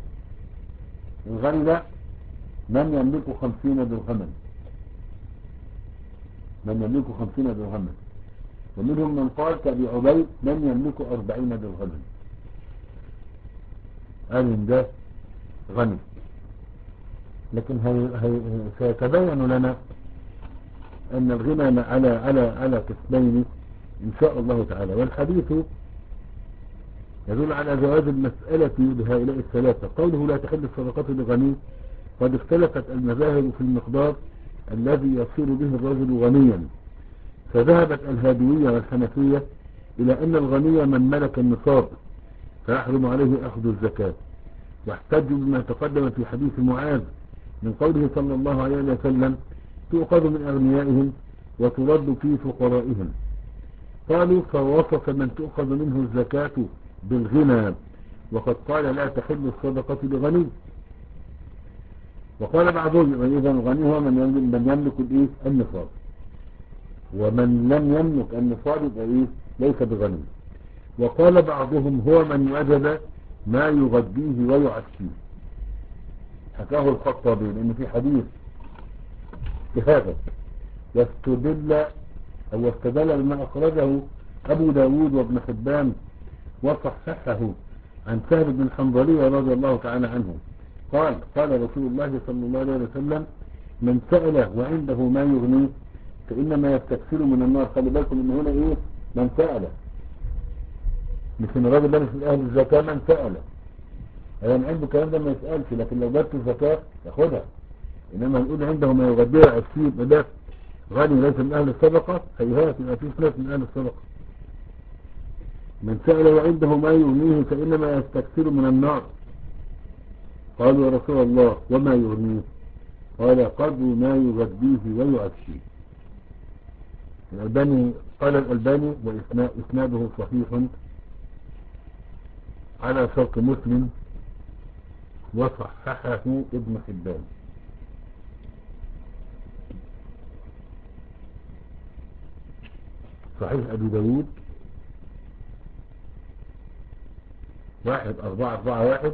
الغني ده من يملك خمسين درهما، من يملك خمسين درهما، ومنهم من قال كأبي عبيد من يملك أربعين درهما، قال ده غني. لكن هي هي سيتبين لنا أن الغنى على على على قسمين إن شاء الله تعالى. والحديث يدل على جواز المسألة لهؤلاء الثلاثة. قوله لا تحل الصدقة لغني، قد اختلفت المذاهب في المقدار الذي يصير به الرجل غنيا، فذهبت الهادوية والحنفية إلى أن الغني من ملك النصاب فيحرم عليه أخذ الزكاة، واحتجوا بما تقدم في حديث معاذ من قوله صلى الله عليه وسلم تؤخذ من أغنيائهم وترد في فقرائهم. قالوا فوصف من تؤخذ منه الزكاة بالغنى، وقد قال لا تحل الصدقة لغني. وقال بعضهم إذا الغني هو من يملك, من يملك الإيه النصاب، ومن لم يملك النصاب يبقى إيه ليس بغني. وقال بعضهم هو من وجد ما يغذيه ويعشيه، حكاه الخطابي لأن في حديث بهذا واستدل أو استدل بما أخرجه أبو داود وابن حبان وصححه عن سهل بن الحنظلي رضي الله تعالى عنه قال قال رسول الله صلى الله عليه وسلم من سأل وعنده ما يغنيه فإنما يستكثر من النار. خلي بالكم إن هنا إيه من سأل، مش إن الراجل ده مش من أهل الزكاة، من سأل يعني عنده الكلام ده ما يسألش، لكن لو جبت الزكاة ياخدها. إنما نقول عنده ما يغذيه ويعشيه يبقى ده غني ليس من أهل الصدقة، هيهات يبقى فيه ناس من أهل الصدقة. من سأل وعنده ما يغنيه فإنما يستكثر من النار. قالوا يا رسول الله وما يغنيه؟ قال قدر ما يغذيه ويعشيه. الألباني قال الألباني وإسناده صحيح على شرط مسلم وصححه ابن حبان. صحيح أبي داود واحد أربعة أربعة واحد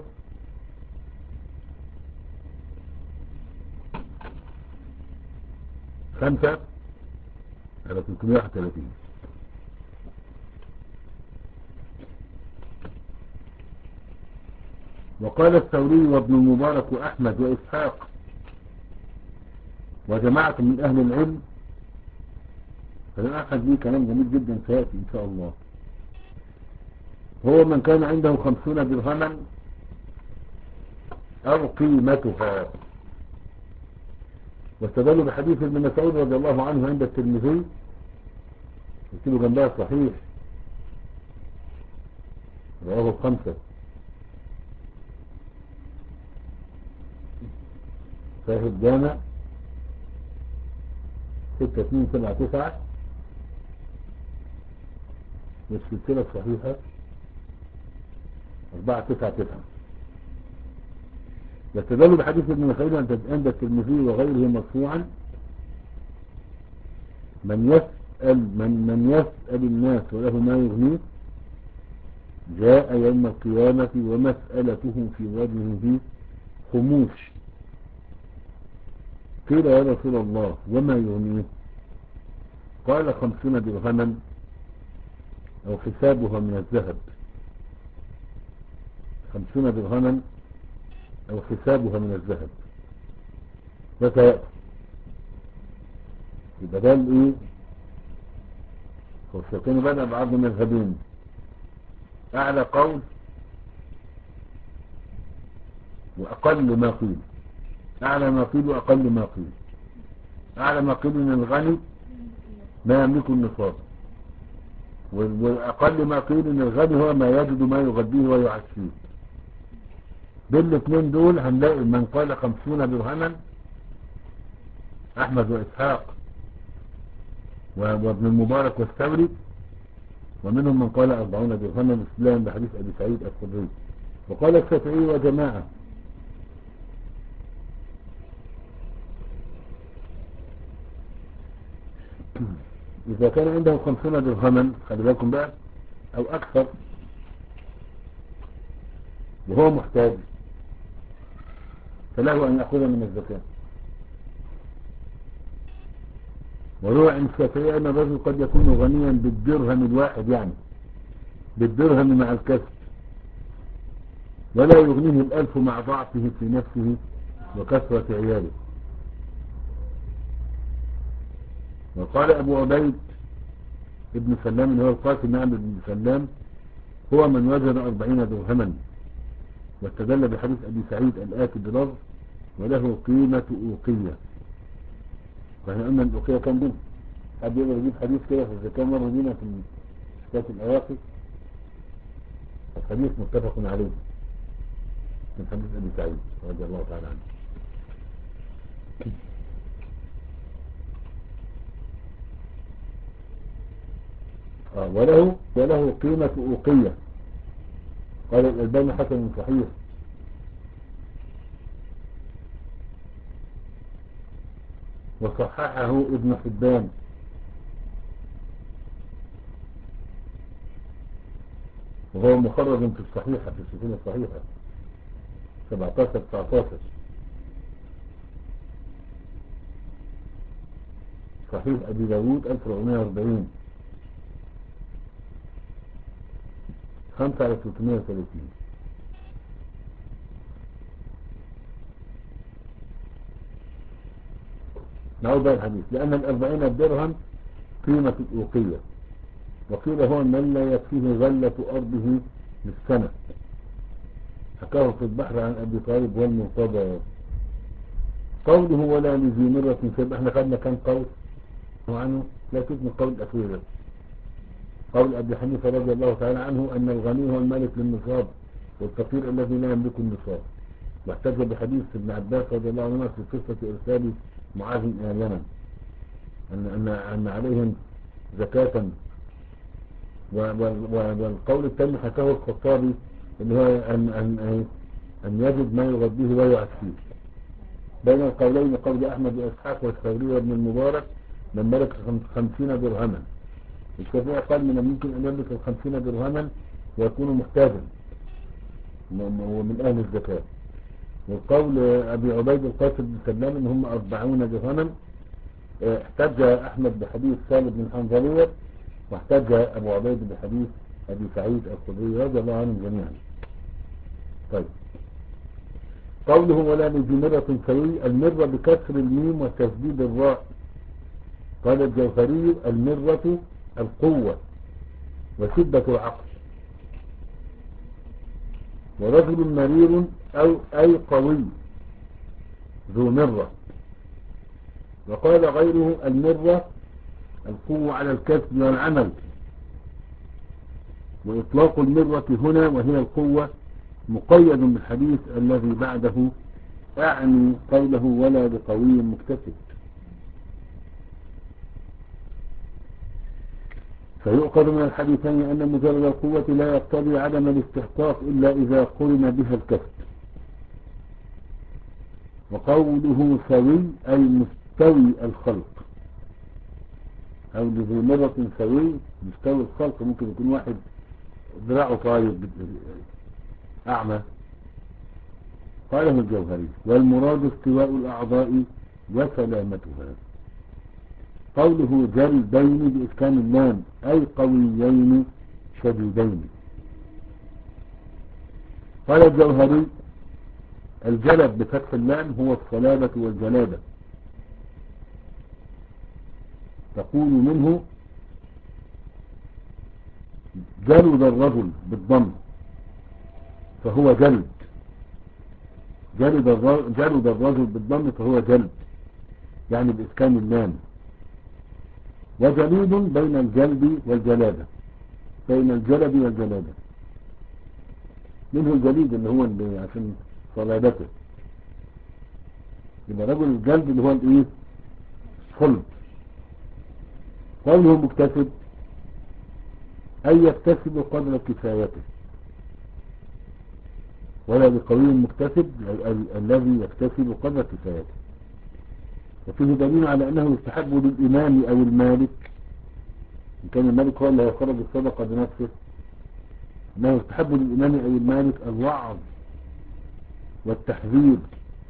خمسة على ثلاثمائة وواحد وثلاثين. وقال الثوري وابن المبارك وأحمد وإسحاق وجماعة من أهل العلم، فالأحد ليه كلام جميل جدا سيأتي إن شاء الله، هو من كان عنده خمسون درهما أو قيمتها. واستدلوا بحديث ابن مسعود رضي الله عنه عند الترمذي يكتبوا جنبها صحيح رواه الخمسة. صحيح الجامع ستة اتنين سبعة تسعة، والسلسلة الصحيحة أربعة تسعة تسعة. يستدل بحديث ابن مسعود عند الترمذي وغيره مرفوعا: من يسأل من من يسأل الناس وله ما يغنيه جاء يوم القيامة ومسألته في وجهه خموش. قيل يا رسول الله وما يغنيه؟ قال خمسون درهما أو حسابها من الذهب. خمسون درهما أو حسابها من الذهب. ده سيأتي. يبقى ده الايه؟ والشيطان بدأ بعض مذهبين: أعلى قول وأقل ما قيل. أعلى ما قيل وأقل ما قيل. أعلى ما قيل إن الغني ما يملك النصاب، والأقل ما قيل إن الغني هو ما يجد ما يغذيه ويعشيه. بالاثنين دول هنلاقي من قال خمسون درهما أحمد وإسحاق وابن المبارك والثوري، ومنهم من قال أربعون درهما استدلالا بحديث أبي سعيد الخدري. وقال الشافعي وجماعة إذا كان عنده خمسون درهما، خلي بالكم بقى، أو أكثر، وهو محتاج، فله أن يأخذ من الزكاة. وروى عن الشافعي أن الرجل قد يكون غنيا بالدرهم الواحد، يعني بالدرهم مع الكسب، ولا يغنيه الألف مع ضعفه في نفسه وكثرة عياله. وقال أبو عبيد ابن سلام هو القاسم نعم ابن سلام هو من وجد أربعين درهما، واستدل بحديث أبي سعيد الآتي بلفظ وله قيمة أوقية. فاحنا قلنا الأوقية كان دين. حد يقدر يجيب حديث كده في الزكاة مرة دينا في شكاية الأواقي؟ الحديث متفق عليه من حديث أبي سعيد رضي الله تعالى عنه. آه وله وله قيمة أوقية. قال الألباني حسن صحيح. وصححه ابن حبان. وهو مخرج في الصحيحة في السلسلة الصحيحة سبعتاشر تسعتاشر. صحيح أبي داود ألف وأربعمائة وأربعين خمسة على ثلاثمائة وثلاثين. نعود بقى الحديث: لأن الأربعين درهم قيمة الأوقية. وقيل هو من لا يكفيه غلة أرضه للسنة. حكاه في البحر عن أبي طالب والمرتضى. قوله ولا لذي مرة فيبقى احنا خدنا كم قول عنه، لا تثني القول الأخير. قول أبي حنيفة رضي الله تعالى عنه أن الغني هو المالك للنصاب والفقير الذي لا يملك النصاب. واحتج بحديث ابن عباس رضي الله عنه في قصة إرسال معاذ إلى اليمن أن أن أن عليهم زكاة. والقول الثاني حكاه الخطابي اللي هو أن أن أن يجد ما يغذيه ويعشيه. بين القولين قول أحمد وإسحاق والثوري وابن المبارك من ملك خمسين درهما. الشافعي قال من الممكن أن يملك الخمسين درهما ويكون محتاجا ومن أهل الزكاة. والقول أبي عبيد القاسم بن سلام إن هم أربعون درهما. احتج أحمد بحديث سالم بن حنظلية، واحتج أبو عبيد بحديث أبي سعيد الخدري رضي الله عنهم جميعا. طيب، قوله ولا لذي مرة سوي، المرة بكسر الميم وتسديد الراء. قال الجوهري المرة القوة وشدة العقل. ورجل مرير أو أي قوي ذو مرة. وقال غيره المرة القوة على الكسب والعمل. وإطلاق المرة هنا وهي القوة مقيد بالحديث الذي بعده، أعني قوله ولا بقوي مكتسب. فيؤخذ من الحديثين أن مجرد القوة لا يقتضي عدم الاستحقاق إلا إذا قرن بها الكسب. وقوله سوي أي مستوي الخلق، أو لذي مرة سوي مستوي الخلق، ممكن يكون واحد ذراعه طاير أعمى. قاله الجوهري والمراد استواء الأعضاء وسلامتها. قوله جلدين بإسكان اللام أي قويين شديدين. قال الجوهري الجلد بفتح اللام هو الصلابة والجلادة، تقول منه جلد الرجل بالضم فهو جلد، جلد الرجل, جلد الرجل بالضم فهو جلد، يعني بإسكان اللام. وجليد بين الجلد والجلادة، بين الجلد والجلادة، منه الجليد اللي هو اللي عشان صلابته، يبقى رجل الجلد اللي هو الايه صلب. قوله مكتسب أي يكتسب قدر كفايته، ولا بقوي مكتسب الذي يكتسب قدر كفايته. وفيه دليل على أنه يستحب للإمام أو المالك، إن كان المالك هو اللي هيخرج الصدقة بنفسه، أنه يستحب للإمام أو المالك الوعظ والتحذير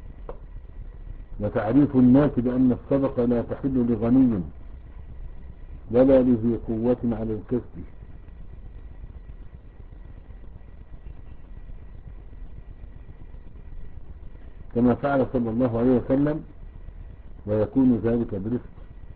وتعريف الناس بأن الصدقة لا تحل لغني ولا لذي قوة على الكسب، كما فعل صلى الله عليه وسلم، ويكون ذلك برفق.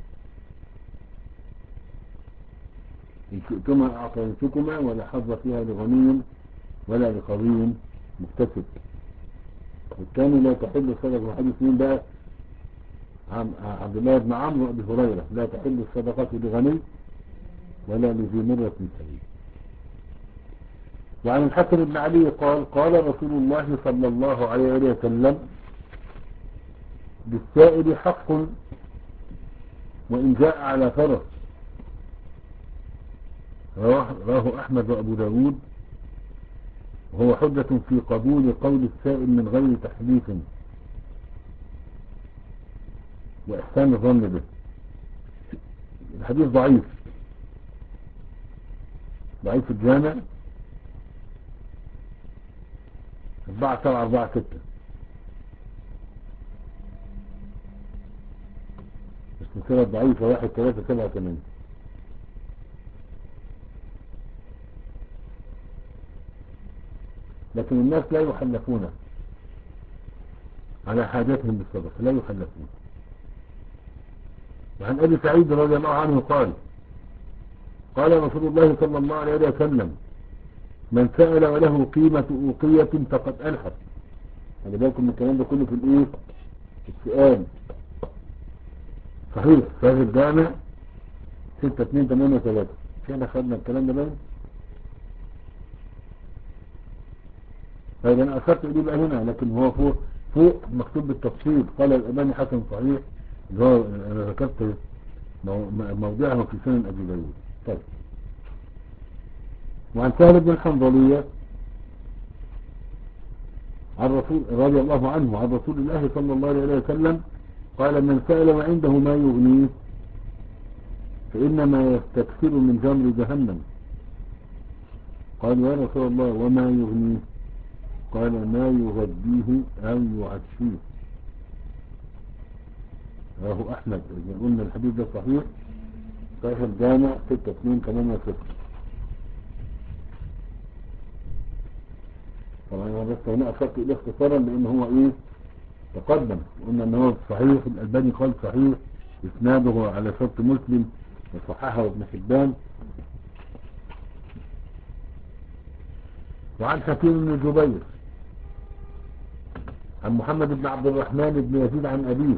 إن شئتما أعطيتكما ولا حظ فيها لغني ولا لقوي مكتسب. والثاني لا تحل الصدقة، حديث مين بقى؟ عبد الله بن عمرو وابي هريرة، لا تحل الصدقة لغني ولا لذي مرة سوي. وعن الحسن بن علي قال قال رسول الله صلى الله عليه وسلم بالسائل حق وإن جاء على فرس. رواه أحمد وأبو داود، وهو حجة في قبول قول السائل من غير تحديث وإحسان الظن به. الحديث ضعيف، ضعيف الجامع أربعة سبعة أربعة ستة، السلسلة ضعيفة واحد ثلاثة سبعة ثمانية. لكن الناس لا يحلفون على حاجاتهم بالصدقة، لا يحلفون. وعن أبي سعيد رضي الله عنه قال قال رسول الله صلى الله عليه وسلم من سأل وله قيمة أوقية فقد ألحق. خلي بالكم من الكلام ده كله في الايه في السؤال. صحيح صحيح الجامع ستة اتنين تمانية ثلاثة، احنا خدنا الكلام ده باين. هذا انا اخذت اليه بقى هنا، لكن هو فوق فوق مكتوب بالتفصيل. قال الألباني حسن صحيح، اللي هو انا ذكرت موضعه في سنن ابي داود. طيب. وعن سهل بن الحنظلية عن رسول رضي الله عنه عن رسول الله صلى الله عليه وسلم قال من سأل وعنده ما يغنيه فإنما يستكثر من جمر جهنم. قال يا رسول الله وما يغنيه؟ قال ما يغديه أو يعشيه. رواه أحمد. قلنا الحديث ده صحيح، صحيح الجامع ستة اتنين ثمانية صفر. طبعا انا بس هنا اشرت اليه اختصارا لان هو ايه تقدم، قلنا ان هو صحيح. الألباني قال صحيح اسناده على شرط مسلم وصححه ابن حبان. وعن حكيم بن جبير عن محمد بن عبد الرحمن بن يزيد عن أبيه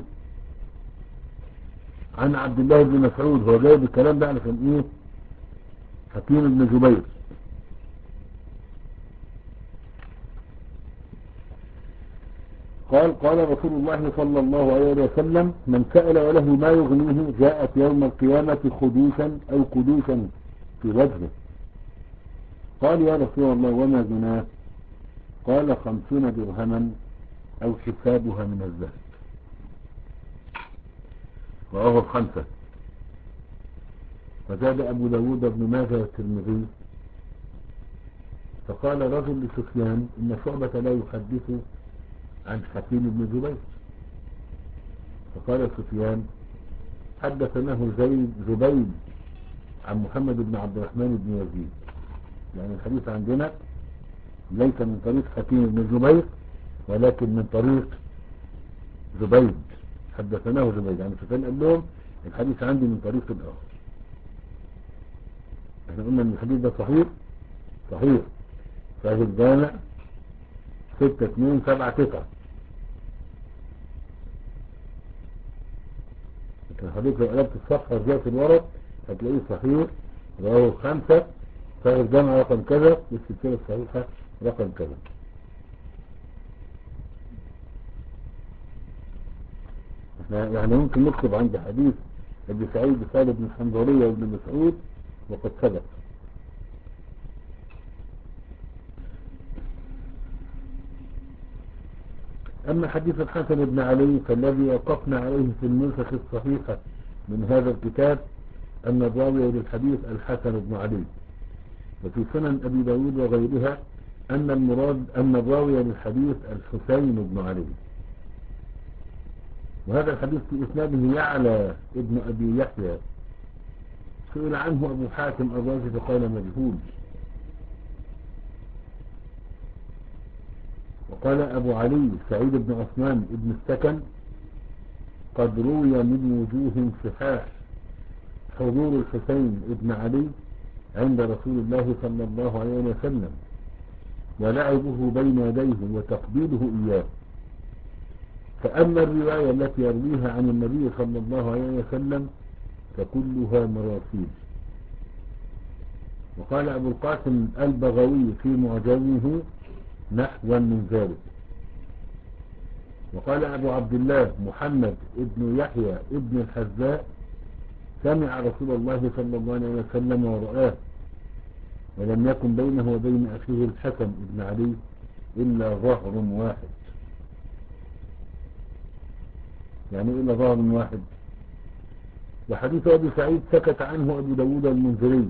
عن عبد الله بن مسعود. هو جايب الكلام ده علشان ايه حكيم بن جبير قال قال رسول الله صلى الله عليه وسلم من سأل وله ما يغنيه جاءت يوم القيامة خدوشا أو كدوشا في وجهه. قال يا رسول الله وما زناه؟ قال خمسون درهما أو حسابها من الذهب. رواه الخمسة. فزاد أبو داود بن ماجه والترمذي. فقال رجل لسفيان إن شعبة لا يحدث عن حكيم بن جبير. فقال سفيان حدثناه زيد زبيد عن محمد بن عبد الرحمن بن يزيد. يعني الحديث عندنا ليس من طريق حكيم بن جبير ولكن من طريق زبيد. حدثناه زبيد يعني سفيان قال لهم الحديث عندي من طريق الآخر. احنا قلنا ان الحديث ده صحيح صحيح فهي الجامع ستة اتنين سبعة تسعة. لكن حضرتك لو قلبت الصفحة رجعت في الورق هتلاقيه صحيح رواه خمسة فهي الجامع رقم كذا والسلسلة الصحيحة رقم كذا. احنا يعني ممكن نكتب عند حديث ابن سعيد خالد بن حنظلية وابن مسعود وقد سبق. أما حديث الحسن بن علي فالذي وقفنا عليه في النسخ الصحيحة من هذا الكتاب أن الراوي للحديث الحسن بن علي. وفي سنن أبي داود وغيرها أن المراد أن الراوي للحديث الحسين بن علي. وهذا الحديث في إسناده يعلى ابن أبي يحيى. سئل عنه أبو حاتم الرازي فقال مجهول. وقال أبو علي سعيد بن عثمان ابن السكن قد روي من وجوه صحاح حضور الحسين ابن علي عند رسول الله صلى الله عليه وسلم ولعبه بين يديه وتقبيله إياه. فأما الرواية التي يرويها عن النبي صلى الله عليه وسلم فكلها مراسيل. وقال أبو القاسم البغوي في معجمه نحوا من ذلك. وقال أبو عبد الله محمد ابن يحيى ابن الحذاء سمع رسول الله صلى الله عليه وسلم ورآه ولم يكن بينه وبين أخيه الحسن ابن علي إلا ظهر واحد. يعني إلا ظهر واحد. وحديث أبي سعيد سكت عنه أبو داود المنذري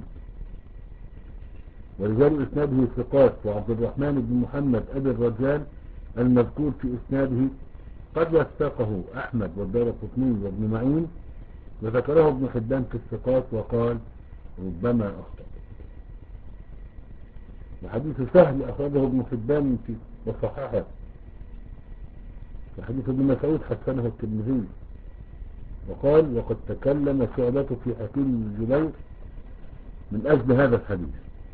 ورجال إسناده ثقات. وعبد الرحمن بن محمد أبي الرجال المذكور في إسناده قد وثقه أحمد والدارقطني وابن معين وذكره ابن حبان في الثقات وقال ربما أخطأ. وحديث سهل أخرجه ابن حبان في وصححه. وحديث ابن مسعود حسنه الترمذي وقال وقد تكلم شعبة في حكيم بن جبير من أجل هذا الحديث.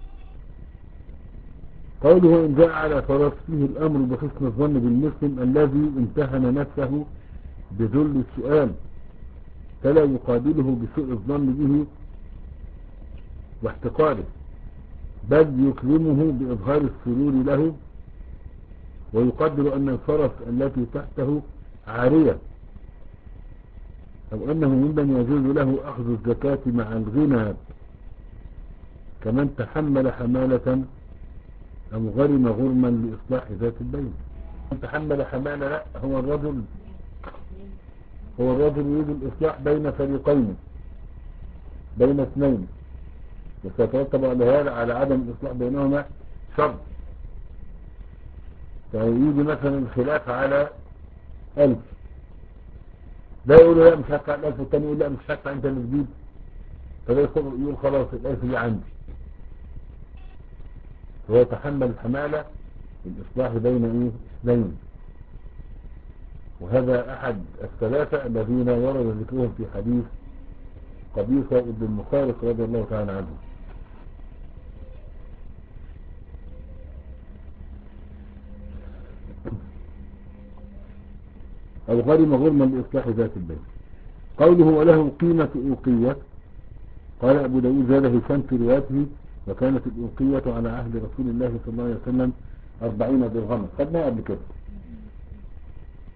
قوله إن جاء على فرس فيه الأمر بحسن الظن بالمسلم الذي امتهن نفسه بذل السؤال فلا يقابله بسوء الظن به واحتقاره بل يكرمه بإظهار السرور له ويقدر أن الفرس التي تحته عارية أو أنه ممن يجوز له أخذ الزكاة مع الغنى كمن تحمل حمالة أو غرم غرما لإصلاح ذات البين. من تحمل حمالة لا هو الرجل هو الرجل يريد الإصلاح بين فريقين بين اثنين وسيترتب على هذا على عدم الإصلاح بينهما شر. فيجي مثلا الخلاف على ألف لا يقول لا مش هدفع الألف والتاني يقول لا مش هدفع أنت اللي تجيب فده يقول خلاص الألف دي عندي. هو تحمل الحمالة الإصلاح بين إيه اثنين. وهذا أحد الثلاثة الذين ورد ذكرهم في حديث قبيصة ابن المخارق رضي الله تعالى عنه. أو غرم غرما لإصلاح ذات البين. قوله وله قيمة أوقية قال أبو داود زاد هشام في روايته وكانت الأوقية على عهد رسول الله صلى الله عليه وسلم أربعين درهما. خدناها قبل كده.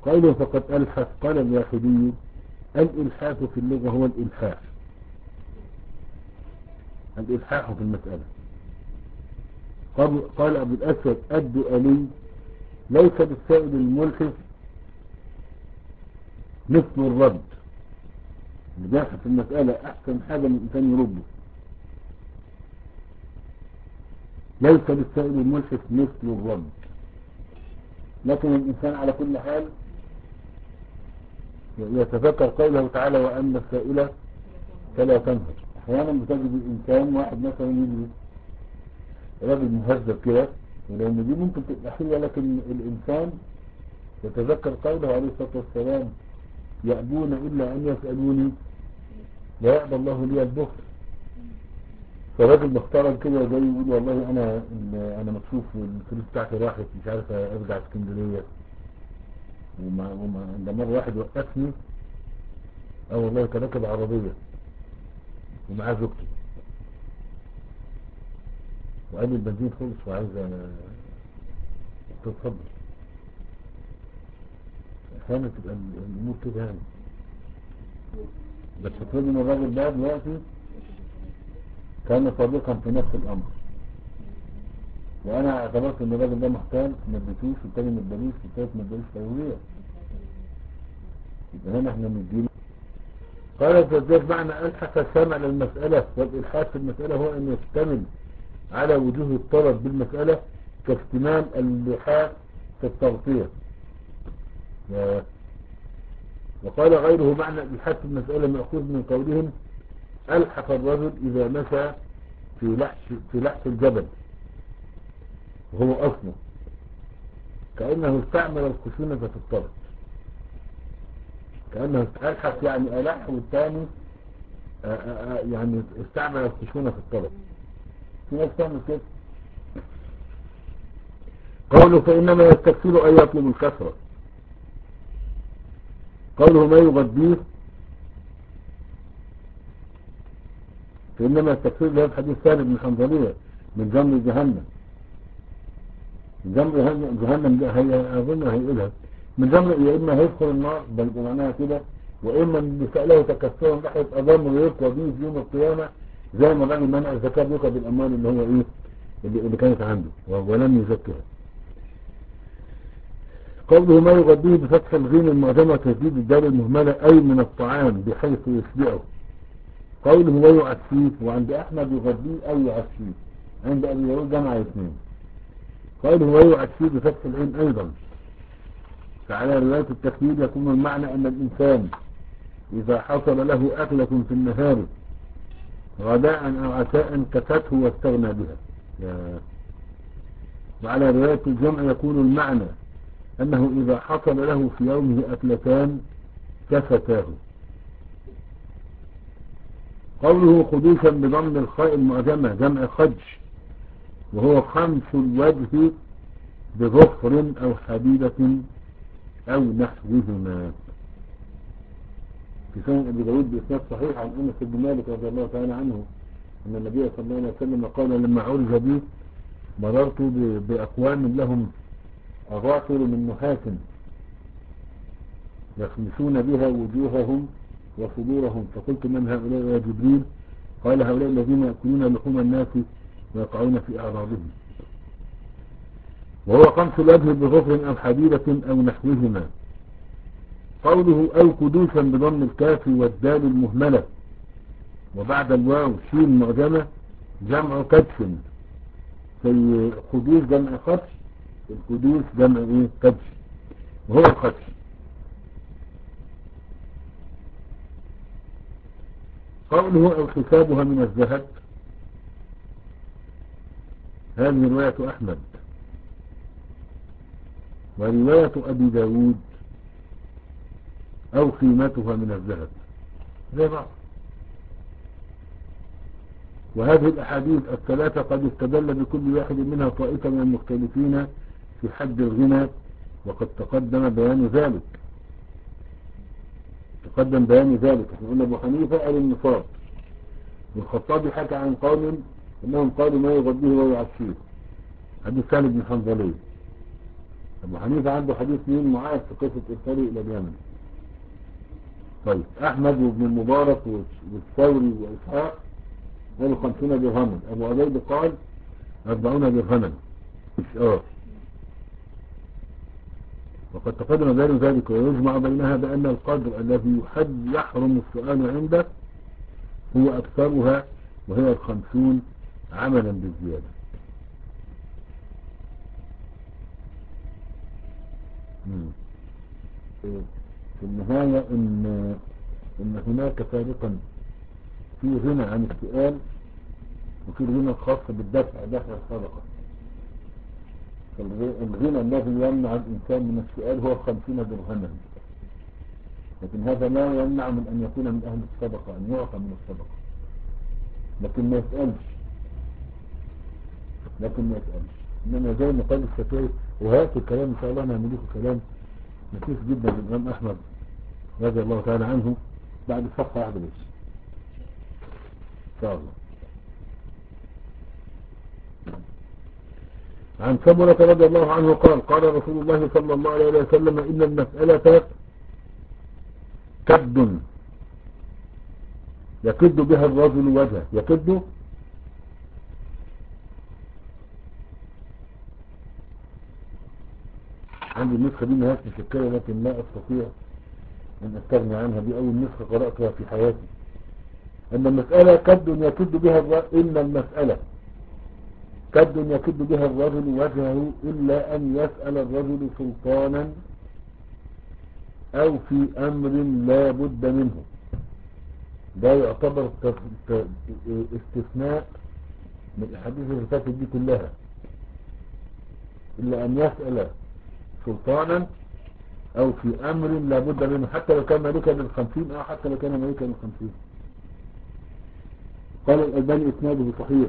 قوله فقد ألحف، قال الواحدي الإلحاف في اللغة هو الإلحاح، الإلحاح في المسألة. قال أبو الأسود الدؤلي ليس بالسائل الملحف مثل الرد، اللي بيحث في المسألة أحسن حاجة من الإنسان يرده، ليس بالسائل الملحف مثل الرد، لكن الإنسان على كل حال يتذكر قوله تعالى وأما السائل فلا تنهر. أحيانا بتجد الإنسان واحد مثلا يجي راجل مهذب كده، ولأن دي ممكن تبقى حلوة، لكن الإنسان يتذكر قوله عليه الصلاة والسلام يأبون إلا أن يسألوني لا يأبى الله لي البخل. فراجل محترم كده جاي يقول والله أنا أنا مكشوف الفلوس بتاعتي راحت مش عارف أرجع اسكندرية، وما وما ده مرة واحد وقفني اه والله كان راكب عربية ومعاه زوجته وقال لي البنزين خلص وعايز تتفضل. احيانا تبقى الامور كده يعني، بس تفرض ان الراجل ده دلوقتي كان صادقا في نفس الامر، وانا اعتبرت ان الراجل ده محتال ما اديتوش والتاني ما ادالوش والتالت ما ادالوش فوريه، يبقى هنا احنا بنديله. قال الزجاج معنى الحف السمع للمسألة، والالحاف في المسألة هو ان يشتمل على وجوه الطلب بالمسألة كاكتمال اللحاف في التغطية. وقال غيره معنى الحف في المسألة مأخوذ من قولهم ألحف الرجل إذا مشى في لحش في لحش الجبل، وهو أصله كأنه استعمل الخشونة في الطلب، كأنه ألحف يعني ألح، والثاني يعني استعمل الخشونة في الطلب. في ناس تعمل كده. قوله فإنما يستكثر أن يطلب الكثرة، قوله ما يغذيه فإنما يستكثر له الحديث ثاني بن حنظلية من جمر جهنم، من جمر جهنم ده هي أظن هيقولها من جمر، يا إما هيدخل النار بل بمعناها كده، وإما اللي سأله تكثرا ناحية أضم ويقوى به في يوم القيامة زي ما الراجل منع الزكاة بيقى بالأموال اللي هو إيه اللي, اللي كانت عنده ولم يزكها. قوله ما يغذيه بفتح الغين المعجمة وتشديد الدال المهملة أي من الطعام بحيث يشبعه. قوله ويعشيه، وعند أحمد يغذيه أو يعشيه، عند أبي داود جمع اثنين. قوله ويعشيه بفتح العين أيضا، فعلى رواية التخييل يكون المعنى أن الإنسان إذا حصل له أكلة في النهار غداء أو عشاء كفته واستغنى بها. وعلى رواية الجمع يكون المعنى أنه إذا حصل له في يومه أكلتان كفتاه. قوله خدوشا بضم الخاء المعجمة جمع خدش، وهو خمس الوجه بظفر أو حديدة أو نحوهما. في سنن أبي داود بإسناد صحيح عن أنس بن مالك رضي الله تعالى عنه أن النبي صلى الله عليه وسلم قال لما عرج بي مررت بأقوام لهم أظافر من نحاس يخمسون بها وجوههم وصدورهم، فقلت من هؤلاء يا جبريل؟ قال هؤلاء الذين يأكلون لحوم الناس ويقعون في أعراضهم. وهو قمص الوجه بظفر أو حديدة أو نحوهما. قوله أو كدوشا بضم الكاف والدال المهملة وبعد الواو شين معجمة جمع كدش، في خدوش جمع خدش، الكدوش جمع ايه كدش وهو الخدش. قوله أو حسابها من الذهب، هذه رواية أحمد ورواية أبي داود أو قيمتها من الذهب زي بعض. وهذه الأحاديث الثلاثة قد استدل بكل واحد منها طائفة من المختلفين في حد الغنى، وقد تقدم بيان ذلك تقدم بيان ذلك احنا قلنا أبو حنيفة قال النصاب، والخطابي حكى عن قوم انهم قالوا ما يغذيه ويعشيه، حديث ثاني بن حنظلية. أبو حنيفة عنده حديث مين معاذ في قصة إرساله إلى اليمن. طيب أحمد وابن المبارك والثوري وإسحاق قالوا خمسين درهما. أبو عبيد قال أربعون درهما. اه وقد تقدم بيان ذلك، ويجمع بينها بأن القدر الذي يحد يحرم السؤال عنده هو أكثرها، وهي الخمسون عملا بالزيادة. مم. في النهاية إن, إن هناك فارقا في غنى عن السؤال وفي الغنى الخاص بالدفع، دفع الصدقة. الغنى الذي يمنع الإنسان من السؤال هو خمسين درهما، لكن هذا لا يمنع من أن يكون من أهل الصدقة، أن يعطى من الصدقة، لكن ما يسألش لكن ما يسألش إنما زي ما قال الشافعي. وهات الكلام إن شاء الله نعمل لكم كلام نفيس جدا للإمام أحمد رضي الله تعالى عنه بعد صفحة واحدة بس إن شاء الله. عن سمرة رضي الله عنه قال قال رسول الله صلى الله عليه وسلم إن المسألة كد يكد بها الرجل وجهه. يكد عندي النسخة دي نهاية مشكلة لكن لا أستطيع أن أستغني عنها. دي أول نسخة قرأتها في حياتي. أن المسألة كد يكد بها الرجل إن المسألة كد يكد بها الرجل وجهه إلا أن يسأل الرجل سلطانا أو في أمر لا بد منه. ده يعتبر استثناء من الحديث اللي فاتت دي كلها. إلا أن يسأل سلطانا أو في أمر لا بد منه، حتى لو كان مالكا للخمسين أو حتى لو كان مالكا للخمسين. قال الألباني إسناده صحيح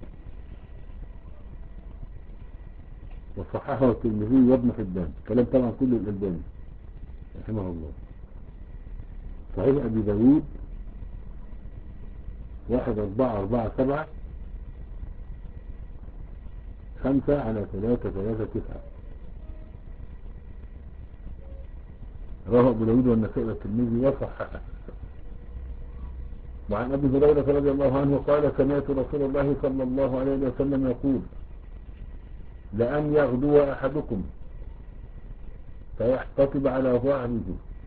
وصححه الترمذي وابن حبان. كلام طبعا كل الألباني رحمه الله. صحيح أبي داود واحد أربعة أربعة سبعة خمسة على ثلاثة ثلاثة تسعة. رواه أبو داود والنسائي والترمذي وصححه. وعن أبي هريرة رضي الله عنه قال سمعت رسول الله صلى الله عليه وسلم يقول لأن يغدو أحدكم فيحتطب على ظهره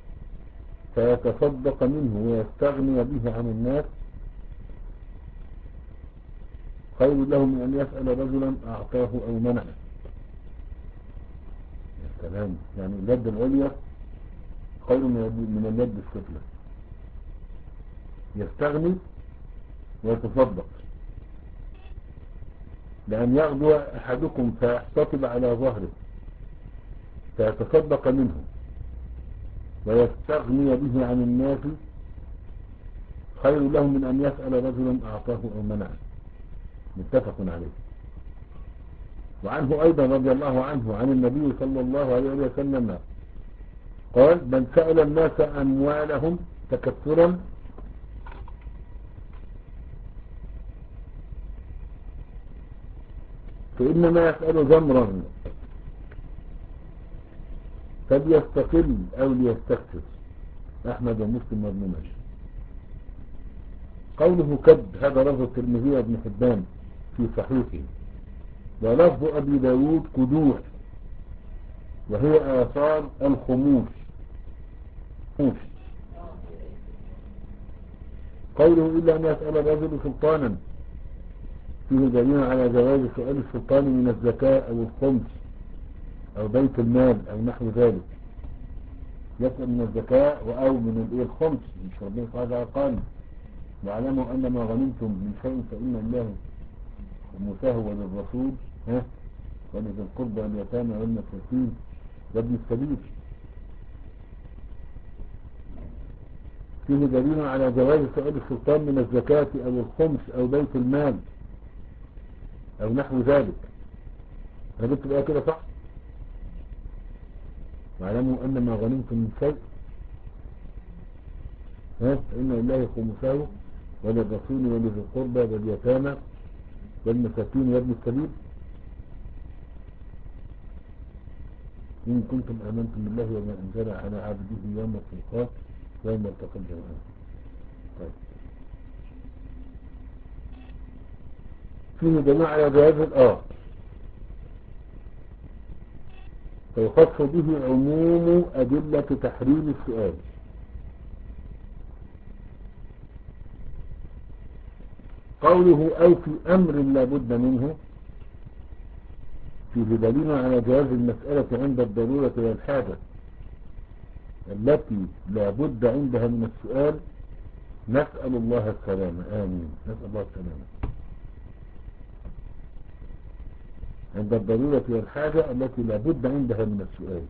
فيتصدق منه ويستغني به عن الناس خير له من أن يسأل رجلا أعطاه أو منعه. يا سلام، يعني اليد العليا خير من اليد السفلى. يستغني ويتصدق. لأن يغدو أحدكم فيحتطب على ظهره فيتصدق منه ويستغني به عن الناس خير له من أن يسأل رجلا أعطاه أو منعه. متفق عليه. وعنه أيضا رضي الله عنه عن النبي صلى الله عليه وسلم قال من سأل الناس أموالهم تكثرا فإنما يسأل زمرا فليستقل أو ليستكثر. أحمد ومسلم وابن ماجه. قوله كد هذا لفظ الترمذي وابن حبان في صحيحه، ولفظ أبي داود كدوح وهي آثار الخموش. قوله إلا أن يسأل الرجل سلطانا فيه دليل على جواز سؤال السلطان من الزكاة أو الخمس أو بيت المال أو نحو ذلك. يسأل من الزكاة أو من الخمس. مش ربنا تعالى قال واعلموا أن ما غنمتم من شيء فإن الله خمسه وللرسول ها ولذي القربى واليتامى والمساكين وابن السبيل. فيه دليل على جواز سؤال السلطان من الزكاة أو الخمس أو بيت المال أو نحو ذلك. أنا قلت بقى كده صح؟ واعلموا أن ما غنمتم من شيء ها فإن الله خمسه وللرسول ولذي القربى واليتامى والمساكين وابن السبيل. إن كنتم آمنتم بالله وما أنزل على عبده يوم الفرقان يوم التقى الجمعان. طيب فيه دليل على جواز الآه، فيخص به عموم أدلة تحريم السؤال. قوله أو في أمر لا بد منه فيه دليل على جواز المسألة عند الضرورة والحاجة التي لا بد عندها من السؤال. نسأل الله السلامة، آمين، نسأل الله السلامة. عند الضرورة والحاجة التي لا بد عندها من السؤال.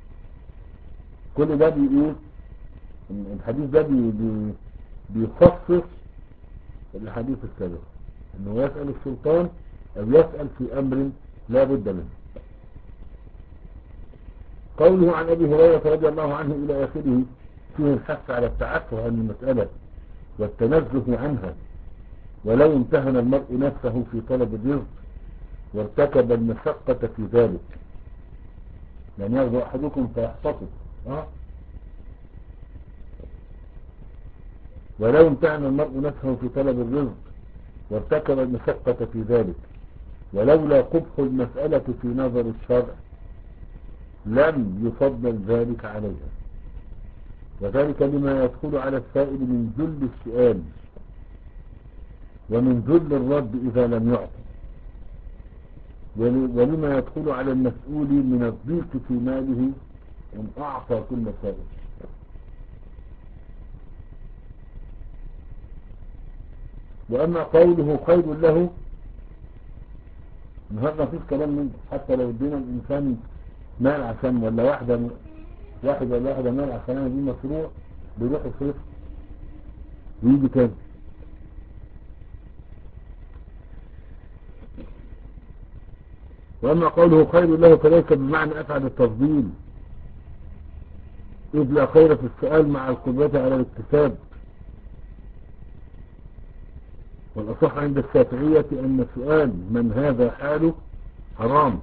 كل ده بيقول الحديث ده بي بي بيخصص الحديث السابق انه يسأل السلطان او يسأل في امر لا بد منه. قوله عن ابي هريرة رضي الله عنه الى اخره فيه الحث على التعفه عن المسألة والتنزه عنها، ولو امتهن المرء نفسه في طلب الرزق وارتكب المشقة في ذلك. يعني يغدو احدكم فيحتطب أه؟ ولو امتهن المرء نفسه في طلب الرزق وارتكب المشقة في ذلك ولولا قبح المسألة في نظر الشرع لم يفضل ذلك عليها، وذلك لما يدخل على السائل من ذل السؤال ومن ذل الرد إذا لم يعطي، ولما يدخل على المسؤول من الضيق في ماله إن أعطى كل سائل. وأما قوله خير له هذا فيه كلام منه، حتى لو ادينا الإنسان مال عشان ولا واحدة واحد ولا واحدة مال عشان أنا دي مشروع بيروح يصرف ويجي تاني. وأما قوله خير له فليس بمعنى أفعل التفضيل، إذ لا خير في السؤال مع القدرة على الاكتساب. والأصح عند الشافعية أن السؤال من هذا حاله حرام،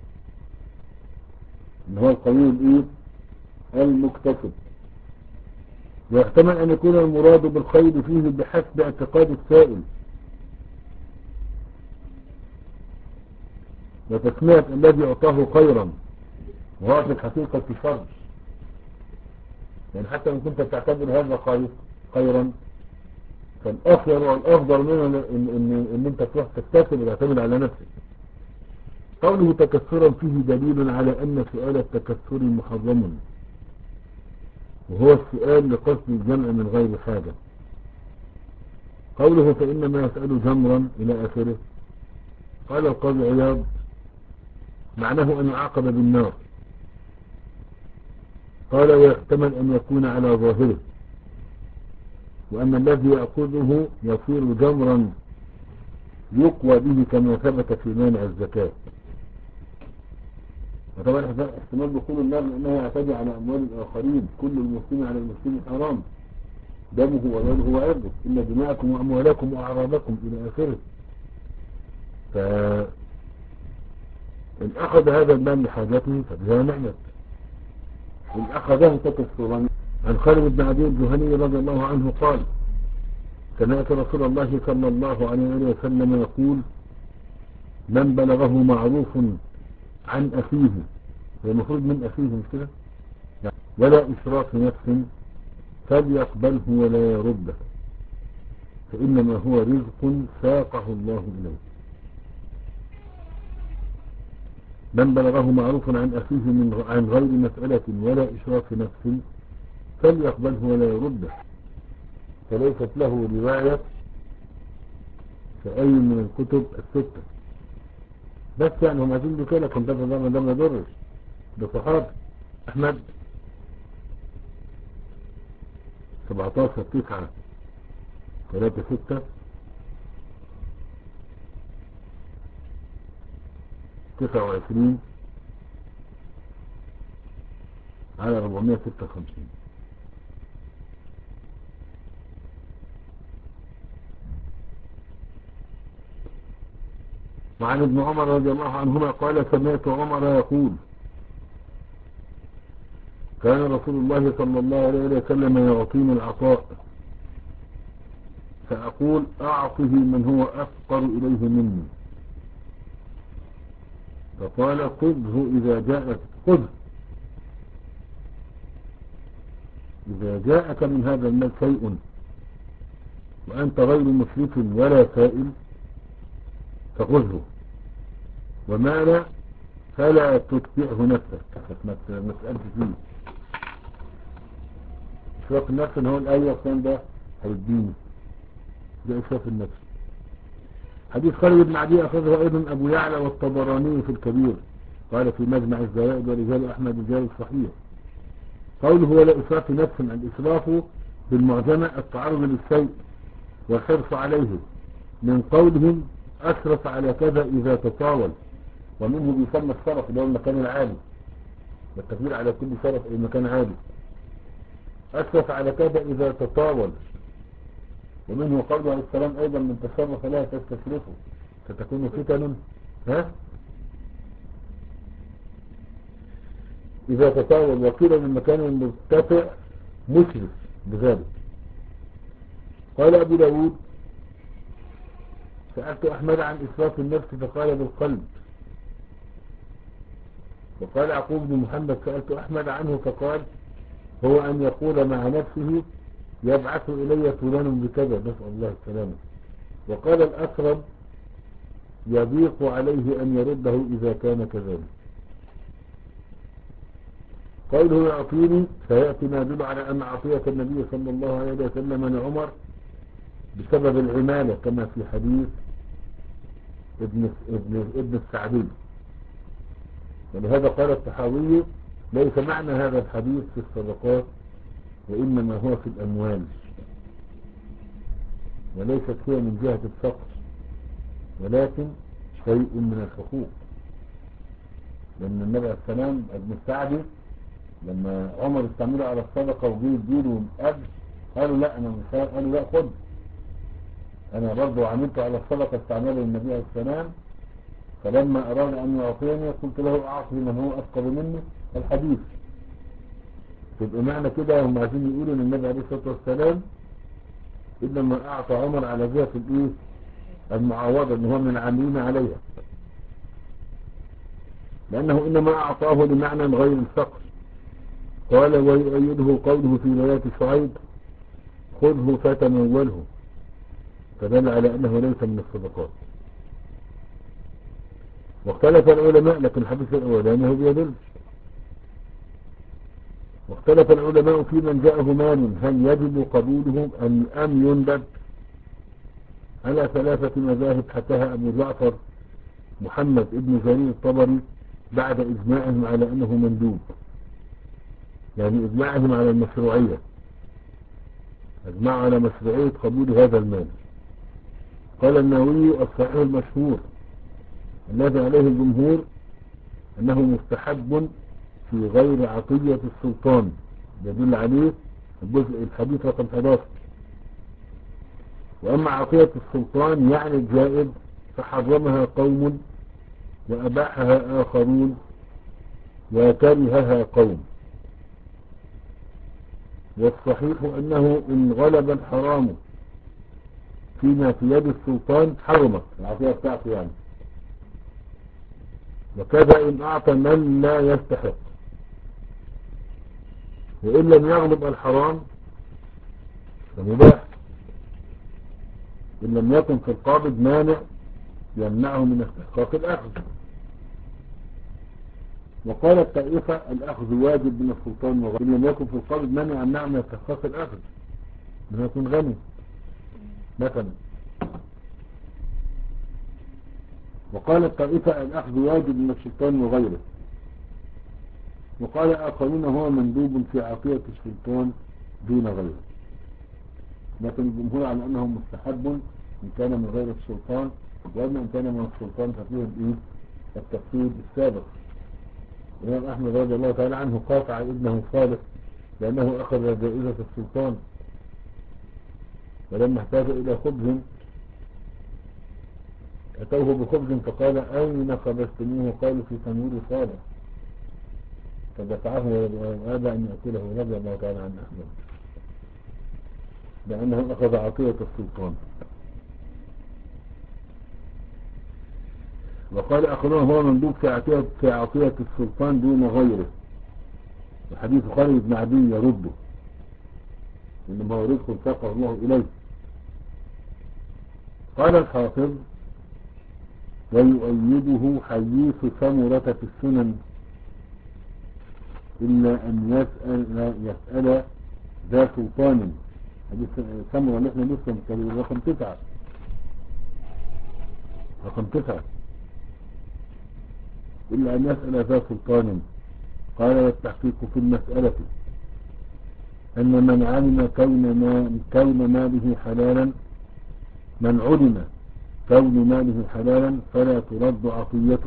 إن هو القوي الإيه المكتسب. ويحتمل أن يكون المراد بالخير فيه بحسب اعتقاد السائل، وتسمية الذي أعطاه خيرا وهو في الحقيقة شر. يعني حتى إن كنت تعتبر هذا خيرا فالأخير والأفضل منه إن, إن, إن أنت تروح تكتسب وتعتمد على نفسك. قوله تكسرا فيه دليل على أن سؤال التكسر محرم، وهو السؤال لقصد الجمع من غير حاجة. قوله فإنما يسأل جمرا إلى آخره، قال القاضي عياض معناه أن يعاقب بالنار. قال ويحتمل أن يكون على ظاهره، وأن الذي يأخذه يصير جمرا يقوى به كما ثبت في مانع الزكاة. وطبعا احتمال دخول النار لأنه يعتدي على أموال الآخرين، كل المسلم على المسلم حرام دمه وماله وعرضه، إن دماءكم وأموالكم وأعراضكم إلى آخره. فإن أخذ هذا المال لحاجته فبها نعمة، إن أخذه تكسرا. عن خالد بن عدي الجهني رضي الله عنه قال سمعت رسول الله صلى الله عليه وسلم يقول من بلغه معروف عن أخيه، هو المفروض من أخيه مش كده، ولا إشراف نفس فليقبله ولا يرده، فإنما هو رزق ساقه الله إليه. من بلغه معروف عن أخيه من عن غير مسألة ولا إشراف نفس فليقبله ولا يرده، فليست له رواية في أي من الكتب الستة. بس يعني هم عايزين بكده كنت ده ما ده ما يضرش. ده صحابي أحمد سبعتاشر تسعة ثلاثة ستة تسعة وعشرين على أربعمائة وستة وخمسين. وعن ابن عمر رضي الله عنهما قال سمعت عمر يقول كان رسول الله صلى الله عليه وسلم يعطيني العطاء فأقول أعطه من هو أفقر إليه مني، فقال خذه إذا جاءك خذه إذا جاءك من هذا المال شيء وأنت غير مسرف ولا سائل فخذه، وما لا فلا تتبعه نفسك، ما تسألش فيه. إشراف النفس إن هو الآية والكلام ده هيديني، ده إشراف النفس. حديث خالد بن عدي أخذه أيضا أبو يعلى والطبراني في الكبير، قال في مجمع الزوائد ورجال أحمد رجال الصحيح. قوله ولا إسراف نفس، الإسراف بالمعجمة التعرض للشيء والحرص عليه، من قولهم أشرف على كذا إذا تطاول، ومنه بيسمى الشرف اللي هو المكان العالي، والتكبير على كل شرف أي مكان عالي. أشرف على كذا إذا تطاول، ومنه قوله عليه السلام أيضا من تشرف لا تستشرفه فتكون فتن ها إذا تطاول، وقيل من مكان المرتفع مشرف بذلك. قال أبو داود سألت أحمد عن إسراف النفس فقال بالقلب. وقال يعقوب بن محمد سألت أحمد عنه فقال هو أن يقول مع نفسه يبعث إلي فلان بكذا، نسأل الله السلامة. وقال الأسرم يضيق عليه أن يرده إذا كان كذلك. قوله يعطيني سيأتي ما يدل على أن عطية النبي صلى الله عليه وسلم لعمر بسبب العمالة كما في حديث ابن, ابن, ابن السعدي. ولهذا قال الطحاوي ليس معنى هذا الحديث في الصدقات وإنما هو في الأموال، وليست هي من جهة الفقر ولكن شيء من الحقوق. لأن النبي عليه السلام ابن السعدي لما عمر استعمله على الصدقة وجيه يديله الأجر قالوا لا أنا مش قالوا لا خد، أنا برضو عملت على الصدقة استعمله النبي عليه السلام، فلما أراد أن يعطيني قلت له أعطي من هو أفقر مني الحديث. تبقى معنى كده هم عايزين يقولوا ان النبي عليه الصلاة والسلام إنما أعطى عمر على جهة الإيه المعاوضة ان هو من العاملين عليها، لأنه إنما أعطاه لمعنى غير الفقر. قال ويؤيده قوله في آيات شعيب خذه فتموله، فدل على أنه ليس من الصدقات. واختلف العلماء، لكن الحديث الأولاني هو بيدل. واختلف العلماء في من جاءه مال هل يجب قبوله أم يندب، على ثلاثة مذاهب حكاها أبو جعفر محمد ابن جرير الطبري بعد إجماعهم على أنه مندوب، يعني إجماعهم على المشروعية، أجمعوا على مشروعية قبول هذا المال. قال النووي الصحيح المشهور الذي عليه الجمهور أنه مستحب في غير عطية السلطان، يدل عليه الجزء الحديث رقم إحدى عشر. وأما عطية السلطان يعني الجائز فحرمها قوم وأباحها آخرون وكرهها قوم. والصحيح أنه إن غلب الحرام فيما في يد السلطان حرمت العطية بتاعته يعني، وكذا إن أعطى من لا يستحق. وإن لم يغلب الحرام فمباح إن لم يكن في القابض مانع يمنعه من استحقاق الأخذ. وقال الطائفة الأخذ واجب من السلطان، وإن لم يكن في القابض مانع يمنعه من استحقاق الأخذ من يكون غني مثلا. وقال الطائفة الأخذ واجب من السلطان وغيره. وقال آخرون هو مندوب في عطية السلطان دون غيره، لكن الجمهور على أنه مستحب إن كان من غير السلطان، وأما إن كان من السلطان ففيه الإيه التفسير السابق. الإمام أحمد رضي الله تعالى عنه قاطع ابنه صالح لأنه أخذ جائزة السلطان، ولما احتاج إلى خبز أتوه بخبز فقال أين خبزتموه؟ قالوا في تنور صالح. فدفعه وأبى أن يأكله رضي الله تعالى عن أحمد لأنه أخذ عطية السلطان. وقال آخرون هو مندوب في عطية, في عطية السلطان دون غيره، وحديث خالد بن عدي يرده إنما هو رزق ساقه الله إليه. قال الحافظ ويؤيده حديث ثمرة في السنن إلا أن يسأل, يسأل ذا سلطان. حديث ثمرة اللي احنا لسه متكلمين رقم تسعة رقم تسعة إلا أن يسأل ذا سلطان. قال والتحقيق في المسألة أن من علم كون, ما كون ماله حلالا من علم كون ماله حلالا فلا ترد عطيته،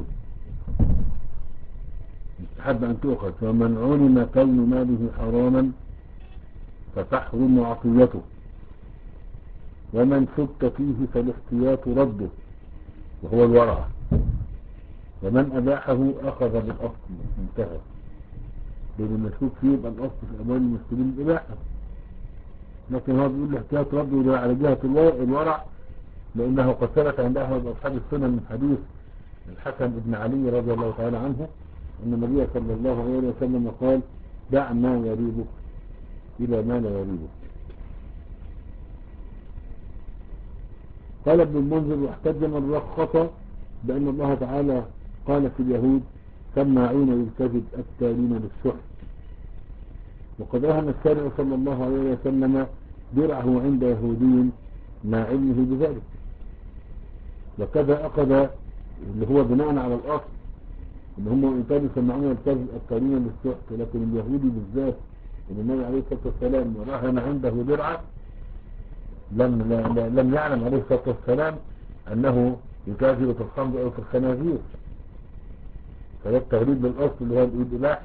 يستحب أن تؤخذ. ومن علم كون ماله حراما فتحرم عطيته، ومن شك فيه فالاحتياط رده وهو الورع، ومن أباحه أخذ بالأصل. انتهى. لأن المشكوك فيه يبقى الأصل في أموال المسلمين الإباحة، لكن هو بيقول الاحتياط رده على جهة الورع، لأنه قد ثبت عند أحمد أصحاب السنن من حديث الحسن بن علي رضي الله تعالى عنه أن النبي صلى الله عليه وسلم قال دع ما يريبك إلى ما لا يريبك. قال ابن المنذر واحتج من رخص بأن الله تعالى قال في اليهود سماعون للكذب التالين للسحت، وقد رهن الشارع صلى الله عليه وسلم درعه عند يهودي مع علمه بذلك. وكذا أخذ اللي هو بناء على الأصل ان هم انتاجوا سمعون الكذب التالين للسحت، لكن اليهودي بالذات ان النبي عليه الصلاة والسلام رهن عنده درعه لم, لم يعلم عليه الصلاة والسلام أنه يتاجر في الخمر أو في الخنازير، فده التغريب بالأصل اللي هو الإباحة.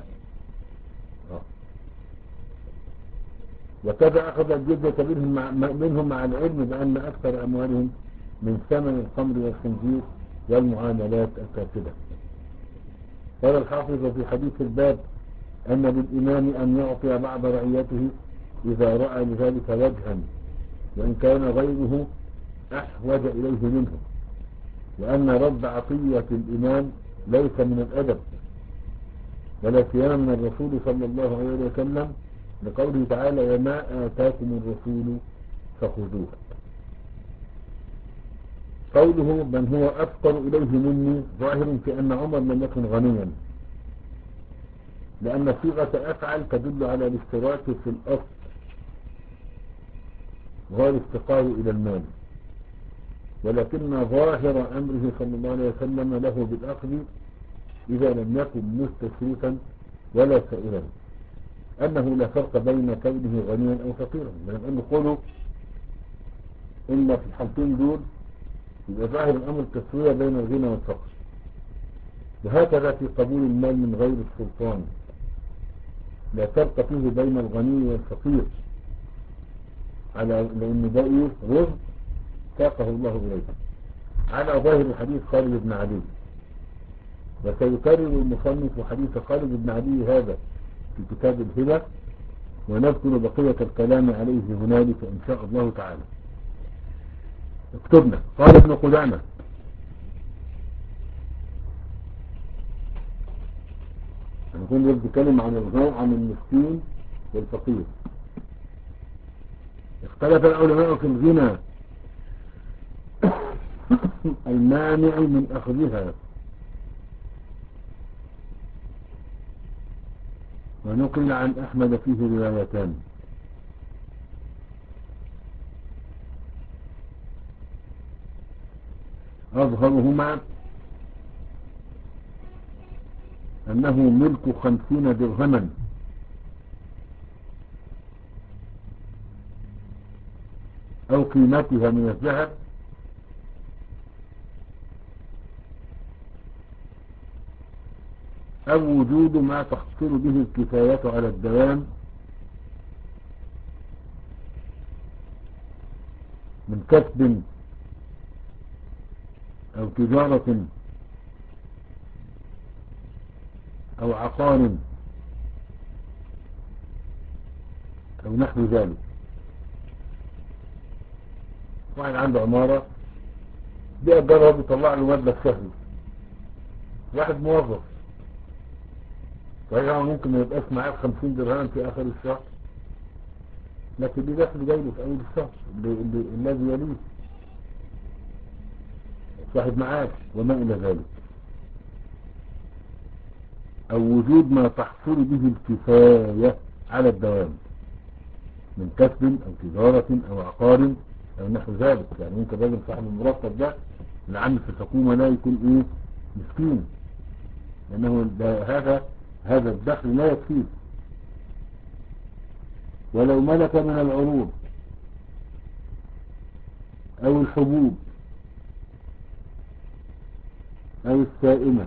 وكذا أخذ الجزية منهم مع, منهم مع العلم بأن أكثر أموالهم من ثمن الخمر والخنزير والمعاملات الفاسدة. قال الحافظ في حديث الباب أن للإمام أن يعطي بعض رعيته إذا رأى لذلك وجها وإن كان غيره أحوج إليه منه، وأن رد عطية الإمام ليس من الأدب ولا سيما من الرسول صلى الله عليه وسلم، لقوله تعالى وما آتاكم الرسول فخذوه. قوله من هو أفقر إليه مني ظاهر في أن عمر لم يكن غنيا، لأن صيغة أفعل تدل على الاشتراك في الأصل وهو الافتقار إلى المال، ولكن ظاهر أمره صلى الله عليه وسلم له بالأخذ إذا لم يكن مستشرفا ولا سائلا، أنه لا فرق بين كونه غنيا أو فقيرا، لأنه قولوا إن في الحالتين دول يبقى ظاهر الأمر التسوية بين الغنى والفقر. وهكذا في قبول المال من غير السلطان لا فرق فيه بين الغني والفقير، على لأن ده إيه رزق ساقه الله إليه على ظاهر حديث خالد بن علي. وسيكرر المصنف حديث خالد بن علي هذا في كتاب الهبة، ونذكر بقية الكلام عليه هنالك إن شاء الله تعالى. اكتبنا. قال ابن قدامة هنكون بنتكلم عن الغنى عن المسكين والفقير. اختلف العلماء في الغنى المانع من أخذها، ونقل عن أحمد فيه روايتان. أظهرهما أنه ملك خمسين درهما أو قيمتها من الذهب أو وجود ما تحصل به الكفاية على الدوام من كسب أو تجارة أو عقار أو نحو ذلك. واحد عنده عمارة بيأجرها بيطلع له مبلغ شهري، واحد موظف صحيح ممكن ما يبقاش معاه خمسين درهم في آخر الشهر، لكن دي دخل جاي له في أول الشهر الذي يليه، صاحب معاش وما إلى ذلك. أو وجود ما تحصل به الكفاية على الدوام من كسب أو تجارة أو عقار أو نحو ذلك. يعني ممكن الراجل صاحب المرتب ده العامل في الحكومة لا يكون إيه مسكين، لأنه هذا هذا الدخل لا يكفيه. ولو ملك من العروض أو الحبوب أو السائمة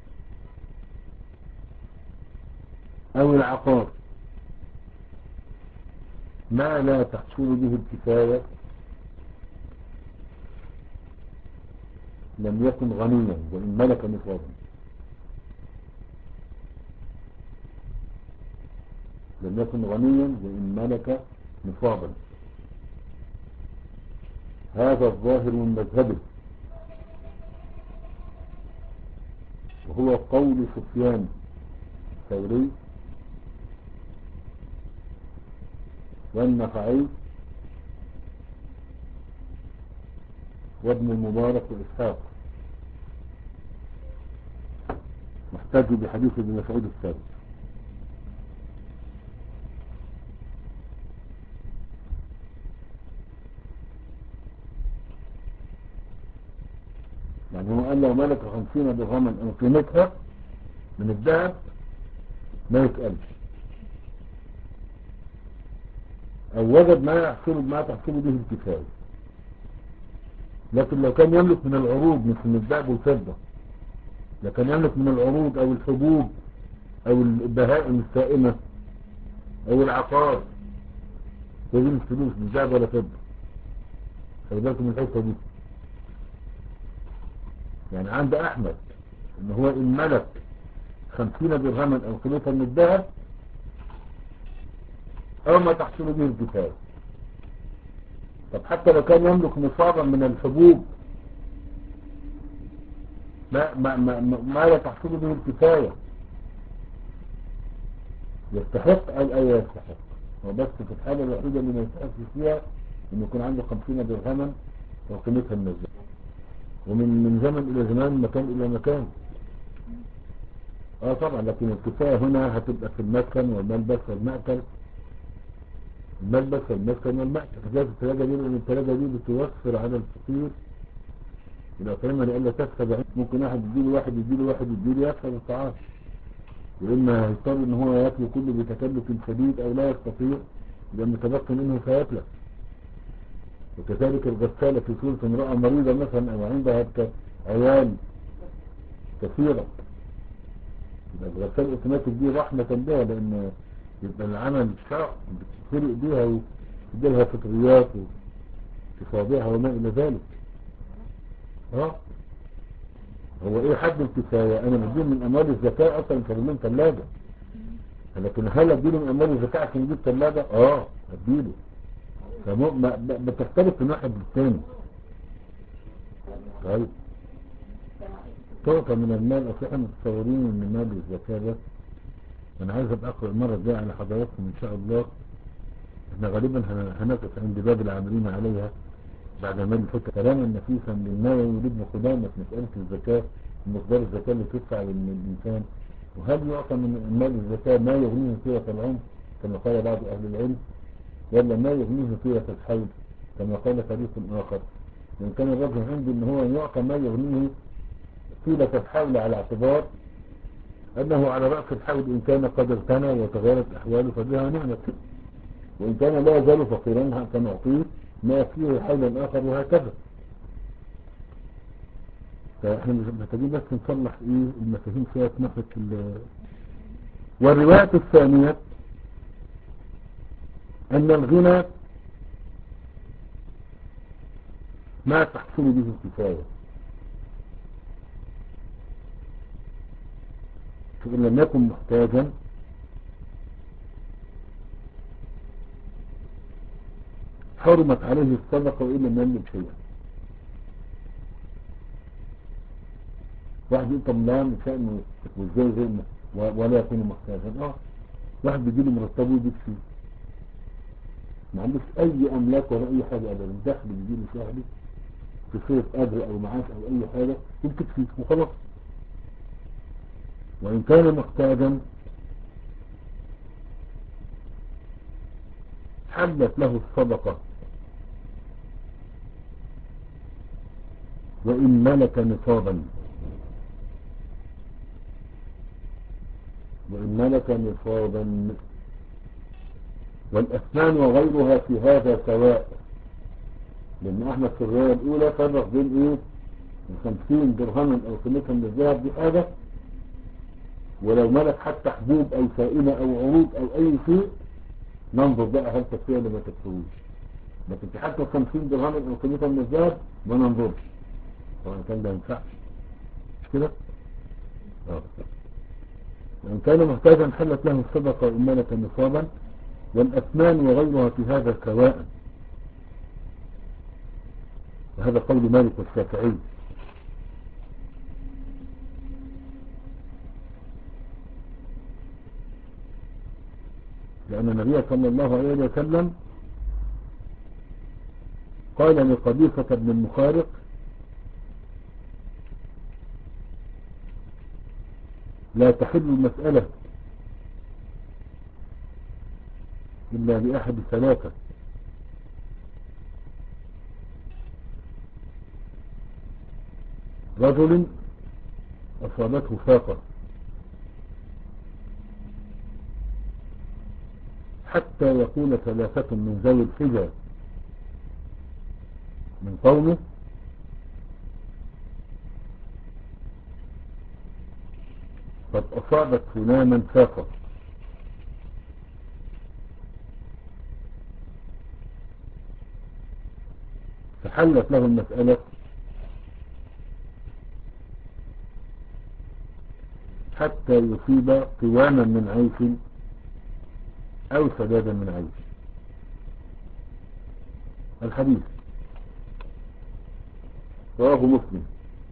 أو العقار ما لا تحصل به الكفاية لم يكن غنيا وإن ملك نصابا. لم يكن غنيا وإن ملك نصابا. هذا الظاهر من مذهبه، وهو قول سفيان الثوري والنخعي وابن المبارك وإسحاق، محتاج بحديث ابن مسعود الثابت. يعني هو قال لو ملك خمسين درهما أو قيمتها من الذهب ما يتقلش، أو وجد ما يحصل ما تحصل به الكفاية. لكن لو كان يملك من العروض مثل من الذهب والفضة، لكن يملك من العروض أو الحبوب أو البهائم السائمة أو العقار، تجيب الفلوس من ذهب ولا فضة. خلي بالكم من الحتة دي. يعني عند أحمد إن هو إن ملك خمسين درهما أو قيمتها من الذهب أو ما تحصل به الكفاية. طب حتى لو كان يملك نصابا من الحبوب ما, ما, ما, ما, ما لا تحصل به الكفاية يستحق أو لا يستحق. وبس في الحالة الوحيدة اللي ما يستحقش فيها إنه يكون عنده خمسين درهما أو قيمتها من الذهب. ومن من زمن إلى زمان، مكان إلى مكان. اه طبعا، لكن الكفاية هنا هتبقى في المسكن والملبس والمأكل. الملبس والمسكن والمأكل كذلك الثلاجة دي، لأن الثلاجة دي بتوفر على الفقير الأطعمة لألا تكسب. ممكن واحد يديله واحد يديله واحد يديله يكسب الطعام، وإما هيضطر إن هو ياكله كله بتكلف شديد أو لا يستطيع لأن تبقى منه فيتلف. وكذلك الغسالة في صورة امرأة مريضة مثلا أو عندها عيال كثيرة، الغسالة الأوتوماتيك دي رحمة بها، لأن يبقى العمل شاق بتفرق بيها وتديلها فطريات وتصابيها وما إلى ذلك. ها هو إيه حد الكفاية؟ أنا بديل من أموال الزكاة أصلا كرمين ثلاجة، لكن هل أديله من أموال الزكاة عشان يجيب ثلاجة؟ آه أديله. بتختلف من واحد للتاني. طيب تعطى من المال، أصل احنا متصورين ان مال الزكاة ده، انا عايز ابقى اقرأ المرة الجاية على حضراتكم ان شاء الله. احنا غالبا هنقف عند باب العاملين عليها بعد ما نفك كلاما نفيسا للنووي ولابن قدامة في مسألة الزكاة، مقدار الزكاة اللي تدفع للإنسان، وهل يعطى من مال الزكاة ما يغنيه طيلة العمر كما قال بعض أهل العلم، ولا ما يغنيه طيلة الحول كما قال فريق آخر. وإن كان الرجل عندي ان هو يعطى ما يغنيه طيلة الحول على اعتبار أنه على رأس الحول إن كان قد اغتنى وتغيرت أحواله فبها نعمة، وإن كان لا يزال فقيرا فنعطيه ما يكفيه حولا آخر وهكذا. فإحنا محتاجين بس نصلح إيه المفاهيم فيها تنفك ال. والرواية الثانية أن الغنى ما تحصل به الكفاية، فإن لم يكن محتاجا حرمت عليه الصدقة وإن لم يملك شيئا. واحد يقول طب لا مش انه وازاي زي ما ولا يكون محتاجا. اه واحد بيجي له مرتبه ويجيب فيه، ما عندوش اي املاك ولا اي حاجه ابدا، الدخل بيجي له شهري في صورة اجر او معاش او اي حاجه يمكن فيه وخلاص. وان كان محتاجا حلت له الصدقه وان ملك نصابا، وإن ملك نصابا. والأثمان وغيرها في هذا سواء، لأن أحمد في الرواية الأولى فرق بين إيه خمسين درهما أو قيمتها من الذهب دي حاجة، ولو ملك حتى حبوب أو سائمة أو عروض أو أي شيء ننظر بقى هل تكفيه ولا ما تكفيهوش. لكن في حتى خمسين درهما أو قيمتها من الذهب ما ننظرش، طبعا كان ده ينفعش مش كده؟ اه وإن كان محتاجا حلت له الصدقة وإن ملك نصابا. والأثمان وغيرها في هذا سواء، وهذا قول مالك والشافعي. لأن النبي صلى الله عليه وسلم قال لقبيصة بن المخارق لا تحل المسألة إلا بأحد ثلاثة: رجل أصابته فاقة حتى يكون ثلاثة من ذوي الحجة من قومه قد أصابت فلانا فاقة، فحلت له المسألة حتى يصيب قواما من عيش أو سدادا من عيش. الحديث رواه مسلم.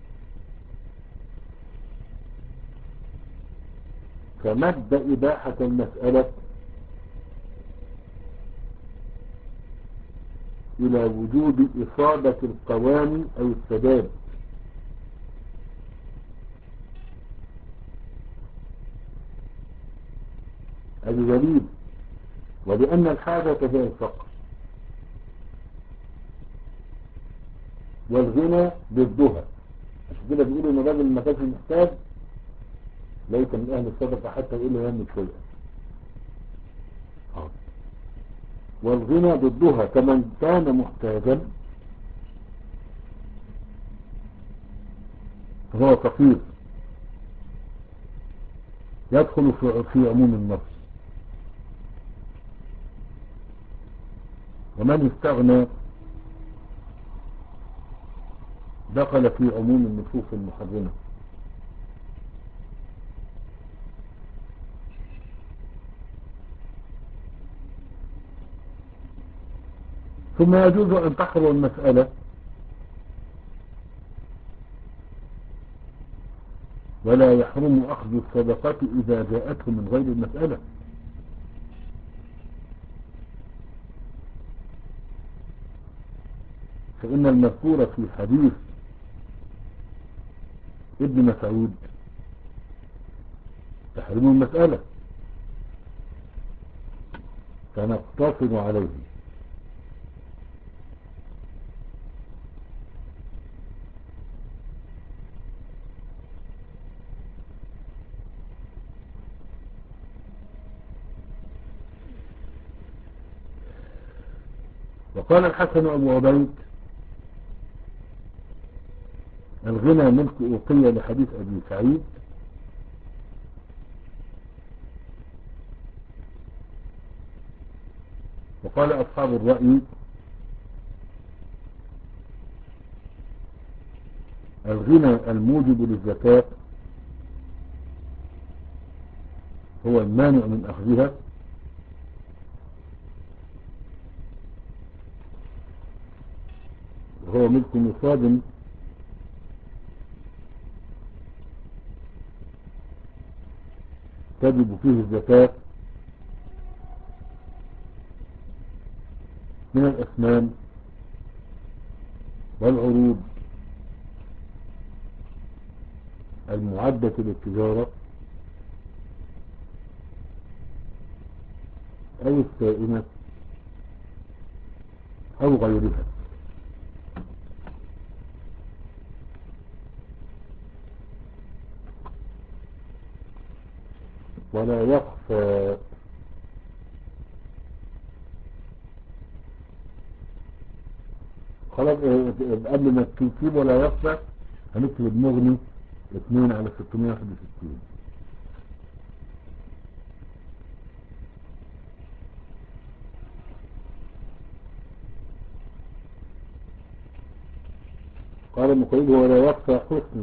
فمد إباحة المسألة إلى وجود إصابة القوام أو السداد، هذا دليل. ولأن الحاجة هي الفقر، والغنى ضدها، عشان كده بيقولوا ان الراجل ما كانش محتاج ليس من اهل الصدقه حتى يقول له يملك شيئا. والغنى ضدها، كمن كان محتاجا فهو فقير يدخل في في عموم النص. ومن استغنى دخل في عموم النصوص المحرمة. ثم يجوز أن تحرم المسألة ولا يحرم أخذ الصدقات إذا جاءته من غير المسألة، فإن المذكور في حديث ابن مسعود تحرم المسألة فنقتصر عليه. وقال الحسن أبو عبيد: الغنى ملك أوقية لحديث أبي سعيد، وقال أصحاب الرأي: الغنى الموجب للزكاة هو المانع من أخذها، هو ملك نصاب تجب فيه الزكاة من الأثمان والعروض المعدة للتجارة أو السائمة أو غيرها. ولا يخفى خلاص. اه، قبل ما تكتب ولا يخفى هنكتب المغني اتنين على ستمائة وواحد وستين. قال المقيد ولا يخفى حسن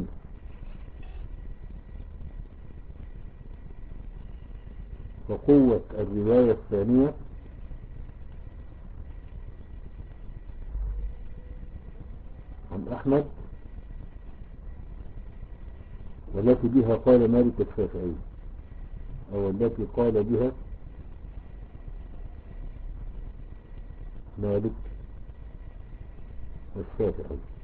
وقوة الرواية الثانية عن أحمد والتي بها قال مالك الشافعي، أو التي قال بها مالك الشافعي.